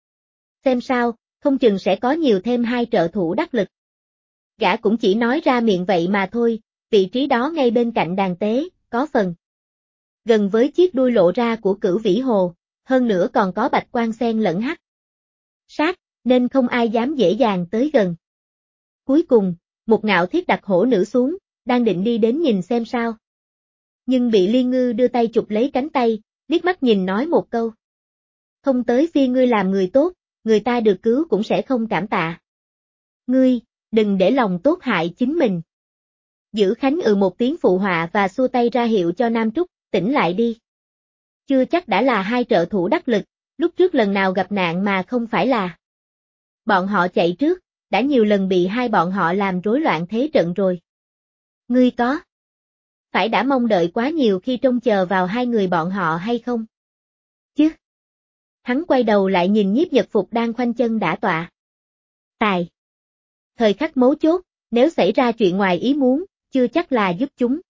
xem sao, không chừng sẽ có nhiều thêm hai trợ thủ đắc lực. Gã cũng chỉ nói ra miệng vậy mà thôi, vị trí đó ngay bên cạnh đàn tế, có phần gần với chiếc đuôi lộ ra của Cửu Vĩ Hồ, hơn nữa còn có bạch quan xen lẫn hắc sát, nên không ai dám dễ dàng tới gần. Cuối cùng, một Ngạo Thiết đặt hổ nữ xuống, đang định đi đến nhìn xem sao. Nhưng bị Liên Ngư đưa tay chụp lấy cánh tay, liếc mắt nhìn nói một câu. Không tới phiên ngươi làm người tốt, người ta được cứu cũng sẽ không cảm tạ. Ngươi, đừng để lòng tốt hại chính mình. Dữ Khánh một tiếng phụ họa và xua tay ra hiệu cho Nam Trúc, tỉnh lại đi. Chưa chắc đã là hai trợ thủ đắc lực, lúc trước lần nào gặp nạn mà không phải là. Bọn họ chạy trước, đã nhiều lần bị hai bọn họ làm rối loạn thế trận rồi. Ngươi có phải đã mong đợi quá nhiều khi trông chờ vào hai người bọn họ hay không? Chứ? Hắn quay đầu lại nhìn Nhiếp Nhật Phục đang khoanh chân đã tọa. Tài. Thời khắc mấu chốt, nếu xảy ra chuyện ngoài ý muốn, chưa chắc là giúp chúng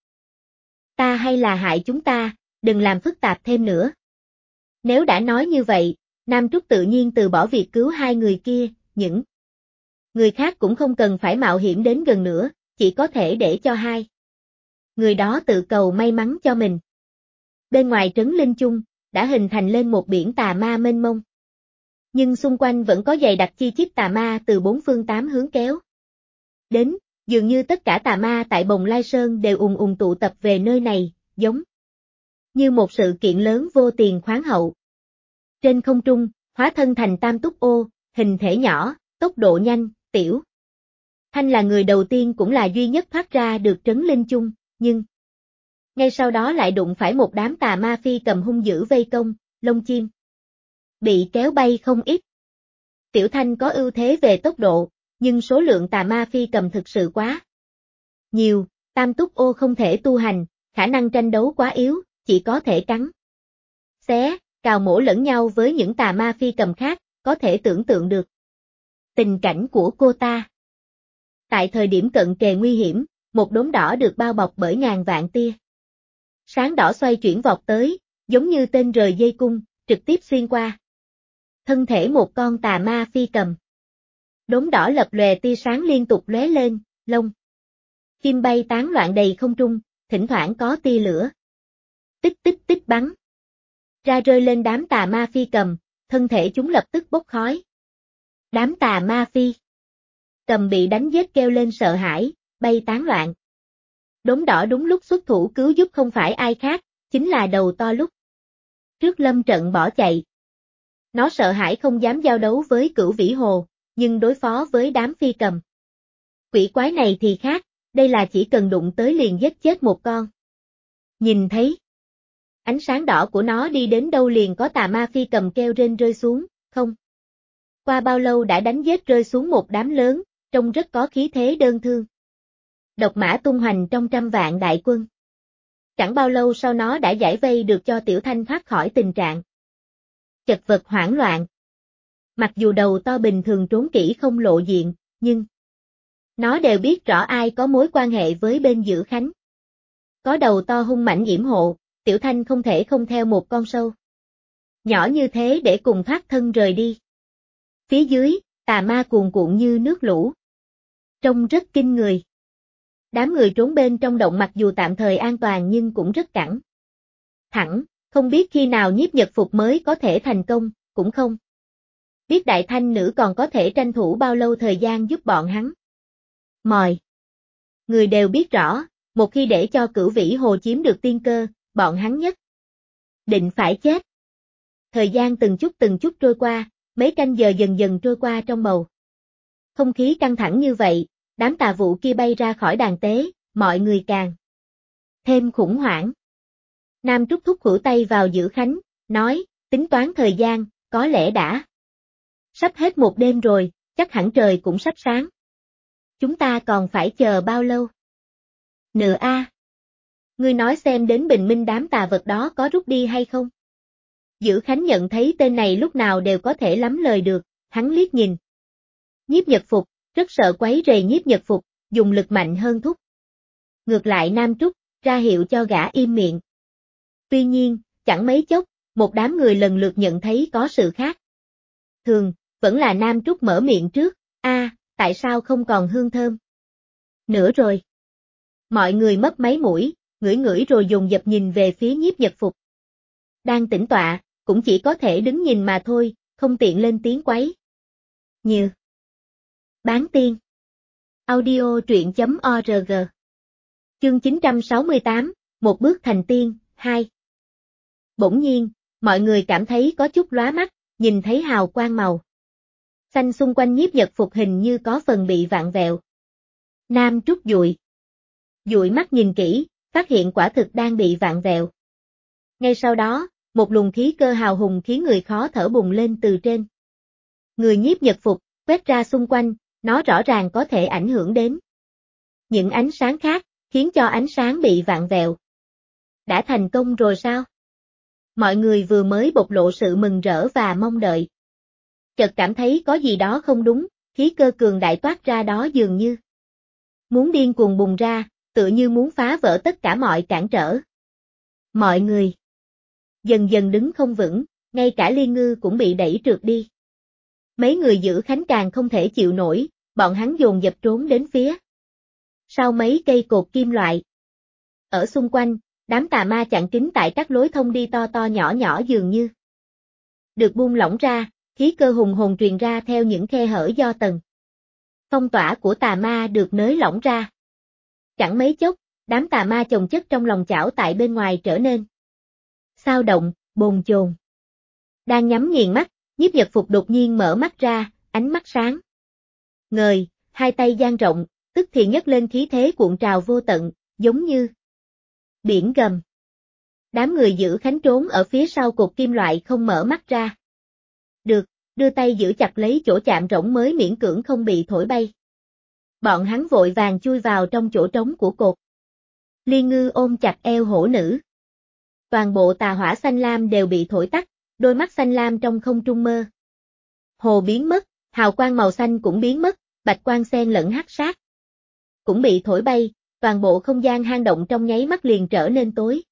ta hay là hại chúng ta, đừng làm phức tạp thêm nữa. Nếu đã nói như vậy, Nam Trúc tự nhiên từ bỏ việc cứu hai người kia, những người khác cũng không cần phải mạo hiểm đến gần nữa, chỉ có thể để cho hai người đó tự cầu may mắn cho mình. Bên ngoài trấn Linh Chung, đã hình thành lên một biển tà ma mênh mông. Nhưng xung quanh vẫn có dày đặc chi chít tà ma từ bốn phương tám hướng kéo đến, Dường như tất cả tà ma tại Bồng Lai Sơn đều ùn ùn tụ tập về nơi này, giống như một sự kiện lớn vô tiền khoáng hậu. Trên không trung, hóa thân thành tam túc ô, hình thể nhỏ, tốc độ nhanh, Tiểu Thanh là người đầu tiên cũng là duy nhất thoát ra được trấn linh chung, nhưng ngay sau đó lại đụng phải một đám tà ma phi cầm hung dữ vây công, lông chim bị kéo bay không ít. Tiểu Thanh có ưu thế về tốc độ, nhưng số lượng tà ma phi cầm thực sự quá nhiều, tam túc ô không thể tu hành, khả năng tranh đấu quá yếu, chỉ có thể cắn xé, cào mổ lẫn nhau với những tà ma phi cầm khác, có thể tưởng tượng được tình cảnh của cô ta. Tại thời điểm cận kề nguy hiểm, một đốm đỏ được bao bọc bởi ngàn vạn tia sáng đỏ xoay chuyển vọt tới, giống như tên rời dây cung, trực tiếp xuyên qua thân thể một con tà ma phi cầm. Đốm đỏ lập lòe tia sáng liên tục lóe lên, lông chim bay tán loạn đầy không trung, thỉnh thoảng có tia lửa tích tích tích bắn ra rơi lên đám tà ma phi cầm, thân thể chúng lập tức bốc khói. Đám tà ma phi cầm bị đánh giết kêu lên sợ hãi, bay tán loạn. Đốm đỏ đúng lúc xuất thủ cứu giúp không phải ai khác, chính là đầu to lúc trước lâm trận bỏ chạy. Nó sợ hãi không dám giao đấu với Cửu Vĩ Hồ, nhưng đối phó với đám phi cầm quỷ quái này thì khác, đây là chỉ cần đụng tới liền giết chết một con. Nhìn thấy ánh sáng đỏ của nó đi đến đâu liền có tà ma phi cầm kêu rên rơi xuống, không qua bao lâu đã đánh giết rơi xuống một đám lớn, trông rất có khí thế đơn thương. Độc mã tung hoành trong trăm vạn đại quân. Chẳng bao lâu sau nó đã giải vây được cho Tiểu Thanh thoát khỏi tình trạng chật vật hoảng loạn. Mặc dù đầu to bình thường trốn kỹ không lộ diện, nhưng nó đều biết rõ ai có mối quan hệ với bên Dữ Khánh. Có đầu to hung mãnh yểm hộ, Tiểu Thanh không thể không theo một con sâu nhỏ như thế để cùng thoát thân rời đi. Phía dưới, tà ma cuồn cuộn như nước lũ. Trông rất kinh người. Đám người trốn bên trong động mặc dù tạm thời an toàn nhưng cũng rất cẩn thận, không biết khi nào Nhiếp Nhật Phục mới có thể thành công, cũng không biết Đại Thanh Nữ còn có thể tranh thủ bao lâu thời gian giúp bọn hắn. Mọi người đều biết rõ, một khi để cho Cửu Vĩ Hồ chiếm được tiên cơ, bọn hắn nhất định phải chết. Thời gian từng chút trôi qua, mấy canh giờ dần dần trôi qua trong bầu không khí căng thẳng như vậy, đám tà vụ kia bay ra khỏi đàn tế, mọi người càng thêm khủng hoảng. Nam Trúc thúc khuỷu tay vào Dữ Khánh, nói, tính toán thời gian, có lẽ đã sắp hết một đêm rồi, chắc hẳn trời cũng sắp sáng. Chúng ta còn phải chờ bao lâu nữa a? Ngươi nói xem đến bình minh đám tà vật đó có rút đi hay không? Dữ Khánh nhận thấy tên này lúc nào đều có thể lắm lời được, hắn liếc nhìn Nhiếp Nhật Phục, rất sợ quấy rầy Nhiếp Nhật Phục, dùng lực mạnh hơn thúc. Ngược lại Nam Trúc, ra hiệu cho gã im miệng. Tuy nhiên, chẳng mấy chốc, một đám người lần lượt nhận thấy có sự khác thường, vẫn là Nam Trúc mở miệng trước, tại sao không còn hương thơm nữa rồi? Mọi người mấp máy mũi, ngửi ngửi rồi dồn dập nhìn về phía Nhiếp Nhật Phục. Đang tĩnh tọa, cũng chỉ có thể đứng nhìn mà thôi, không tiện lên tiếng quấy. Như Bán tiên. Audio truyện.org. Chương 968, một bước thành tiên, 2. Bỗng nhiên, mọi người cảm thấy có chút lóa mắt, nhìn thấy hào quang màu xanh xung quanh Nhiếp Nhật Phục hình như có phần bị vặn vẹo. Nam Trúc dụi mắt nhìn kỹ, phát hiện quả thực đang bị vặn vẹo. Ngay sau đó, một luồng khí cơ hào hùng khiến người khó thở bùng lên từ trên người Nhiếp Nhật Phục, quét ra xung quanh, nó rõ ràng có thể ảnh hưởng đến những ánh sáng khác, khiến cho ánh sáng bị vặn vẹo. Đã thành công rồi sao? Mọi người vừa mới bộc lộ sự mừng rỡ và mong đợi. Chợt cảm thấy có gì đó không đúng, khí cơ cường đại toát ra đó dường như muốn điên cuồng bùng ra, tựa như muốn phá vỡ tất cả mọi cản trở. Mọi người dần dần đứng không vững, ngay cả Liên Ngư cũng bị đẩy trượt đi. Mấy người Dữ Khánh càng không thể chịu nổi, bọn hắn dồn dập trốn đến phía sau mấy cây cột kim loại. Ở xung quanh, đám tà ma chặn kín tại các lối thông đi to to nhỏ nhỏ dường như được buông lỏng ra, khí cơ hùng hồn truyền ra theo những khe hở do tầng Phong tỏa của tà ma được nới lỏng ra. Chẳng mấy chốc, đám tà ma chồng chất trong lòng chảo tại bên ngoài trở nên xao động, bồn chồn. Đang nhắm nghiền mắt, Nhiếp Nhật Phục đột nhiên mở mắt ra, ánh mắt sáng ngời, hai tay dang rộng, tức thì nhấc lên khí thế cuộn trào vô tận, giống như biển gầm. Đám người giữ khánh trốn ở phía sau cột kim loại không mở mắt ra. Được, đưa tay giữ chặt lấy chỗ chạm rỗng mới miễn cưỡng không bị thổi bay. Bọn hắn vội vàng chui vào trong chỗ trống của cột. Liên Ngư ôm chặt eo hổ nữ. Toàn bộ tà hỏa xanh lam đều bị thổi tắt, đôi mắt xanh lam trong không trung mơ hồ biến mất, hào quang màu xanh cũng biến mất, bạch quang xen lẫn hắc sát cũng bị thổi bay, toàn bộ không gian hang động trong nháy mắt liền trở nên tối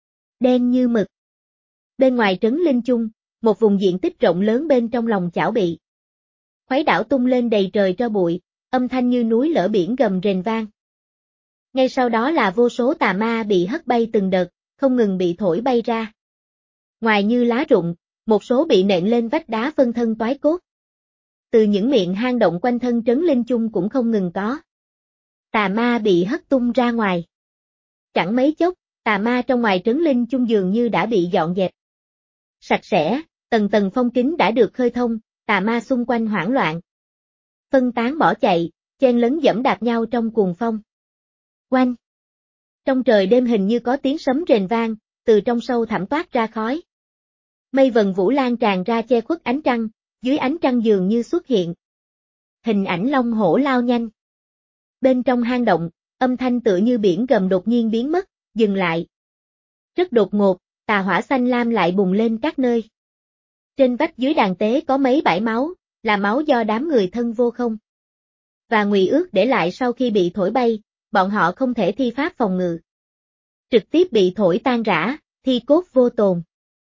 đen như mực. Bên ngoài trấn linh chung, một vùng diện tích rộng lớn bên trong lòng chảo bị khuấy đảo tung lên đầy trời tro bụi, âm thanh như núi lở biển gầm rền vang. Ngay sau đó là vô số tà ma bị hất bay từng đợt, không ngừng bị thổi bay ra. Ngoài như lá rụng, một số bị nện lên vách đá phân thân toái cốt. Từ những miệng hang động quanh thân trấn linh chung cũng không ngừng có tà ma bị hất tung ra ngoài. Chẳng mấy chốc, tà ma trong ngoài trấn linh chung dường như đã bị dọn dẹp sạch sẽ, tầng tầng phong kính đã được khơi thông, tà ma xung quanh hoảng loạn. Phân tán bỏ chạy, chen lấn giẫm đạp nhau trong cuồng phong. Oanh! Trong trời đêm hình như có tiếng sấm rền vang, từ trong sâu thẳm toát ra khói. Mây vần vũ lan tràn ra che khuất ánh trăng, dưới ánh trăng dường như xuất hiện hình ảnh long hổ lao nhanh. Bên trong hang động, âm thanh tựa như biển gầm đột nhiên biến mất, dừng lại. Rất đột ngột, tà hỏa xanh lam lại bùng lên các nơi. Trên vách dưới đàn tế có mấy bãi máu, là máu do đám người thân vô không và Ngụy Ước để lại sau khi bị thổi bay, bọn họ không thể thi pháp phòng ngự. Trực tiếp bị thổi tan rã, thi cốt vô tồn.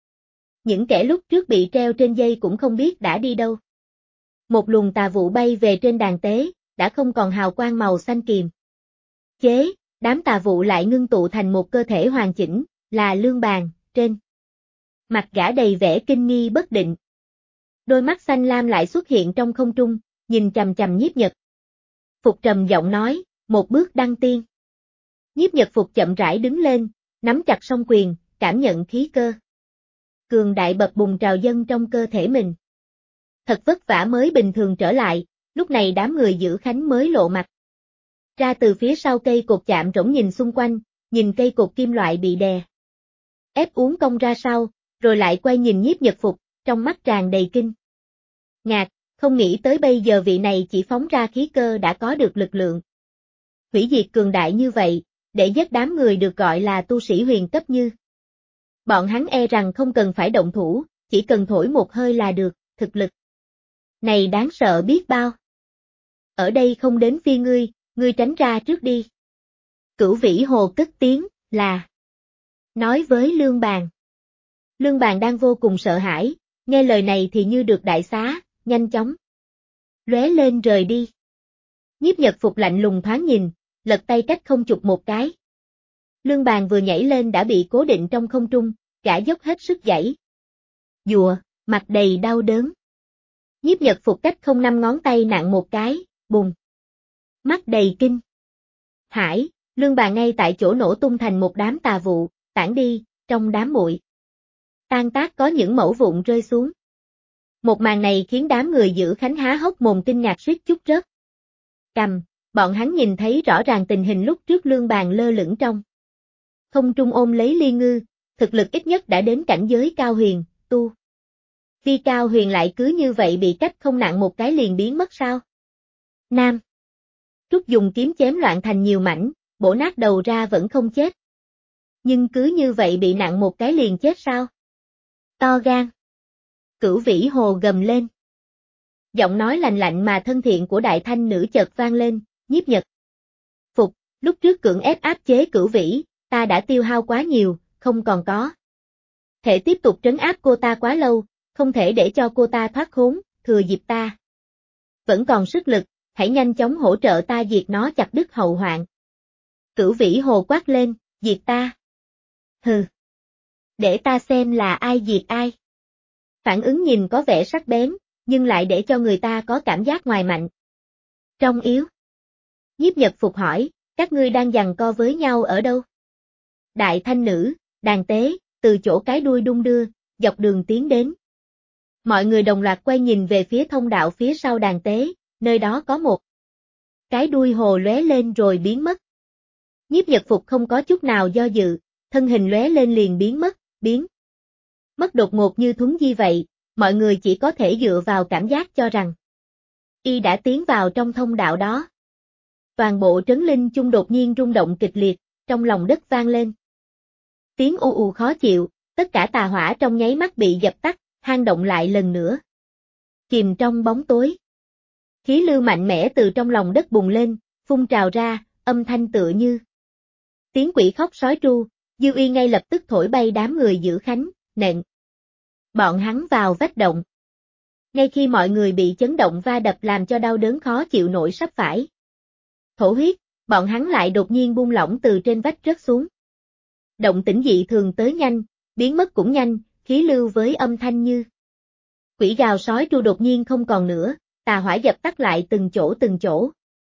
Những kẻ lúc trước bị treo trên dây cũng không biết đã đi đâu. Một luồng tà vụ bay về trên đàn tế, đã không còn hào quang màu xanh kiềm chế, đám tà vụ lại ngưng tụ thành một cơ thể hoàn chỉnh, là Lương Bàn, trên mặt gã đầy vẻ kinh nghi bất định. Đôi mắt xanh lam lại xuất hiện trong không trung, nhìn chằm chằm Nhiếp Nhật Phục trầm giọng nói, một bước đăng tiên. Nhiếp Nhật Phục chậm rãi đứng lên, nắm chặt song quyền, cảm nhận khí cơ cường đại bập bùng trào dâng trong cơ thể mình. Thật vất vả mới bình thường trở lại, lúc này đám người giữ khánh mới lộ mặt. Ra từ phía sau cây cột chạm rỗng nhìn xung quanh, nhìn cây cột kim loại bị đè ép uốn cong ra sau, rồi lại quay nhìn Nhiếp Nhật Phục, trong mắt tràn đầy kinh ngạc, không nghĩ tới bây giờ vị này chỉ phóng ra khí cơ đã có được lực lượng hủy diệt cường đại như vậy, để giết đám người được gọi là tu sĩ huyền cấp như bọn hắn e rằng không cần phải động thủ, chỉ cần thổi một hơi là được, thực lực này đáng sợ biết bao. Ở đây không đến phiên ngươi tránh ra trước đi. Cửu Vĩ Hồ cất tiếng, là nói với Lương Bàn. Lương Bàn đang vô cùng sợ hãi, nghe lời này thì như được đại xá, nhanh chóng lóe lên rời đi. Nhiếp Nhật Phục lạnh lùng thoáng nhìn, lật tay cách không chụp một cái. Lương Bàn vừa nhảy lên đã bị cố định trong không trung, gã dốc hết sức giãy giụa, mặt đầy đau đớn. Nhiếp Nhật Phục cách không 5 ngón tay nặng một cái, bùng. Mắt đầy kinh hãi, Lương Bàn ngay tại chỗ nổ tung thành một đám tà vụ, tản đi, trong đám bụi tan tác có những mẩu vụn rơi xuống. Một màn này khiến đám người giữ khánh há hốc mồm kinh ngạc suýt chút rớt cằm, bọn hắn nhìn thấy rõ ràng tình hình lúc trước Lương Bàn lơ lửng trong không trung ôm lấy Liên Ngư, thực lực ít nhất đã đến cảnh giới cao huyền, tu vi cao huyền lại cứ như vậy bị cách không nặng một cái liền biến mất sao? Nam Trúc dùng kiếm chém loạn thành nhiều mảnh, bổ nát đầu ra vẫn không chết. Nhưng cứ như vậy bị nặng một cái liền chết sao? To gan. Cửu Vĩ Hồ gầm lên. Giọng nói lành lạnh mà thân thiện của đại thanh nữ chợt vang lên, Nhiếp Nhật Phục, lúc trước cưỡng ép áp chế Cửu Vĩ, ta đã tiêu hao quá nhiều, không còn có thể tiếp tục trấn áp cô ta quá lâu, không thể để cho cô ta thoát khốn, thừa dịp ta vẫn còn sức lực, hãy nhanh chóng hỗ trợ ta diệt nó chặt đứt hậu hoạn. Cửu Vĩ Hồ quát lên, diệt ta. Hừ. Để ta xem là ai diệt ai. Phản ứng nhìn có vẻ sắc bén, nhưng lại để cho người ta có cảm giác ngoài mạnh. Trong yếu. Nhiếp Nhật Phục hỏi, các ngươi đang giằng co với nhau ở đâu? Đại Thanh Nữ, đàn tế, từ chỗ cái đuôi đung đưa, dọc đường tiến đến. Mọi người đồng loạt quay nhìn về phía thông đạo phía sau đàn tế, nơi đó có một cái đuôi hồ lóe lên rồi biến mất. Nhiếp Nhật Phục không có chút nào do dự, thân hình lóe lên liền biến mất đột ngột như thuấn di vậy, mọi người chỉ có thể dựa vào cảm giác cho rằng y đã tiến vào trong thông đạo đó. Toàn bộ trấn linh chung đột nhiên rung động kịch liệt, trong lòng đất vang lên tiếng u u khó chịu, tất cả tà hỏa trong nháy mắt bị dập tắt, hang động lại lần nữa chìm trong bóng tối. Khí lưu mạnh mẽ từ trong lòng đất bùng lên, phun trào ra, âm thanh tựa như tiếng quỷ khóc sói tru. Dư Uy ngay lập tức thổi bay đám người giữ khánh, nện bọn hắn vào vách động. Ngay khi mọi người bị chấn động va đập làm cho đau đớn khó chịu nổi sắp phải thổ huyết, bọn hắn lại đột nhiên buông lỏng từ trên vách rớt xuống. Động tĩnh dị thường tới nhanh, biến mất cũng nhanh, khí lưu với âm thanh như quỷ gào sói tru đột nhiên không còn nữa, tà hỏa dập tắt lại từng chỗ.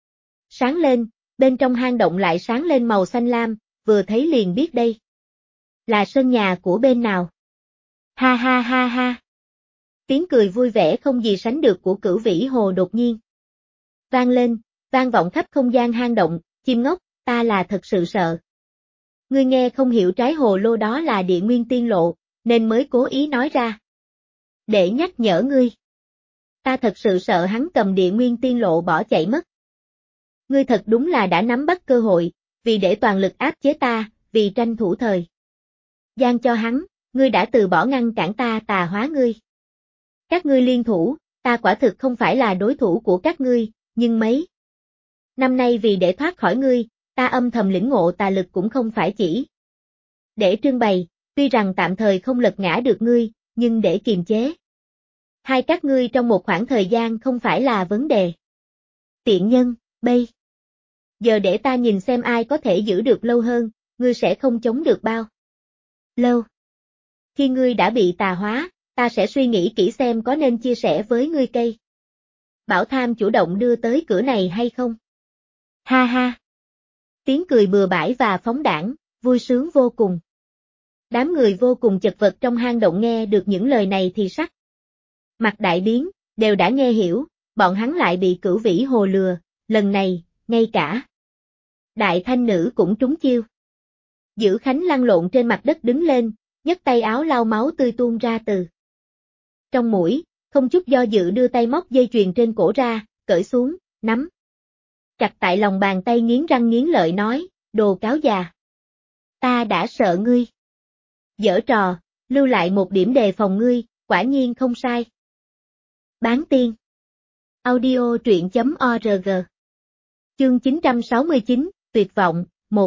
Sáng lên, bên trong hang động lại sáng lên màu xanh lam, vừa thấy liền biết đây là sân nhà của bên nào. Ha ha ha ha. Tiếng cười vui vẻ không gì sánh được của Cửu Vĩ Hồ đột nhiên vang lên, vang vọng khắp không gian hang động, chim ngốc, ta là thật sự sợ. Ngươi nghe không hiểu trái hồ lô đó là địa nguyên tiên lộ, nên mới cố ý nói ra. Để nhắc nhở ngươi. Ta thật sự sợ hắn cầm địa nguyên tiên lộ bỏ chạy mất. Ngươi thật đúng là đã nắm bắt cơ hội, vì để toàn lực áp chế ta, vì tranh thủ thời gian cho hắn, ngươi đã từ bỏ ngăn cản ta tà hóa ngươi. Các ngươi liên thủ, ta quả thực không phải là đối thủ của các ngươi, nhưng mấy năm nay vì để thoát khỏi ngươi, ta âm thầm lĩnh ngộ tà lực cũng không phải chỉ để trưng bày, tuy rằng tạm thời không lật ngã được ngươi, nhưng để kiềm chế hai các ngươi trong một khoảng thời gian không phải là vấn đề. Tiện nhân, bây giờ để ta nhìn xem ai có thể giữ được lâu hơn, ngươi sẽ không chống được bao lâu. Khi ngươi đã bị tà hóa, ta sẽ suy nghĩ kỹ xem có nên chia sẻ với ngươi cây bảo tham chủ động đưa tới cửa này hay không. Ha ha. Tiếng cười bừa bãi và phóng đãng, vui sướng vô cùng. Đám người vô cùng chật vật trong hang động nghe được những lời này thì sắc mặt đại biến, đều đã nghe hiểu, bọn hắn lại bị Cửu Vĩ Hồ lừa, lần này, ngay cả Đại Thanh Nữ cũng trúng chiêu. Giữ Khánh lăn lộn trên mặt đất đứng lên, nhấc tay áo lau máu tươi tuôn ra từ trong mũi, không chút do dự đưa tay móc dây chuyền trên cổ ra, cởi xuống, nắm chặt tại lòng bàn tay nghiến răng nghiến lợi nói, đồ cáo già. Ta đã sợ ngươi. Giở trò, lưu lại một điểm đề phòng ngươi, quả nhiên không sai. Bán tiên. Audio truyện.org. Chương 969, tuyệt vọng, 1.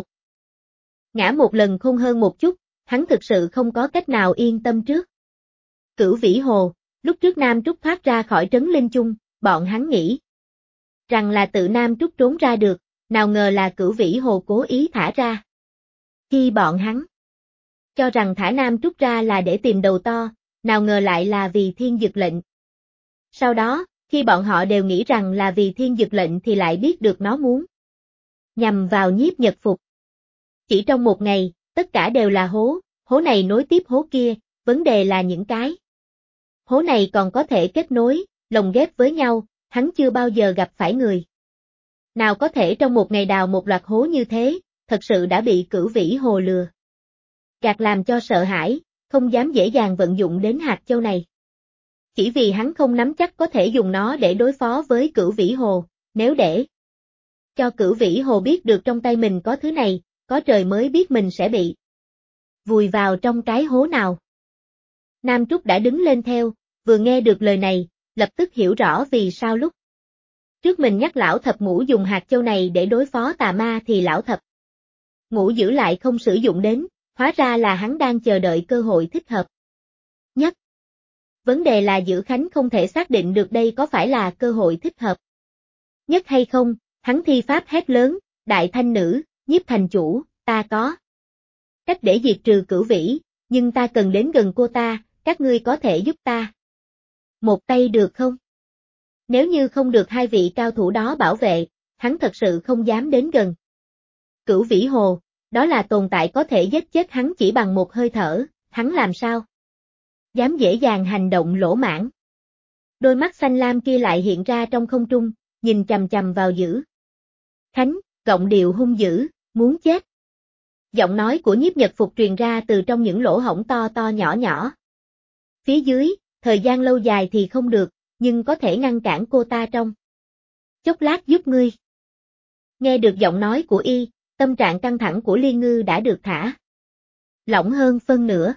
Ngã một lần khôn hơn một chút, hắn thực sự không có cách nào yên tâm trước. Cửu Vĩ Hồ, lúc trước Nam Trúc thoát ra khỏi trấn linh chung, bọn hắn nghĩ rằng là tự Nam Trúc trốn ra được, nào ngờ là Cửu Vĩ Hồ cố ý thả ra. Khi bọn hắn cho rằng thả Nam Trúc ra là để tìm đầu to, nào ngờ lại là vì Thiên Dực lệnh. Sau đó, khi bọn họ đều nghĩ rằng là vì Thiên Dực lệnh thì lại biết được nó muốn nhằm vào Nhiếp Nhật Phục. Chỉ trong một ngày, tất cả đều là hố này nối tiếp hố kia, vấn đề là những cái hố này còn có thể kết nối, lồng ghép với nhau, hắn chưa bao giờ gặp phải người nào có thể trong một ngày đào một loạt hố như thế, thật sự đã bị Cửu Vĩ Hồ lừa gạt làm cho sợ hãi, không dám dễ dàng vận dụng đến hạt châu này. Chỉ vì hắn không nắm chắc có thể dùng nó để đối phó với Cửu Vĩ Hồ, nếu để cho Cửu Vĩ Hồ biết được trong tay mình có thứ này, có trời mới biết mình sẽ bị vùi vào trong cái hố nào. Nam Trúc đã đứng lên theo, vừa nghe được lời này, lập tức hiểu rõ vì sao lúc trước mình nhắc lão thập ngũ dùng hạt châu này để đối phó tà ma thì lão thập ngũ giữ lại không sử dụng đến, hóa ra là hắn đang chờ đợi cơ hội thích hợp nhất. Vấn đề là Giữ Khánh không thể xác định được đây có phải là cơ hội thích hợp nhất hay không, hắn thi pháp hét lớn, Đại Thanh Nữ, Nhiếp thành chủ, ta có cách để diệt trừ Cửu Vĩ, nhưng ta cần đến gần cô ta, các ngươi có thể giúp ta một tay được không? Nếu như không được hai vị cao thủ đó bảo vệ, hắn thật sự không dám đến gần. Cửu Vĩ Hồ, đó là tồn tại có thể giết chết hắn chỉ bằng một hơi thở, hắn làm sao dám dễ dàng hành động lỗ mãng. Đôi mắt xanh lam kia lại hiện ra trong không trung, nhìn chằm chằm vào Dữ Khánh, giọng điệu hung dữ, muốn chết. Giọng nói của Nhiếp Nhật Phục truyền ra từ trong những lỗ hổng to to nhỏ nhỏ. Phía dưới, thời gian lâu dài thì không được, nhưng có thể ngăn cản cô ta trong chốc lát giúp ngươi. Nghe được giọng nói của y, tâm trạng căng thẳng của Liên Ngư đã được thả lỏng hơn phân nửa.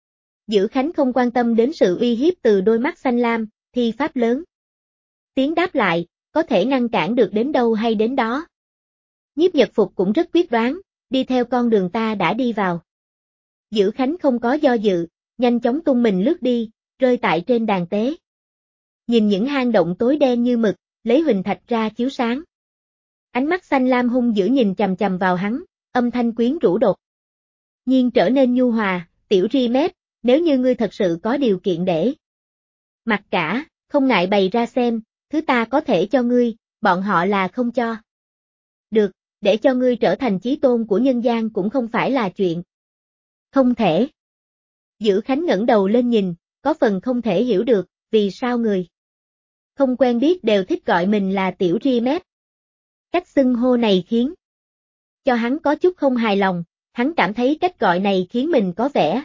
Dữ Khánh không quan tâm đến sự uy hiếp từ đôi mắt xanh lam, thi pháp lớn tiếng đáp lại, có thể ngăn cản được đến đâu hay đến đó. Nhiếp Nhật Phục cũng rất quyết đoán, đi theo con đường ta đã đi vào. Dữ Khánh không có do dự, nhanh chóng tung mình lướt đi, rơi tại trên đàn tế. Nhìn những hang động tối đen như mực, lấy huỳnh thạch ra chiếu sáng. Ánh mắt xanh lam hung dữ nhìn chằm chằm vào hắn, âm thanh quyến rũ đột nhiên trở nên nhu hòa, tiểu ri mép, nếu như ngươi thật sự có điều kiện để mặc cả, không ngại bày ra xem, thứ ta có thể cho ngươi, bọn họ là không cho. Được, để cho ngươi trở thành chí tôn của nhân gian cũng không phải là chuyện không thể. Dữ Khánh ngẩng đầu lên nhìn, có phần không thể hiểu được, vì sao người không quen biết đều thích gọi mình là tiểu ri mép. Cách xưng hô này khiến cho hắn có chút không hài lòng, hắn cảm thấy cách gọi này khiến mình có vẻ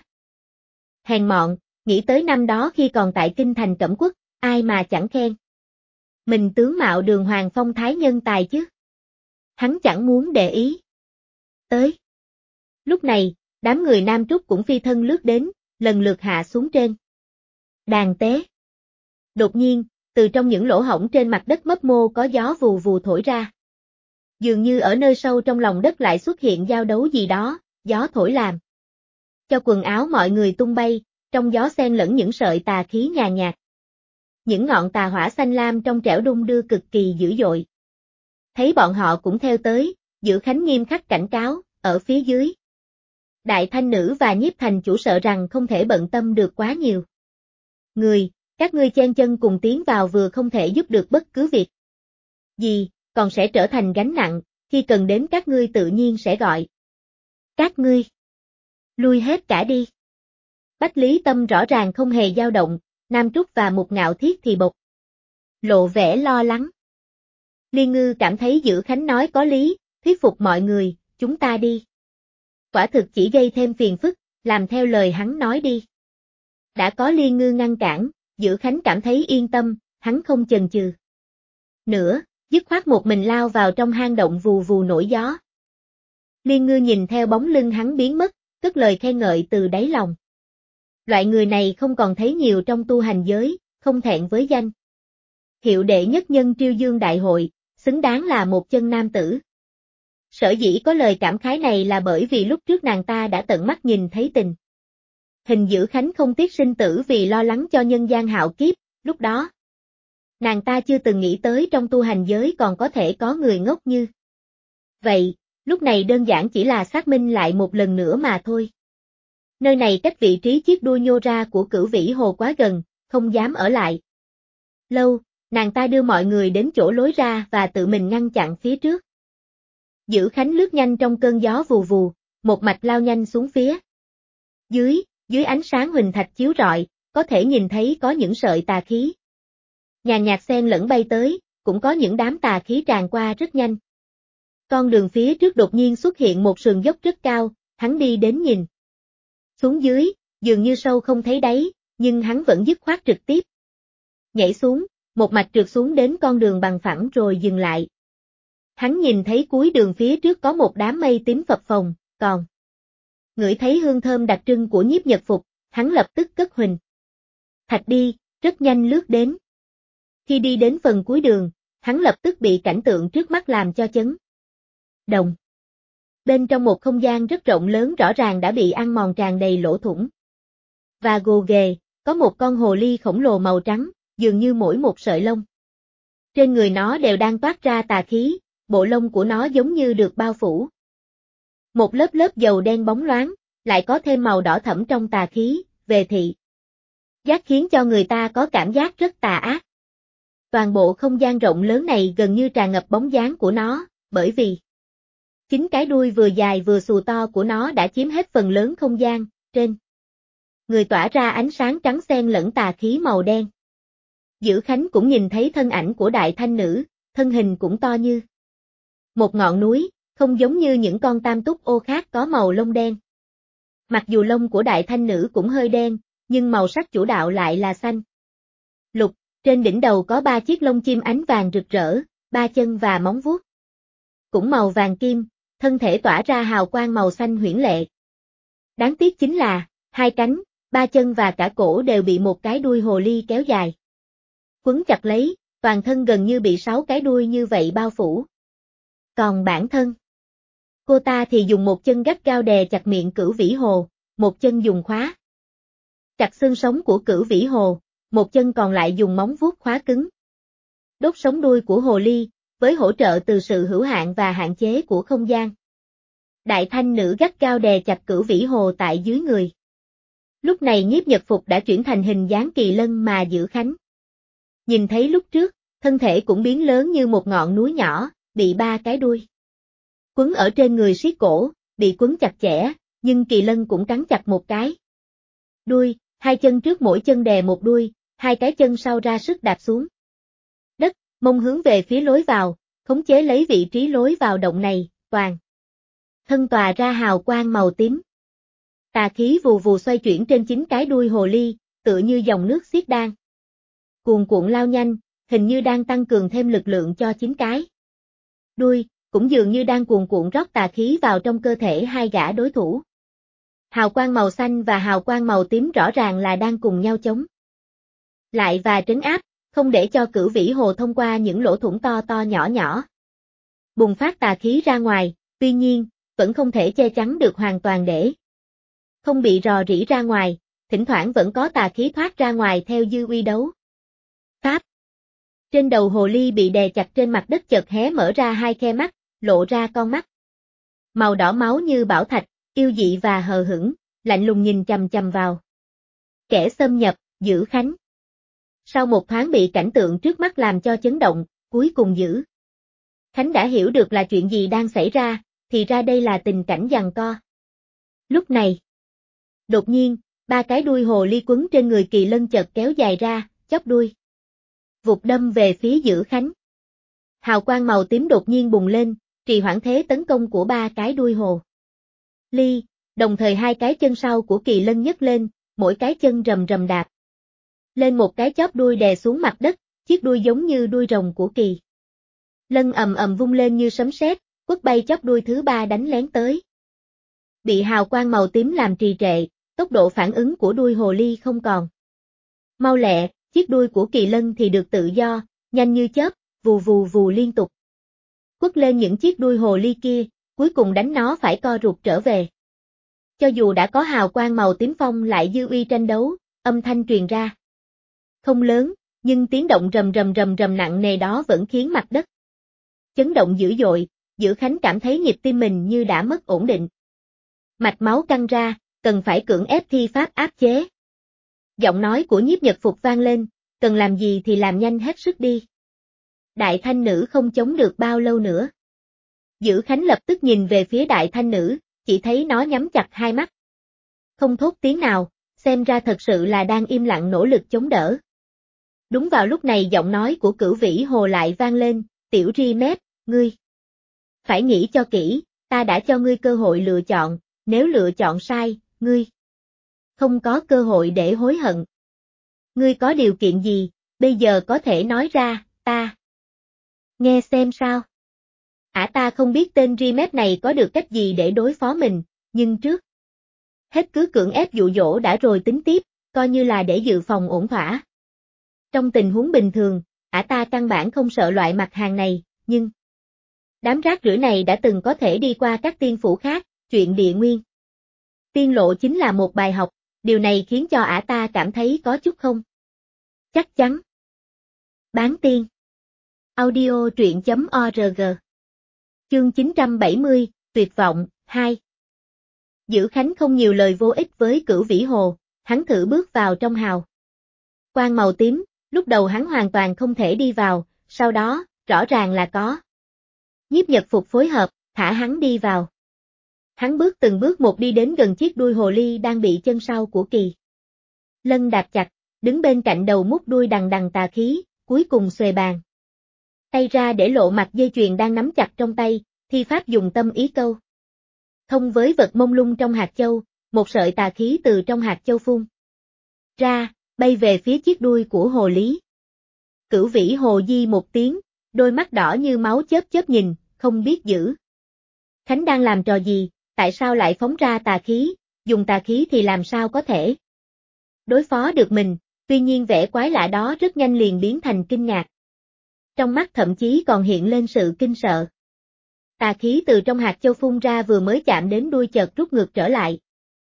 hèn mọn, nghĩ tới năm đó khi còn tại kinh thành Cẩm Quốc, ai mà chẳng khen mình tướng mạo đường hoàng phong thái nhân tài chứ. Hắn chẳng muốn để ý tới. Lúc này, đám người Nam Trúc cũng phi thân lướt đến, lần lượt hạ xuống trên đàn tế. Đột nhiên, từ trong những lỗ hổng trên mặt đất mấp mô có gió vù vù thổi ra. Dường như ở nơi sâu trong lòng đất lại xuất hiện giao đấu gì đó, gió thổi làm cho quần áo mọi người tung bay, trong gió xen lẫn những sợi tà khí nhàn nhạt. Những ngọn tà hỏa xanh lam trong trẻo đung đưa cực kỳ dữ dội. Thấy bọn họ cũng theo tới, Dữ Khánh nghiêm khắc cảnh cáo, ở phía dưới. Đại Thanh Nữ và Nhiếp Thành Chủ sợ rằng không thể bận tâm được quá nhiều người, các ngươi chen chân cùng tiến vào vừa không thể giúp được bất cứ việc gì, còn sẽ trở thành gánh nặng, khi cần đến các ngươi tự nhiên sẽ gọi các ngươi lui hết cả đi. Bách Lý Tâm rõ ràng không hề dao động, Nam Trúc và Mục Ngạo Thiết thì bộc lộ vẻ lo lắng. Liên Ngư cảm thấy Dữ Khánh nói có lý, thuyết phục mọi người, chúng ta đi. Quả thực chỉ gây thêm phiền phức, làm theo lời hắn nói đi. Đã có Liên Ngư ngăn cản, Dữ Khánh cảm thấy yên tâm, hắn không chần chừ nữa, dứt khoát một mình lao vào trong hang động vù vù nổi gió. Liên Ngư nhìn theo bóng lưng hắn biến mất, cất lời khen ngợi từ đáy lòng. Loại người này không còn thấy nhiều trong tu hành giới, không thẹn với danh hiệu đệ nhất nhân Triêu Dương Đại Hội, xứng đáng là một chân nam tử. Sở dĩ có lời cảm khái này là bởi vì lúc trước nàng ta đã tận mắt nhìn thấy tình hình Dữ Khánh không tiếc sinh tử vì lo lắng cho nhân gian hạo kiếp, lúc đó nàng ta chưa từng nghĩ tới trong tu hành giới còn có thể có người ngốc như vậy, lúc này đơn giản chỉ là xác minh lại một lần nữa mà thôi. Nơi này cách vị trí chiếc đuôi nhô ra của Cửu Vĩ Hồ quá gần, không dám ở lại lâu, nàng ta đưa mọi người đến chỗ lối ra và tự mình ngăn chặn phía trước. Dữ Khánh lướt nhanh trong cơn gió vù vù, một mạch lao nhanh xuống phía dưới ánh sáng huỳnh thạch chiếu rọi, có thể nhìn thấy có những sợi tà khí nhàn nhạt xen lẫn bay tới, cũng có những đám tà khí tràn qua rất nhanh. Con đường phía trước đột nhiên xuất hiện một sườn dốc rất cao, hắn đi đến nhìn xuống dưới, dường như sâu không thấy đáy, nhưng hắn vẫn dứt khoát trực tiếp nhảy xuống, một mạch trượt xuống đến con đường bằng phẳng rồi dừng lại. Hắn nhìn thấy cuối đường phía trước có một đám mây tím phập phồng, còn ngửi thấy hương thơm đặc trưng của Nhiếp Nhật Phục, hắn lập tức cất huỳnh thạch đi, rất nhanh lướt đến. Khi đi đến phần cuối đường, hắn lập tức bị cảnh tượng trước mắt làm cho chấn động. Bên trong một không gian rất rộng lớn rõ ràng đã bị ăn mòn tràn đầy lỗ thủng và gồ ghề, có một con hồ ly khổng lồ màu trắng, dường như mỗi một sợi lông trên người nó đều đang toát ra tà khí, bộ lông của nó giống như được bao phủ một lớp lớp dầu đen bóng loáng, lại có thêm màu đỏ thẫm trong tà khí, về thị giác khiến cho người ta có cảm giác rất tà ác. Toàn bộ không gian rộng lớn này gần như tràn ngập bóng dáng của nó, bởi vì chính cái đuôi vừa dài vừa xù to của nó đã chiếm hết phần lớn không gian, trên người tỏa ra ánh sáng trắng xen lẫn tà khí màu đen. Dữ Khánh cũng nhìn thấy thân ảnh của đại thanh nữ, thân hình cũng to như một ngọn núi, không giống như những con tam túc ô khác có màu lông đen. Mặc dù lông của đại thanh nữ cũng hơi đen, nhưng màu sắc chủ đạo lại là xanh lục, trên đỉnh đầu có 3 chiếc lông chim ánh vàng rực rỡ, 3 chân và móng vuốt cũng màu vàng kim, thân thể tỏa ra hào quang màu xanh huyễn lệ. Đáng tiếc chính là, 2 cánh, 3 chân và cả cổ đều bị một cái đuôi hồ ly kéo dài quấn chặt lấy, toàn thân gần như bị 6 cái đuôi như vậy bao phủ. Còn bản thân, cô ta thì dùng một chân gắt gao đè chặt miệng Cửu Vĩ Hồ, một chân dùng khóa chặt xương sống của Cửu Vĩ Hồ, một chân còn lại dùng móng vuốt khóa cứng đốt sống đuôi của hồ ly, với hỗ trợ từ sự hữu hạn và hạn chế của không gian. Đại thanh nữ gắt gao đè chặt Cửu Vĩ Hồ tại dưới người. Lúc này Nhiếp Nhật Phục đã chuyển thành hình dáng kỳ lân mà Dữ Khánh nhìn thấy lúc trước, thân thể cũng biến lớn như một ngọn núi nhỏ, bị 3 cái đuôi quấn ở trên người siết cổ, bị quấn chặt chẽ, nhưng kỳ lân cũng cắn chặt một cái đuôi, 2 chân trước mỗi chân đè một đuôi, 2 cái chân sau ra sức đạp xuống đất, mông hướng về phía lối vào, khống chế lấy vị trí lối vào động này, toàn thân tỏa ra hào quang màu tím. Tà khí vù vù xoay chuyển trên 9 cái đuôi hồ ly, tựa như dòng nước xiết đang cuồn cuộn lao nhanh, hình như đang tăng cường thêm lực lượng cho 9 cái đuôi, cũng dường như đang cuồn cuộn rót tà khí vào trong cơ thể hai gã đối thủ. Hào quang màu xanh và hào quang màu tím rõ ràng là đang cùng nhau chống lại và trấn áp, không để cho Cửu Vĩ Hồ thông qua những lỗ thủng to to nhỏ nhỏ bùng phát tà khí ra ngoài, tuy nhiên, vẫn không thể che chắn được hoàn toàn để không bị rò rỉ ra ngoài, thỉnh thoảng vẫn có tà khí thoát ra ngoài theo dư uy đấu pháp. Trên đầu hồ ly bị đè chặt trên mặt đất chợt hé mở ra 2 khe mắt, lộ ra con mắt màu đỏ máu như bảo thạch, yêu dị và hờ hững, lạnh lùng nhìn chằm chằm vào kẻ xâm nhập, Dữ Khánh. Sau một thoáng bị cảnh tượng trước mắt làm cho chấn động, cuối cùng Dữ Khánh đã hiểu được là chuyện gì đang xảy ra, thì ra đây là tình cảnh giằng co. Lúc này, đột nhiên, 3 cái đuôi hồ ly quấn trên người kỳ lân chợt kéo dài ra, chóp đuôi vụt đâm về phía Dữ Khánh. Hào quang màu tím đột nhiên bùng lên, trì hoãn thế tấn công của 3 cái đuôi hồ ly, đồng thời 2 cái chân sau của kỳ lân nhấc lên, mỗi cái chân rầm rầm đạp lên một cái chóp đuôi đè xuống mặt đất, chiếc đuôi giống như đuôi rồng của kỳ lân ầm ầm vung lên như sấm sét, quất bay chóp đuôi thứ 3 đánh lén tới. Bị hào quang màu tím làm trì trệ, tốc độ phản ứng của đuôi hồ ly không còn mau lẹ, chiếc đuôi của kỳ lân thì được tự do, nhanh như chớp, vù vù vù liên tục quất lên những chiếc đuôi hồ ly kia, cuối cùng đánh nó phải co rụt trở về. Cho dù đã có hào quang màu tím phong lại dư uy tranh đấu, âm thanh truyền ra không lớn, nhưng tiếng động rầm rầm rầm rầm nặng nề đó vẫn khiến mặt đất chấn động dữ dội, Dữ Khánh cảm thấy nhịp tim mình như đã mất ổn định. Mạch máu căng ra, cần phải cưỡng ép thi pháp áp chế. Giọng nói của Nhiếp Nhật Phục vang lên, cần làm gì thì làm nhanh hết sức đi. Đại thanh nữ không chống được bao lâu nữa. Dữ Khánh lập tức nhìn về phía đại thanh nữ, chỉ thấy nó nhắm chặt hai mắt. Không thốt tiếng nào, xem ra thật sự là đang im lặng nỗ lực chống đỡ. Đúng vào lúc này giọng nói của Cửu Vĩ Hồ lại vang lên, tiểu ri mép, ngươi phải nghĩ cho kỹ, ta đã cho ngươi cơ hội lựa chọn, nếu lựa chọn sai, ngươi không có cơ hội để hối hận. Ngươi có điều kiện gì, bây giờ có thể nói ra, ta nghe xem sao. Ta không biết tên Rimet này có được cách gì để đối phó mình, nhưng trước hết cứ cưỡng ép dụ dỗ đã rồi tính tiếp, coi như là để dự phòng ổn thỏa. Trong tình huống bình thường, ta căn bản không sợ loại mặt hàng này, nhưng đám rác rưởi này đã từng có thể đi qua các tiên phủ khác, chuyện địa nguyên tiên lộ chính là một bài học, điều này khiến cho ta cảm thấy có chút không chắc chắn. Bán tiên audio truyện.org Chương 970, Tuyệt vọng, 2 Dữ Khánh không nhiều lời vô ích với Cửu Vĩ Hồ, hắn thử bước vào trong hào quang màu tím, Lúc đầu hắn hoàn toàn không thể đi vào, sau đó, rõ ràng là có. Nhiếp Nhật Phục phối hợp, thả hắn đi vào. Hắn bước từng bước một đi đến gần chiếc đuôi hồ ly đang bị chân sau của Kỳ Lân đạp chặt, đứng bên cạnh đầu mút đuôi đằng đằng tà khí, cuối cùng xuề bàn tay ra để lộ mặt dây chuyền đang nắm chặt trong tay, thi pháp dùng tâm ý câu thông với vật mông lung trong hạt châu, một sợi tà khí từ trong hạt châu phun ra, bay về phía chiếc đuôi của hồ lý. Cửu Vĩ Hồ di một tiếng, đôi mắt đỏ như máu chớp chớp nhìn, không biết giữ. Khánh đang làm trò gì, tại sao lại phóng ra tà khí, dùng tà khí thì làm sao có thể đối phó được mình, tuy nhiên vẻ quái lạ đó rất nhanh liền biến thành kinh ngạc. Trong mắt thậm chí còn hiện lên sự kinh sợ. Tà khí từ trong hạt châu phun ra vừa mới chạm đến đuôi chợt rút ngược trở lại.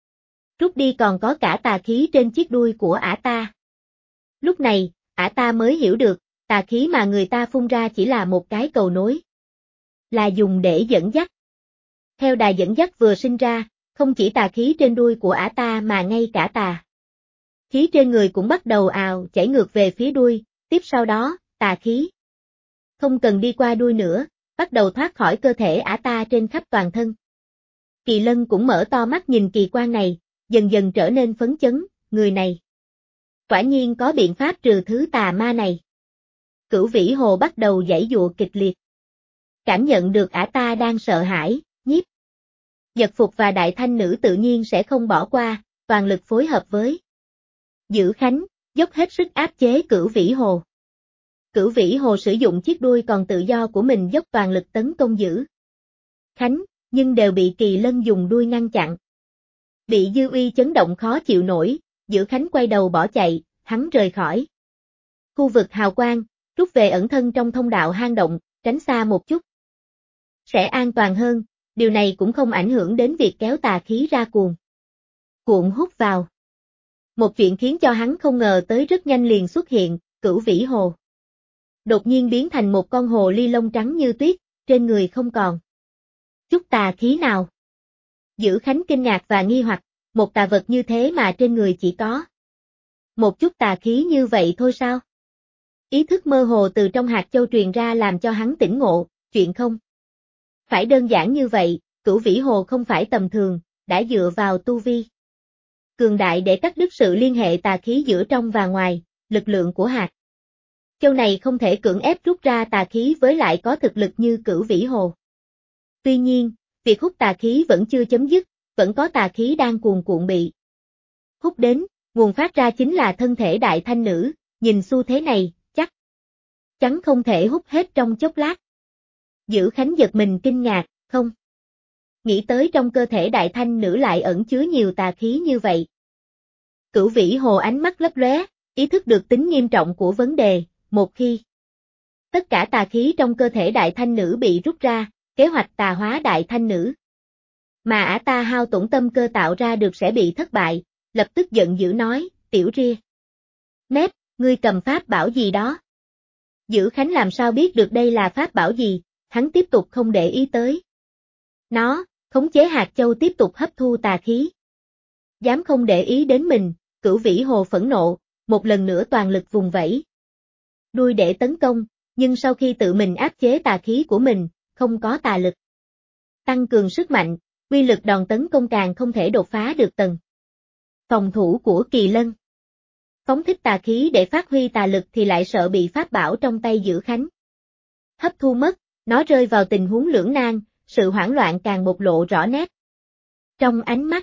Rút đi còn có cả tà khí trên chiếc đuôi của ả ta. Lúc này, ả ta mới hiểu được, tà khí mà người ta phun ra chỉ là một cái cầu nối. Là dùng để dẫn dắt. Theo đà dẫn dắt vừa sinh ra, không chỉ tà khí trên đuôi của ả ta mà ngay cả tà khí trên người cũng bắt đầu ào chảy ngược về phía đuôi, tiếp sau đó, tà khí không cần đi qua đuôi nữa, bắt đầu thoát khỏi cơ thể ả ta trên khắp toàn thân. Kỳ Lân cũng mở to mắt nhìn kỳ quan này, dần dần trở nên phấn chấn, người này quả nhiên có biện pháp trừ thứ tà ma này. Cửu Vĩ Hồ bắt đầu giãy giụa kịch liệt. Cảm nhận được ả ta đang sợ hãi, Nhiếp Nhật Phục và Đại Thanh Nữ tự nhiên sẽ không bỏ qua, toàn lực phối hợp với Dữ Khánh, dốc hết sức áp chế Cửu Vĩ Hồ. Cửu Vĩ Hồ sử dụng chiếc đuôi còn tự do của mình dốc toàn lực tấn công Dữ Khánh, nhưng đều bị Kỳ Lân dùng đuôi ngăn chặn. Bị dư uy chấn động khó chịu nổi, Dữ Khánh quay đầu bỏ chạy, hắn rời khỏi khu vực hào quang, rút về ẩn thân trong thông đạo hang động, tránh xa một chút. Sẽ an toàn hơn, điều này cũng không ảnh hưởng đến việc kéo tà khí ra cuộn hút vào. Một chuyện khiến cho hắn không ngờ tới rất nhanh liền xuất hiện, Cửu Vĩ Hồ đột nhiên biến thành một con hồ ly lông trắng như tuyết, trên người không còn chút tà khí nào. Dữ Khánh kinh ngạc và nghi hoặc, một tà vật như thế mà trên người chỉ có một chút tà khí như vậy thôi sao? Ý thức mơ hồ từ trong hạt châu truyền ra làm cho hắn tỉnh ngộ, chuyện không phải đơn giản như vậy, Cửu Vĩ Hồ không phải tầm thường, đã dựa vào tu vi cường đại để cắt đứt sự liên hệ tà khí giữa trong và ngoài, lực lượng của hạt châu này không thể cưỡng ép rút ra tà khí với lại có thực lực như Cửu Vĩ Hồ. Tuy nhiên, việc hút tà khí vẫn chưa chấm dứt, vẫn có tà khí đang cuồn cuộn bị hút đến, nguồn phát ra chính là thân thể Đại Thanh Nữ, nhìn xu thế này, chắc chắn không thể hút hết trong chốc lát. Dữ Khánh giật mình kinh ngạc, không nghĩ tới trong cơ thể Đại Thanh Nữ lại ẩn chứa nhiều tà khí như vậy. Cửu Vĩ Hồ ánh mắt lấp lóe, ý thức được tính nghiêm trọng của vấn đề, một khi tất cả tà khí trong cơ thể Đại Thanh Nữ bị rút ra, kế hoạch tà hóa Đại Thanh Nữ mà ả ta hao tổn tâm cơ tạo ra được sẽ bị thất bại, lập tức giận dữ nói, tiểu ria mép, ngươi cầm pháp bảo gì đó. Dữ Khánh làm sao biết được đây là pháp bảo gì, hắn tiếp tục không để ý tới nó, khống chế hạt châu tiếp tục hấp thu tà khí. Dám không để ý đến mình, Cửu Vĩ Hồ phẫn nộ, một lần nữa toàn lực vùng vẫy đuôi để tấn công, nhưng sau khi tự mình áp chế tà khí của mình, không có tà lực tăng cường sức mạnh, quy lực đòn tấn công càng không thể đột phá được tầng phòng thủ của Kỳ Lân. Phóng thích tà khí để phát huy tà lực thì lại sợ bị pháp bảo trong tay Dữ Khánh hấp thu mất, nó rơi vào tình huống lưỡng nan, sự hoảng loạn càng bộc lộ rõ nét trong ánh mắt.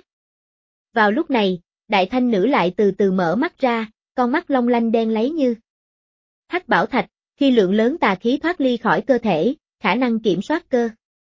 Vào lúc này, Đại Thanh Nữ lại từ từ mở mắt ra, con mắt long lanh đen láy như hắc bảo thạch, khi lượng lớn tà khí thoát ly khỏi cơ thể, khả năng kiểm soát cơ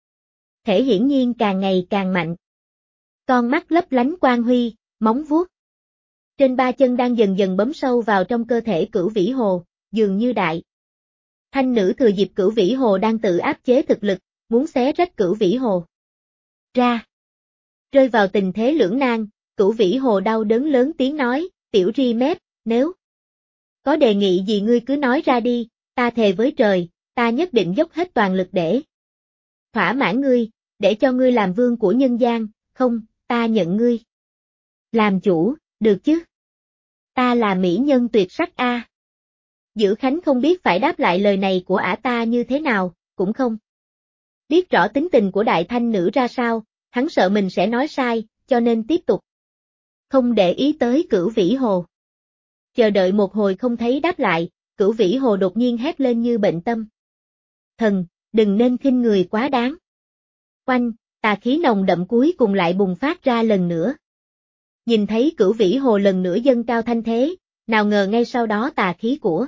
thể hiển nhiên càng ngày càng mạnh. Con mắt lấp lánh quang huy, móng vuốt trên ba chân đang dần dần bấm sâu vào trong cơ thể Cửu Vĩ Hồ, dường như Đại Thanh Nữ thừa dịp Cửu Vĩ Hồ đang tự áp chế thực lực, muốn xé rách Cửu Vĩ Hồ ra. Rơi vào tình thế lưỡng nan, Cửu Vĩ Hồ đau đớn lớn tiếng nói, tiểu ri mép, nếu có đề nghị gì ngươi cứ nói ra đi, ta thề với trời, ta nhất định dốc hết toàn lực để thỏa mãn ngươi, để cho ngươi làm vương của nhân gian, không, ta nhận ngươi làm chủ, được chứ? Ta là mỹ nhân tuyệt sắc a. Dữ Khánh không biết phải đáp lại lời này của ả ta như thế nào, cũng không biết rõ tính tình của đại thanh nữ ra sao, hắn sợ mình sẽ nói sai, cho nên tiếp tục. Không để ý tới Cửu Vĩ Hồ. Chờ đợi một hồi không thấy đáp lại, Cửu Vĩ Hồ đột nhiên hét lên như bệnh tâm. Thần, đừng nên khinh người quá đáng. Oanh, tà khí nồng đậm cuối cùng lại bùng phát ra lần nữa. Nhìn thấy Cửu Vĩ Hồ lần nữa dâng cao thanh thế, nào ngờ ngay sau đó tà khí của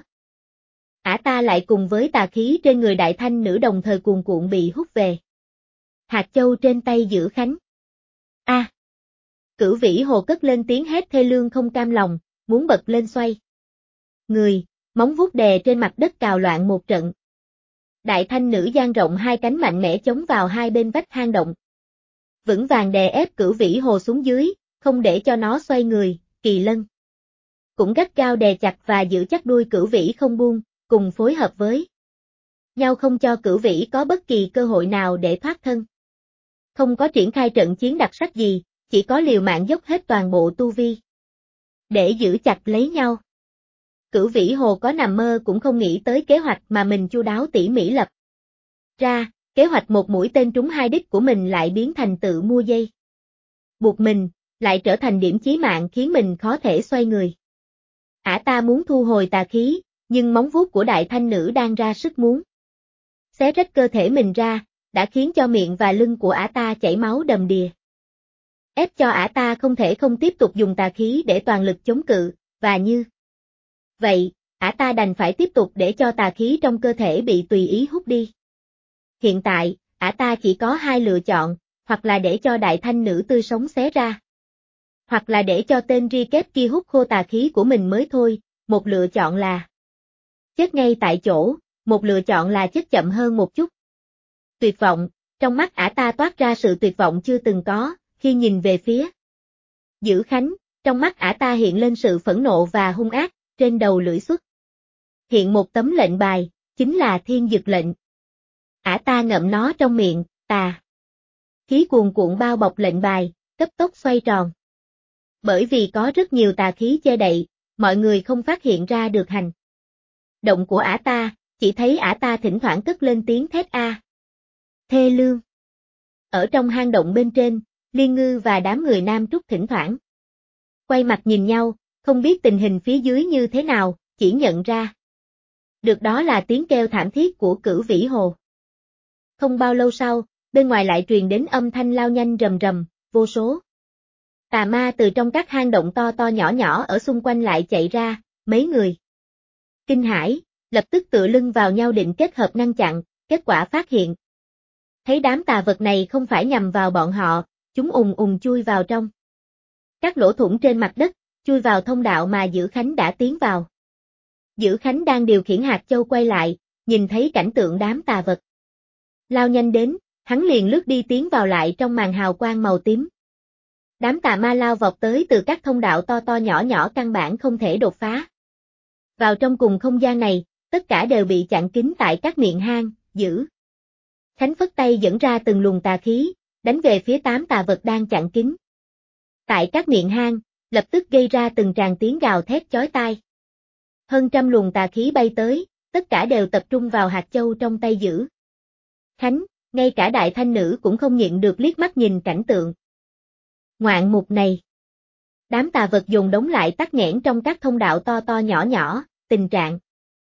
ả ta lại cùng với tà khí trên người đại thanh nữ đồng thời cuồn cuộn bị hút về hạt châu trên tay Dữ Khánh. A! Cửu Vĩ Hồ cất lên tiếng hét thê lương không cam lòng, muốn bật lên xoay người, móng vuốt đè trên mặt đất cào loạn một trận. Đại thanh nữ dang rộng hai cánh mạnh mẽ chống vào hai bên vách hang động. Vững vàng đè ép Cửu Vĩ Hồ xuống dưới, không để cho nó xoay người, Kỳ Lân cũng gắt gao đè chặt và giữ chắc đuôi Cửu Vĩ không buông, cùng phối hợp với nhau không cho Cửu Vĩ có bất kỳ cơ hội nào để thoát thân. Không có triển khai trận chiến đặc sắc gì, chỉ có liều mạng dốc hết toàn bộ tu vi để giữ chặt lấy nhau. Cửu Vĩ Hồ có nằm mơ cũng không nghĩ tới kế hoạch mà mình chu đáo tỉ mỉ lập ra, kế hoạch một mũi tên trúng hai đích của mình lại biến thành tự mua dây buộc mình, lại trở thành điểm chí mạng khiến mình khó thể xoay người. Ả ta muốn thu hồi tà khí, nhưng móng vuốt của đại thanh nữ đang ra sức muốn xé rách cơ thể mình ra, đã khiến cho miệng và lưng của ả ta chảy máu đầm đìa. Ép cho ả ta không thể không tiếp tục dùng tà khí để toàn lực chống cự, và như vậy, ả ta đành phải tiếp tục để cho tà khí trong cơ thể bị tùy ý hút đi. Hiện tại, ả ta chỉ có hai lựa chọn, hoặc là để cho đại thanh nữ tươi sống xé ra, hoặc là để cho tên ri kép kia hút khô tà khí của mình mới thôi, một lựa chọn là chết ngay tại chỗ, một lựa chọn là chết chậm hơn một chút. Tuyệt vọng, trong mắt ả ta toát ra sự tuyệt vọng chưa từng có, khi nhìn về phía Dữ Khánh, trong mắt ả ta hiện lên sự phẫn nộ và hung ác, trên đầu lưỡi xuất hiện một tấm lệnh bài, chính là Thiên Dực lệnh. Ả ta ngậm nó trong miệng, tà khí cuồn cuộn bao bọc lệnh bài, cấp tốc xoay tròn. Bởi vì có rất nhiều tà khí che đậy, mọi người không phát hiện ra được hành động của ả ta, chỉ thấy ả ta thỉnh thoảng cất lên tiếng thét a. Thê lương. Ở trong hang động bên trên, Liên Ngư và đám người Nam Trúc thỉnh thoảng quay mặt nhìn nhau, không biết tình hình phía dưới như thế nào, chỉ nhận ra được đó là tiếng kêu thảm thiết của Cửu Vĩ Hồ. Không bao lâu sau, bên ngoài lại truyền đến âm thanh lao nhanh rầm rầm, vô số tà ma từ trong các hang động to to nhỏ nhỏ ở xung quanh lại chạy ra, mấy người kinh hãi, lập tức tựa lưng vào nhau định kết hợp ngăn chặn, kết quả phát hiện thấy đám tà vật này không phải nhằm vào bọn họ, chúng ùng ùng chui vào trong các lỗ thủng trên mặt đất, chui vào thông đạo mà Dữ Khánh đã tiến vào. Dữ Khánh đang điều khiển hạt châu quay lại, nhìn thấy cảnh tượng đám tà vật lao nhanh đến, hắn liền lướt đi tiến vào lại trong màn hào quang màu tím. Đám tà ma lao vọt tới từ các thông đạo to to nhỏ nhỏ căn bản không thể đột phá. Vào trong cùng không gian này, tất cả đều bị chặn kín tại các miệng hang, Dữ Khánh phất tay dẫn ra từng luồng tà khí, đánh về phía 8 tà vật đang chặn kín. Tại các miệng hang, lập tức gây ra từng tràng tiếng gào thét chói tai. Hơn trăm luồng tà khí bay tới, tất cả đều tập trung vào hạt châu trong tay Dữ Khánh, ngay cả đại thanh nữ cũng không nhịn được liếc mắt nhìn cảnh tượng ngoạn mục này. Đám tà vật dồn đống lại tắc nghẽn trong các thông đạo to to nhỏ nhỏ, tình trạng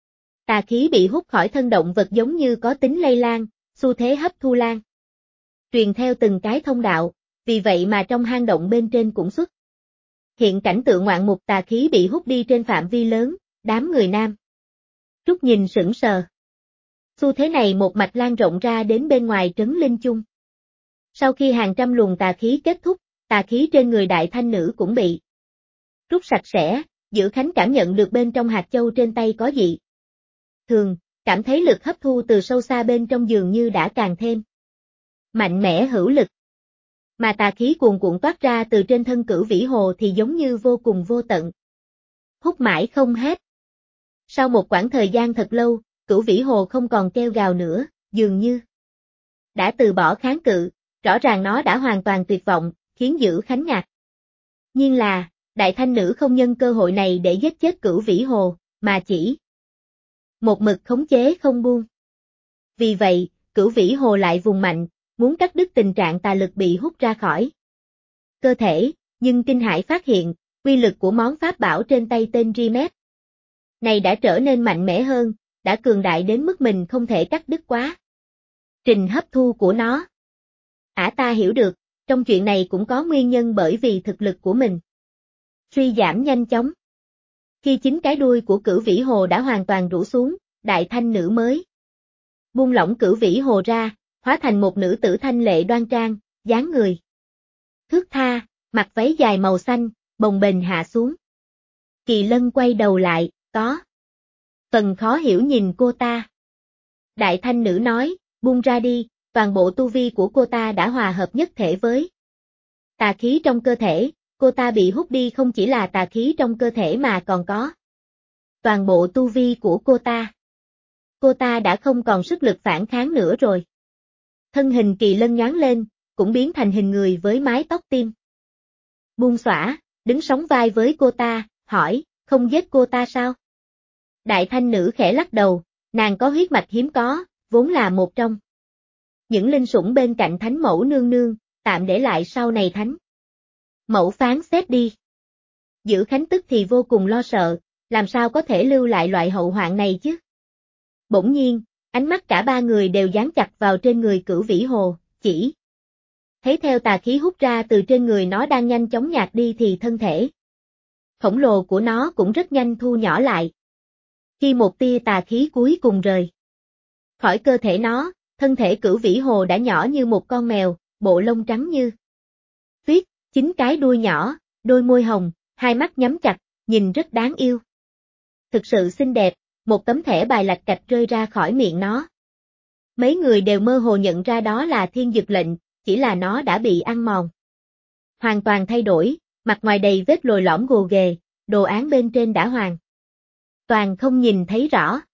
tà khí bị hút khỏi thân động vật giống như có tính lây lan, xu thế hấp thu lan truyền theo từng cái thông đạo, vì vậy mà trong hang động bên trên cũng xuất hiện cảnh tượng ngoạn mục tà khí bị hút đi trên phạm vi lớn, đám người Nam Trúc nhìn sững sờ. Xu thế này một mạch lan rộng ra đến bên ngoài trấn Linh Chung. Sau khi hàng trăm luồng tà khí kết thúc, tà khí trên người đại thanh nữ cũng bị rút sạch sẽ, Dữ Khánh cảm nhận được bên trong hạt châu trên tay có dị thường, cảm thấy lực hấp thu từ sâu xa bên trong dường như đã càng thêm mạnh mẽ hữu lực. Mà tà khí cuồn cuộn toát ra từ trên thân Cửu Vĩ Hồ thì giống như vô cùng vô tận. Hút mãi không hết. Sau một quãng thời gian thật lâu, Cửu Vĩ Hồ không còn kêu gào nữa, dường như đã từ bỏ kháng cự, rõ ràng nó đã hoàn toàn tuyệt vọng, khiến Dữ Khánh ngạc nhiên là, đại thanh nữ không nhân cơ hội này để giết chết Cửu Vĩ Hồ, mà chỉ một mực khống chế không buông. Vì vậy, Cửu Vĩ Hồ lại vùng mạnh, muốn cắt đứt tình trạng tà lực bị hút ra khỏi cơ thể, nhưng kinh hãi phát hiện, uy lực của món pháp bảo trên tay tên Rimet này đã trở nên mạnh mẽ hơn, đã cường đại đến mức mình không thể cắt đứt quá trình hấp thu của nó. Ta hiểu được, trong chuyện này cũng có nguyên nhân bởi vì thực lực của mình suy giảm nhanh chóng. Khi chính cái đuôi của Cửu Vĩ Hồ đã hoàn toàn rũ xuống, Đại Thanh Nữ mới buông lỏng Cửu Vĩ Hồ ra, hóa thành một nữ tử thanh lệ đoan trang, dáng người thướt tha, mặc váy dài màu xanh, bồng bềnh hạ xuống. Kỳ Lân quay đầu lại, có phần khó hiểu nhìn cô ta. Đại Thanh Nữ nói, buông ra đi, toàn bộ tu vi của cô ta đã hòa hợp nhất thể với tà khí trong cơ thể, cô ta bị hút đi không chỉ là tà khí trong cơ thể mà còn có toàn bộ tu vi của cô ta. Cô ta đã không còn sức lực phản kháng nữa rồi. Thân hình Kỳ Lân nhoáng lên, cũng biến thành hình người với mái tóc tim buông xõa, đứng sóng vai với cô ta, hỏi, không giết cô ta sao? Đại Thanh Nữ khẽ lắc đầu, nàng có huyết mạch hiếm có, vốn là một trong những linh sủng bên cạnh Thánh Mẫu nương nương, tạm để lại sau này Thánh Mẫu phán xét đi. Giữ Khánh tức thì vô cùng lo sợ, làm sao có thể lưu lại loại hậu hoạn này chứ? Bỗng nhiên, ánh mắt cả ba người đều dán chặt vào trên người Cửu Vĩ Hồ, chỉ thấy theo tà khí hút ra từ trên người nó đang nhanh chóng nhạt đi thì thân thể khổng lồ của nó cũng rất nhanh thu nhỏ lại. Khi một tia tà khí cuối cùng rời khỏi cơ thể nó, thân thể Cửu Vĩ Hồ đã nhỏ như một con mèo, bộ lông trắng như tuyết, chính cái đuôi nhỏ, đôi môi hồng, hai mắt nhắm chặt, nhìn rất đáng yêu. Thực sự xinh đẹp, một tấm thẻ bài lạch cạch rơi ra khỏi miệng nó. Mấy người đều mơ hồ nhận ra đó là thiên dực lệnh, chỉ là nó đã bị ăn mòn. Hoàn toàn thay đổi, mặt ngoài đầy vết lồi lõm gồ ghề, đồ án bên trên đã hoàn toàn không nhìn thấy rõ.